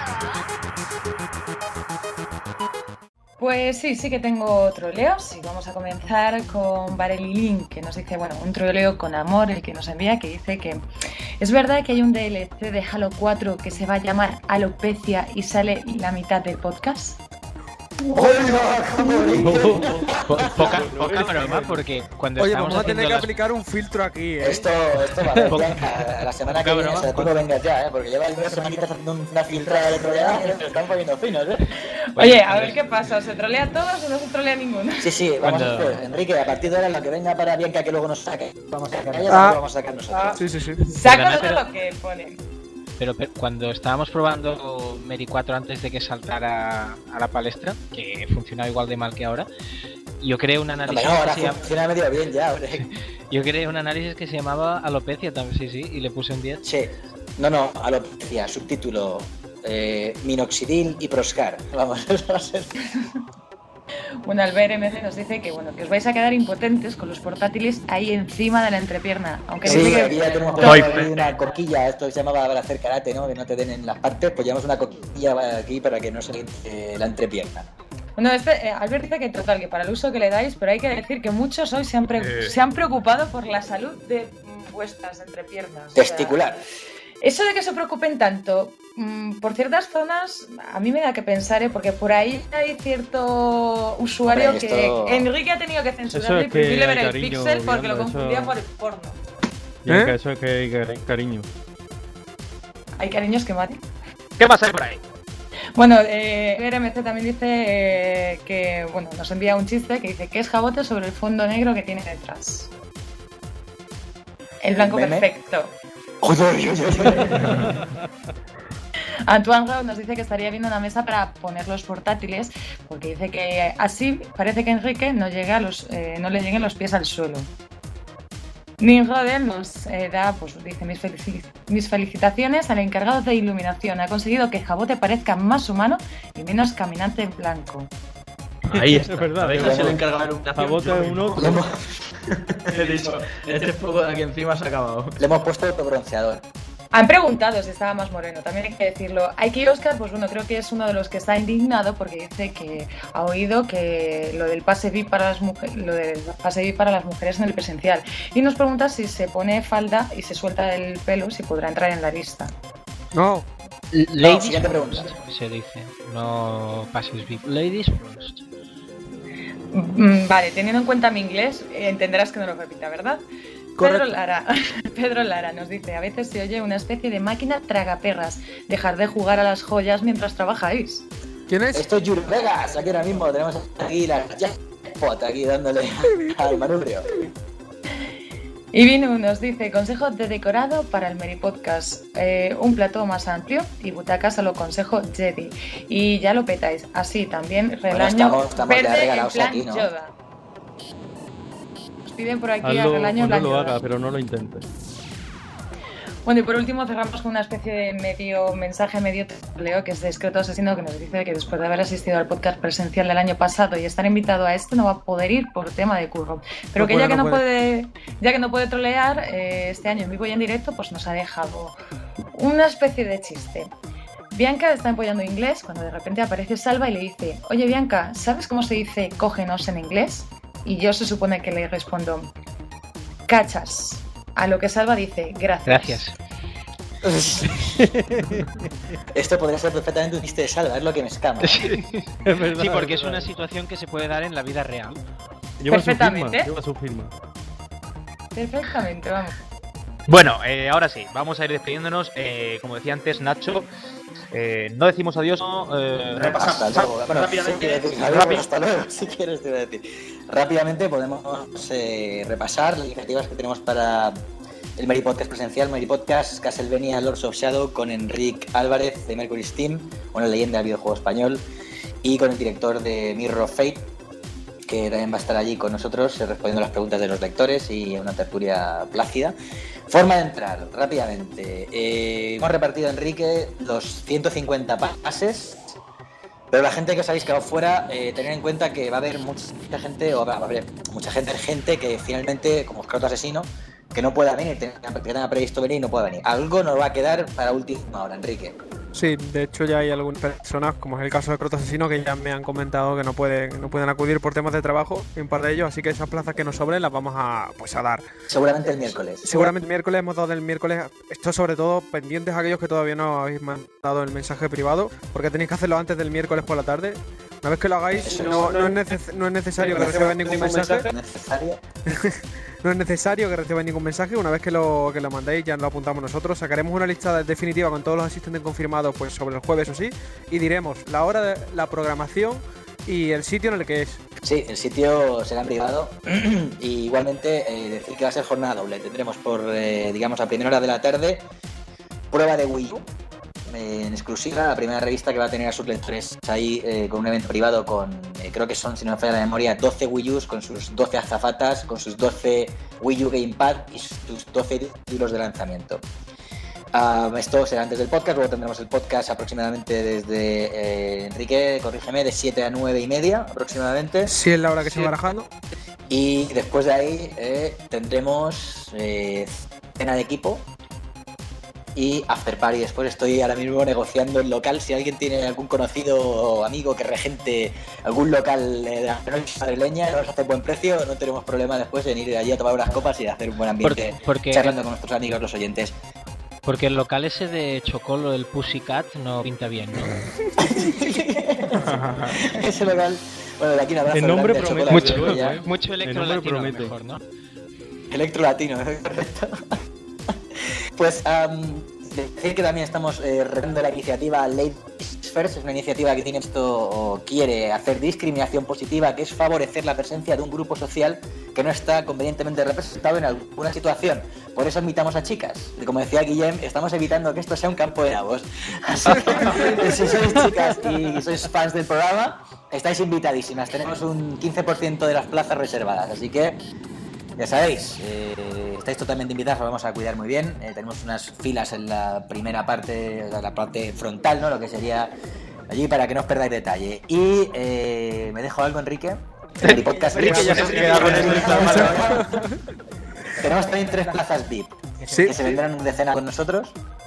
Pues sí, sí que tengo troleos y vamos a comenzar con Barelilin, que nos dice, bueno, un troleo con amor, el que nos envía, que dice que es verdad que hay un D L C de Halo cuatro que se va a llamar Alopecia y sale la mitad del podcast. Po- Poca, poca broma, porque cuando Oye, estamos vamos a tener haciendo que las... aplicar un filtro aquí, ¿eh? Esto, esto va a ver, Bianca, la semana que Poca viene, broma. o sea, tú no vengas ya, ¿eh? Porque lleva unas semanitas haciendo una filtrada de troleada y nos están poniendo finos, ¿eh? Oye, a ver qué pasa, ¿se trolea a todos o no se trolea a ninguno? Sí, sí, vamos Cuando- a hacer. Enrique, a partir de ahora lo que venga para Bianca que luego nos saque. Vamos a sacar a ella, Ah. lo vamos a sacar nosotros. Sí, sí, sí. Saco Perdona, todo pero- lo que pone. Pero, pero cuando estábamos probando Meri cuatro antes de que saltara a la palestra, que funcionaba igual de mal que ahora, yo creé un No, análisis pero ahora que se llama- funciona medio bien ya, hombre. yo creé un análisis que se llamaba alopecia también, sí, sí, y le puse un diez. Sí, no, no, alopecia, subtítulo, eh, minoxidil y proscar. Vamos, eso va a ser. Bueno, el B R M C nos dice que bueno, que os vais a quedar impotentes con los portátiles ahí encima de la entrepierna. Aunque Sí, dice que- aquí ya tenemos Ay, por ahí una coquilla, esto que se llamaba para hacer karate, ¿no? Que no te den en las partes, pues llevamos una coquilla aquí para que no se le eh, la entrepierna. Bueno, este, eh, Albert dice que total, que para el uso que le dais, pero hay que decir que muchos hoy se han, pre- Eh. se han preocupado por la salud de mm, vuestras entrepiernas. O sea, Testicular. eso de que se preocupen tanto, mm, por ciertas zonas, a mí me da que pensar, ¿eh? Porque por ahí hay cierto usuario Hombre, que esto- Enrique ha tenido que censurarlo Eso y es prohibirle que, ver el cariño, pixel porque lo Bianca, eso- confundía por el porno. Bianca, ¿Eh? eso es que hay cari- cariño. Hay cariños que maten. ¿Qué más hay por ahí? Bueno, eh, R M C también dice eh, que, bueno, nos envía un chiste que dice que es jabote sobre el fondo negro que tiene detrás. El blanco ¿Meme? perfecto. Antoine Grau nos dice que estaría viendo una mesa para poner los portátiles porque dice que así parece que Enrique no, llega a los, eh, no le lleguen los pies al suelo. Ninrodel nos eh, da, pues dice, mis, felici- mis felicitaciones al encargado de iluminación. Ha conseguido que Jabote parezca más humano y menos caminante en blanco. Ahí Es está. verdad, ¿Sabéis es que se le verdad. encarga de iluminación? Jabote Yo es un mismo. ojo. He dicho, este fuego de aquí encima se ha acabado. Le hemos puesto autobronceador. Han preguntado si estaba más moreno, también hay que decirlo. Aiki Oscar, pues bueno, creo que es uno de los que está indignado porque dice que ha oído que lo del pase V I P para las mujeres, lo del pase V I P para las mujeres en el presencial. Y nos pregunta si se pone falda y se suelta el pelo, si podrá entrar en la lista. No. Ladies no, first, se dice. No pases V I P. Ladies first. Mm, Vale, teniendo en cuenta mi inglés, eh, entenderás que no lo repita, ¿verdad? Pedro Lara, Pedro Lara nos dice, a veces se oye una especie de máquina tragaperras. Dejar de jugar a las joyas mientras trabajáis. ¿Quién es? Esto es Yuri Vegas, aquí ahora mismo tenemos aquí la jackpot, aquí dándole al manubrio. Y Vinu nos dice, consejo de decorado para el Meri Podcast, eh, un plató más amplio y butacas a lo consejo Jedi. Y ya lo petáis, así también relaño estamos- estamos ya verde en regalados plan aquí, ¿no? Yoda. Nos piden por aquí a Hazlo relaño o no plan lo Yoda. haga, pero no lo intentes. Bueno, y por último cerramos con una especie de medio mensaje, medio leo, que es de Discreto Asesino, que nos dice que después de haber asistido al podcast presencial del año pasado y estar invitado a este, no va a poder ir por tema de curro. Pero No que puede, ya que no no puede. puede, ya que no puede trolear, eh, este año en vivo y en directo, pues nos ha dejado una especie de chiste. Bianca está empollando inglés cuando de repente aparece Salva y le dice, oye Bianca, ¿sabes cómo se dice cógenos en inglés? Y yo se supone que le respondo, cachas. A lo que Salva dice, gracias. Gracias. Esto podría ser perfectamente un chiste de Salva, es lo que me escama. Sí, Es verdad, sí, porque es es una verdad. situación que se puede dar en la vida real. Lleva su firma, Perfectamente. lleva su firma. Perfectamente, vamos. Bueno, eh, ahora sí, vamos a ir despidiéndonos. Eh, como decía antes Nacho, eh, no decimos adiós. Eh, Hasta luego. Bueno, rápidamente, si quieres decir adiós, rápido. hasta luego, si quieres te voy a decir. Rápidamente podemos eh, repasar las iniciativas que tenemos para el Meri Podcast presencial. Meri Podcast Castlevania Lords of Shadow con Enric Álvarez de Mercury Steam, una leyenda del videojuego español, y con el director de Mirror of Fate, que también va a estar allí con nosotros eh, respondiendo a las preguntas de los lectores y una tertulia plácida. Forma de entrar, rápidamente. Eh, hemos repartido, Enrique, los ciento cincuenta pases, pero la gente que os habéis quedado fuera, eh, tener en cuenta que va a haber mucha gente, o va a haber mucha gente, gente que finalmente, como Scroto Asesino, que no pueda venir, que tenga previsto venir y no pueda venir. Algo nos va a quedar para última hora, Enrique. Sí, de hecho ya hay algunas personas, como es el caso de Croto Asesino, que ya me han comentado que no pueden, no pueden acudir por temas de trabajo, y un par de ellos, así que esas plazas que nos sobren las vamos a, pues, a dar. Seguramente el miércoles. Seguramente el miércoles, hemos dado el miércoles. Esto sobre todo pendientes a aquellos que todavía no habéis mandado el mensaje privado, porque tenéis que hacerlo antes del miércoles por la tarde. Una vez que lo hagáis, no, no, es, neces no es necesario que reciban ningún mensaje. ¿Necesario? No es necesario que reciban ningún mensaje. Una vez que lo, que lo mandéis, ya lo apuntamos nosotros. Sacaremos una lista definitiva con todos los asistentes confirmados, pues sobre el jueves o sí, y diremos la hora, de la programación y el sitio en el que es. Sí, el sitio será en privado. Y igualmente eh, decir que va a ser jornada doble. Tendremos por, eh, digamos, a primera hora de la tarde prueba de Wii U eh, en exclusiva, la primera revista que va a tener a sus lectores ahí eh, con un evento privado con, eh, creo que son, si no me falla la memoria, doce Wii U's con sus doce azafatas, con sus doce Wii U Gamepad y sus doce títulos de lanzamiento. Uh, esto será antes del podcast, luego tendremos el podcast aproximadamente desde, eh, Enrique, corrígeme, de siete a nueve y media aproximadamente. Sí, es la hora que se va barajando. Y después de ahí eh, tendremos eh, cena de equipo y after party. Después estoy ahora mismo negociando el local. Si alguien tiene algún conocido o amigo que regente algún local eh, de la noche madrileña, nos hace buen precio, no tenemos problema después en ir allí a tomar unas copas y hacer un buen ambiente Porque- porque- charlando con nuestros amigos los oyentes. Porque el local ese de Chocolo, el Pussycat, no pinta bien, ¿no? Ese local, bueno, de aquí un abrazo El nombre grande a promete, Chocolate, desde luego, ya. ¿eh? Mucho El electro nombre latino a lo promete. mejor, ¿no? Electro latino, correcto. Pues um, decir que también estamos eh, retando la iniciativa Ladies First. Es una iniciativa que tiene esto o quiere hacer discriminación positiva, que es favorecer la presencia de un grupo social que no está convenientemente representado en alguna situación. Por eso invitamos a chicas. Y como decía Guillem, estamos evitando que esto sea un campo de nabos. Así que si sois chicas y sois fans del programa, estáis invitadísimas. Tenemos un quince por ciento de las plazas reservadas, así que ya sabéis, eh, estáis totalmente invitados, lo vamos a cuidar muy bien. Eh, tenemos unas filas en la primera parte, la parte frontal, ¿no? Lo que sería allí para que no os perdáis detalle. Y eh, me dejo algo, Enrique. El podcast Enrique ya se queda con el Tenemos también tres plazas V I P que, Sí. que se vendrán de cena con nosotros.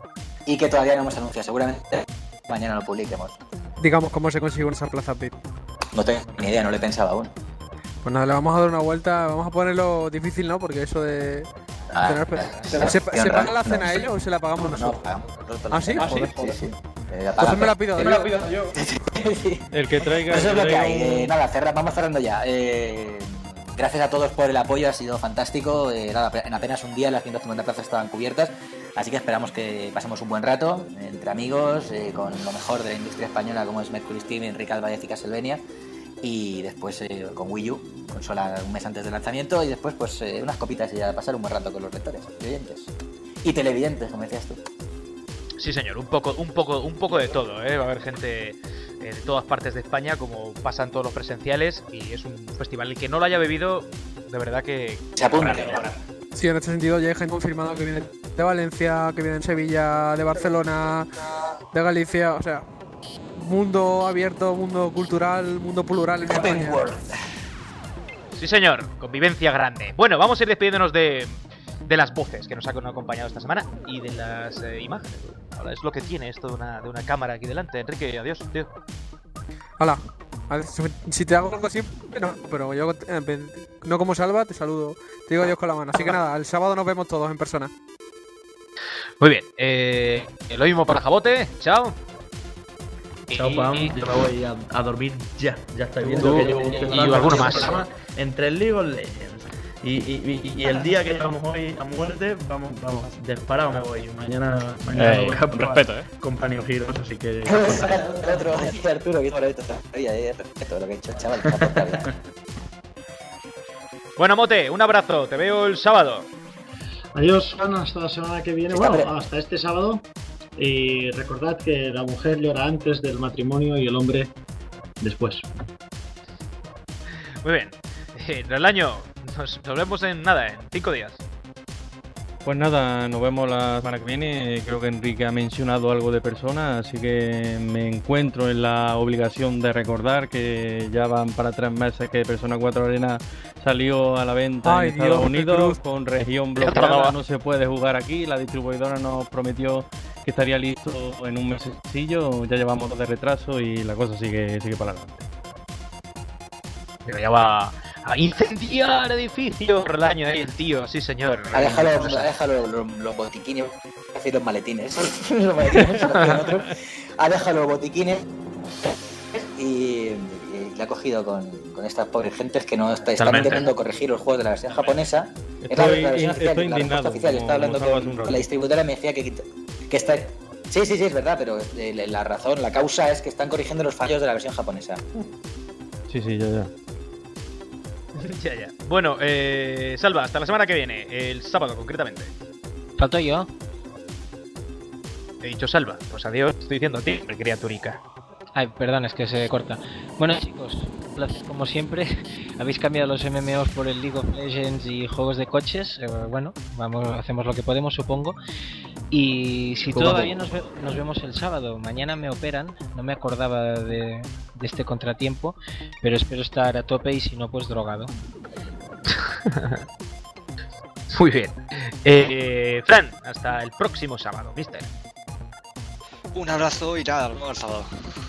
y que todavía no hemos anunciado. Seguramente mañana lo publiquemos. Digamos, ¿cómo se consigue esa plaza V I P? No tengo ni idea, no lo he pensado aún. Pues nada, le vamos a dar una vuelta, vamos a ponerlo difícil, ¿no? Porque eso de... Ah, tener... claro. ¿Se, ¿Se paga la cena no, a ellos o se la pagamos nosotros? No, pagamos nosotros. ¿Ah, sí? Ah, Joder, sí, joder. sí, sí. Eh, Entonces me la pido yo. yo. Me la pido yo. El que traiga... Eso es lo que traiga hay. un- Eh, nada, cerra, vamos cerrando ya. Eh, gracias a todos por el apoyo, ha sido fantástico. Eh, nada, en apenas un día las ciento cincuenta plazas estaban cubiertas, así que esperamos que pasemos un buen rato entre amigos, eh, con lo mejor de la industria española como es Mercury Steam, Enrique Alvarez y Castlevania, y después eh, con Wii U, consola un mes antes del lanzamiento, y después pues eh, unas copitas y ya pasar un buen rato con los lectores y oyentes. Y televidentes, como decías tú. Sí, señor, un poco, un poco, un poco de todo, ¿eh? Va a haber gente eh, de todas partes de España, como pasan todos los presenciales, y es un festival. El que no lo haya bebido, de verdad que... Se apunte. Sí, en este sentido ya hay gente confirmada que viene de Valencia, que viene de Sevilla, de Barcelona, de Galicia, o sea, mundo abierto, mundo cultural, mundo plural en España. Sí, señor, convivencia grande. Bueno, vamos a ir despidiéndonos de, de las voces que nos han acompañado esta semana y de las eh, imágenes. Ahora es lo que tiene esto de una, de una cámara aquí delante. Enrique, adiós, tío. Hola. A ver, si te hago algo así, no, pero yo eh, no como Salva, te saludo. Te digo adiós con la mano. Así que nada, el sábado nos vemos todos en persona. Muy bien, eh, lo mismo para Jabote, chao. Chao, Pam. Yo me voy a, a dormir ya. Ya estáis viendo Tú, que llevo y- un y alguno más. programa entre el League of Legends y, y, y, y el día que vamos hoy a muerte, vamos, vamos, disparado me voy. Mañana, mañana Eh, voy a con probar respeto, ¿eh? Compañero Heroes, así que. El otro, Arturo, que esto oye, respeto lo que he hecho, chaval. me ha portado bien. Bueno, Mote, un abrazo, te veo el sábado. Adiós, Juan, hasta la semana que viene. Está Bueno, pre- hasta este sábado. Y recordad que la mujer llora antes del matrimonio y el hombre después. Muy bien, eh, Relaño, nos, nos vemos en nada, en cinco días. Pues nada, nos vemos la semana que viene. Creo que Enrique ha mencionado algo de Persona, así que me encuentro en la obligación de recordar que ya van para tres meses que Persona cuatro Arena salió a la venta Ay, en Estados Dios, qué Unidos cruz. con región Ya bloqueada, tardaba. no se puede jugar aquí. La distribuidora nos prometió que estaría listo en un mesecillo, ya llevamos dos de retraso y la cosa sigue, sigue para adelante. Pero ya va a incendiar edificios, Relaño, ahí el tío, sí señor. Ha dejado, ha dejado los, los, los botiquines, es decir, los maletines. los maletines los tiene otro. Ha dejado los botiquines y, y le ha cogido con, con estas pobres gentes que no está, están Totalmente. intentando corregir los juegos de la versión japonesa. Es la, Estoy, la versión estoy oficial, la indignado, respuesta oficial. como- Estaba hablando como Salva hace un con rato. la distribuidora, me decía que, que está... Sí, sí, sí, es verdad, pero eh, la razón, la causa es que están corrigiendo los fallos de la versión japonesa. Sí, sí, ya, ya. ya, ya. Bueno, eh, Salva, hasta la semana que viene, el sábado concretamente. Falto yo. He dicho Salva, pues adiós, estoy diciendo a ti, criaturica. Ay, perdón, es que se corta. Bueno, chicos, un placer como siempre. Habéis cambiado los M M Os por el League of Legends y juegos de coches. Eh, bueno, vamos, hacemos lo que podemos, supongo. Y si Poco a todo va poco. bien, nos, ve- nos vemos el sábado. Mañana me operan. No me acordaba de, de este contratiempo, pero espero estar a tope y si no, pues drogado. Muy bien. Eh, Fran, hasta el próximo sábado, mister. Un abrazo y nada, nos vemos el sábado.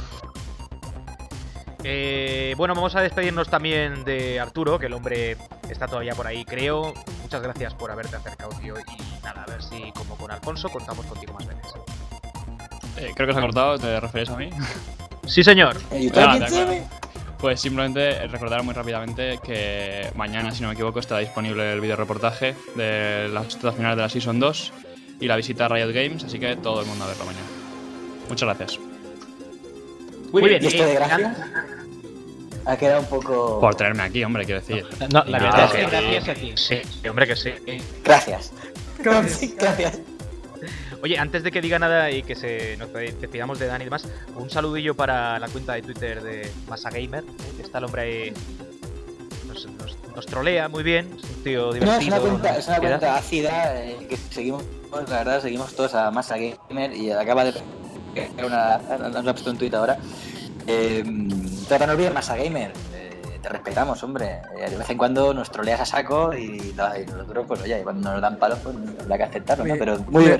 Eh, bueno, vamos a despedirnos también de Arturo, que el hombre está todavía por ahí, creo. Muchas gracias por haberte acercado, tío. Y nada, a ver si, como con Alfonso, contamos contigo más veces. Eh, creo que se ha cortado, ¿te refieres a mí? Sí, señor. Ah, de acuerdo. Pues simplemente recordar muy rápidamente que mañana, si no me equivoco, estará disponible el video reportaje de las dos finales de la Season dos y la visita a Riot Games, así que todo el mundo a verlo mañana. Muchas gracias. Muy bien. ¿Y esto de eh, gracia? Ha quedado un poco... Por traerme aquí, hombre, quiero decir. No, la Y verdad es que- que gracias a ti. Sí, sí, hombre, que sí. Gracias. Gracias. Oye, antes de que diga nada y que se nos despidamos de Dani y demás, un saludillo para la cuenta de Twitter de Masagamer, ¿eh? Que está el hombre ahí. Nos, nos, nos trolea muy bien, es un tío No, divertido. es una cuenta, es una ¿no? cuenta ácida eh, que seguimos, la verdad, seguimos todos a Masa Gamer y acaba de pegar una, nos ha puesto un tuit ahora. Eh, Trátanos bien, Masa Gamer. Eh, te respetamos, hombre. Eh, de vez en cuando nos troleas a saco y, y nosotros, pues oye, cuando nos dan palos, pues habrá que aceptarlo, ¿no? Pero muy divertido.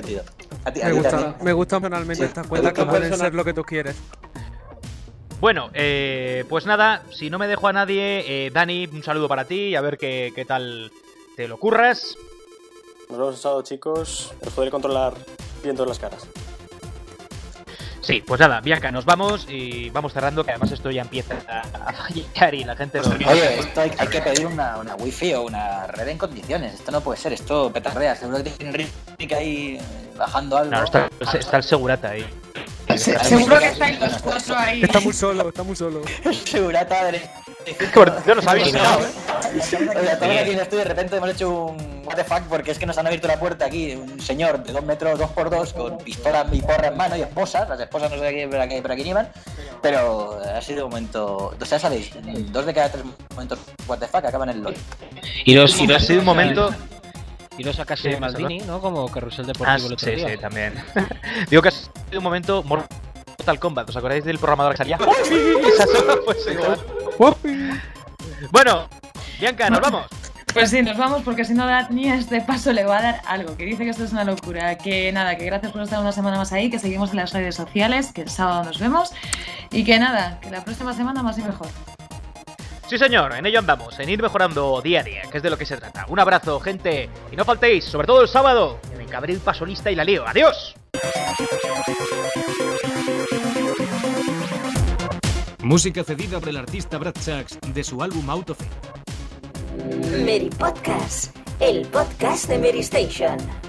A ti, a Me ti gusta, también. me gustan personalmente estas cuentas que pueden ser lo que tú quieres. Bueno, eh, pues nada, si no me dejo a nadie, eh, Dani, un saludo para ti y a ver qué, qué tal te lo curras. Nos vemos el sábado, chicos. Os podré controlar bien todas las caras. Sí, pues nada, Bianca, nos vamos y vamos cerrando, que además esto ya empieza a, a fallar y la gente lo... Oye, esto hay, hay que pedir una, una wifi o una red en condiciones. Esto no puede ser, esto petarrea. Seguro que tiene Enrique ahí bajando algo. No, está, está el segurata ahí. Seguro que estáis los cuatro ahí. Está muy solo, está muy solo. El segurata del... Yo no sabía, ¿no? Oye, a todos aquí en estoy de repente hemos hecho un what the fuck porque es que nos han abierto la puerta aquí un señor de dos metros, dos por dos, con pistola y porra en mano y esposas. Las esposas no sé qué, para qué, para quién iban, pero ha sido un momento... O sea, sabéis, dos de cada tres momentos what the fuck acaban en LOL. Y los, y los, ha sido un momento... Y lo sacase Sí, Maldini, ¿no? Como carrusel Ah, deportivo el otro sí, día. sí, también. Digo que ha sido un momento Mortal Kombat. ¿Os acordáis del programador que salía? Esa sola, pues igual. Bueno, Bianca, nos vamos. Pues sí, nos vamos porque si no Dani a este paso le va a dar algo, que dice que esto es una locura. Que nada, que gracias por estar una semana más ahí, que seguimos en las redes sociales, que el sábado nos vemos y que nada, que la próxima semana más y mejor. Sí, señor, en ello andamos, en ir mejorando día a día, que es de lo que se trata. Un abrazo, gente, y no faltéis, sobre todo el sábado, que me cabré el pasolista y la lío. ¡Adiós! Música cedida por el artista Brad Sachs de su álbum Out of It. Mary Podcast, el podcast de Mary Station.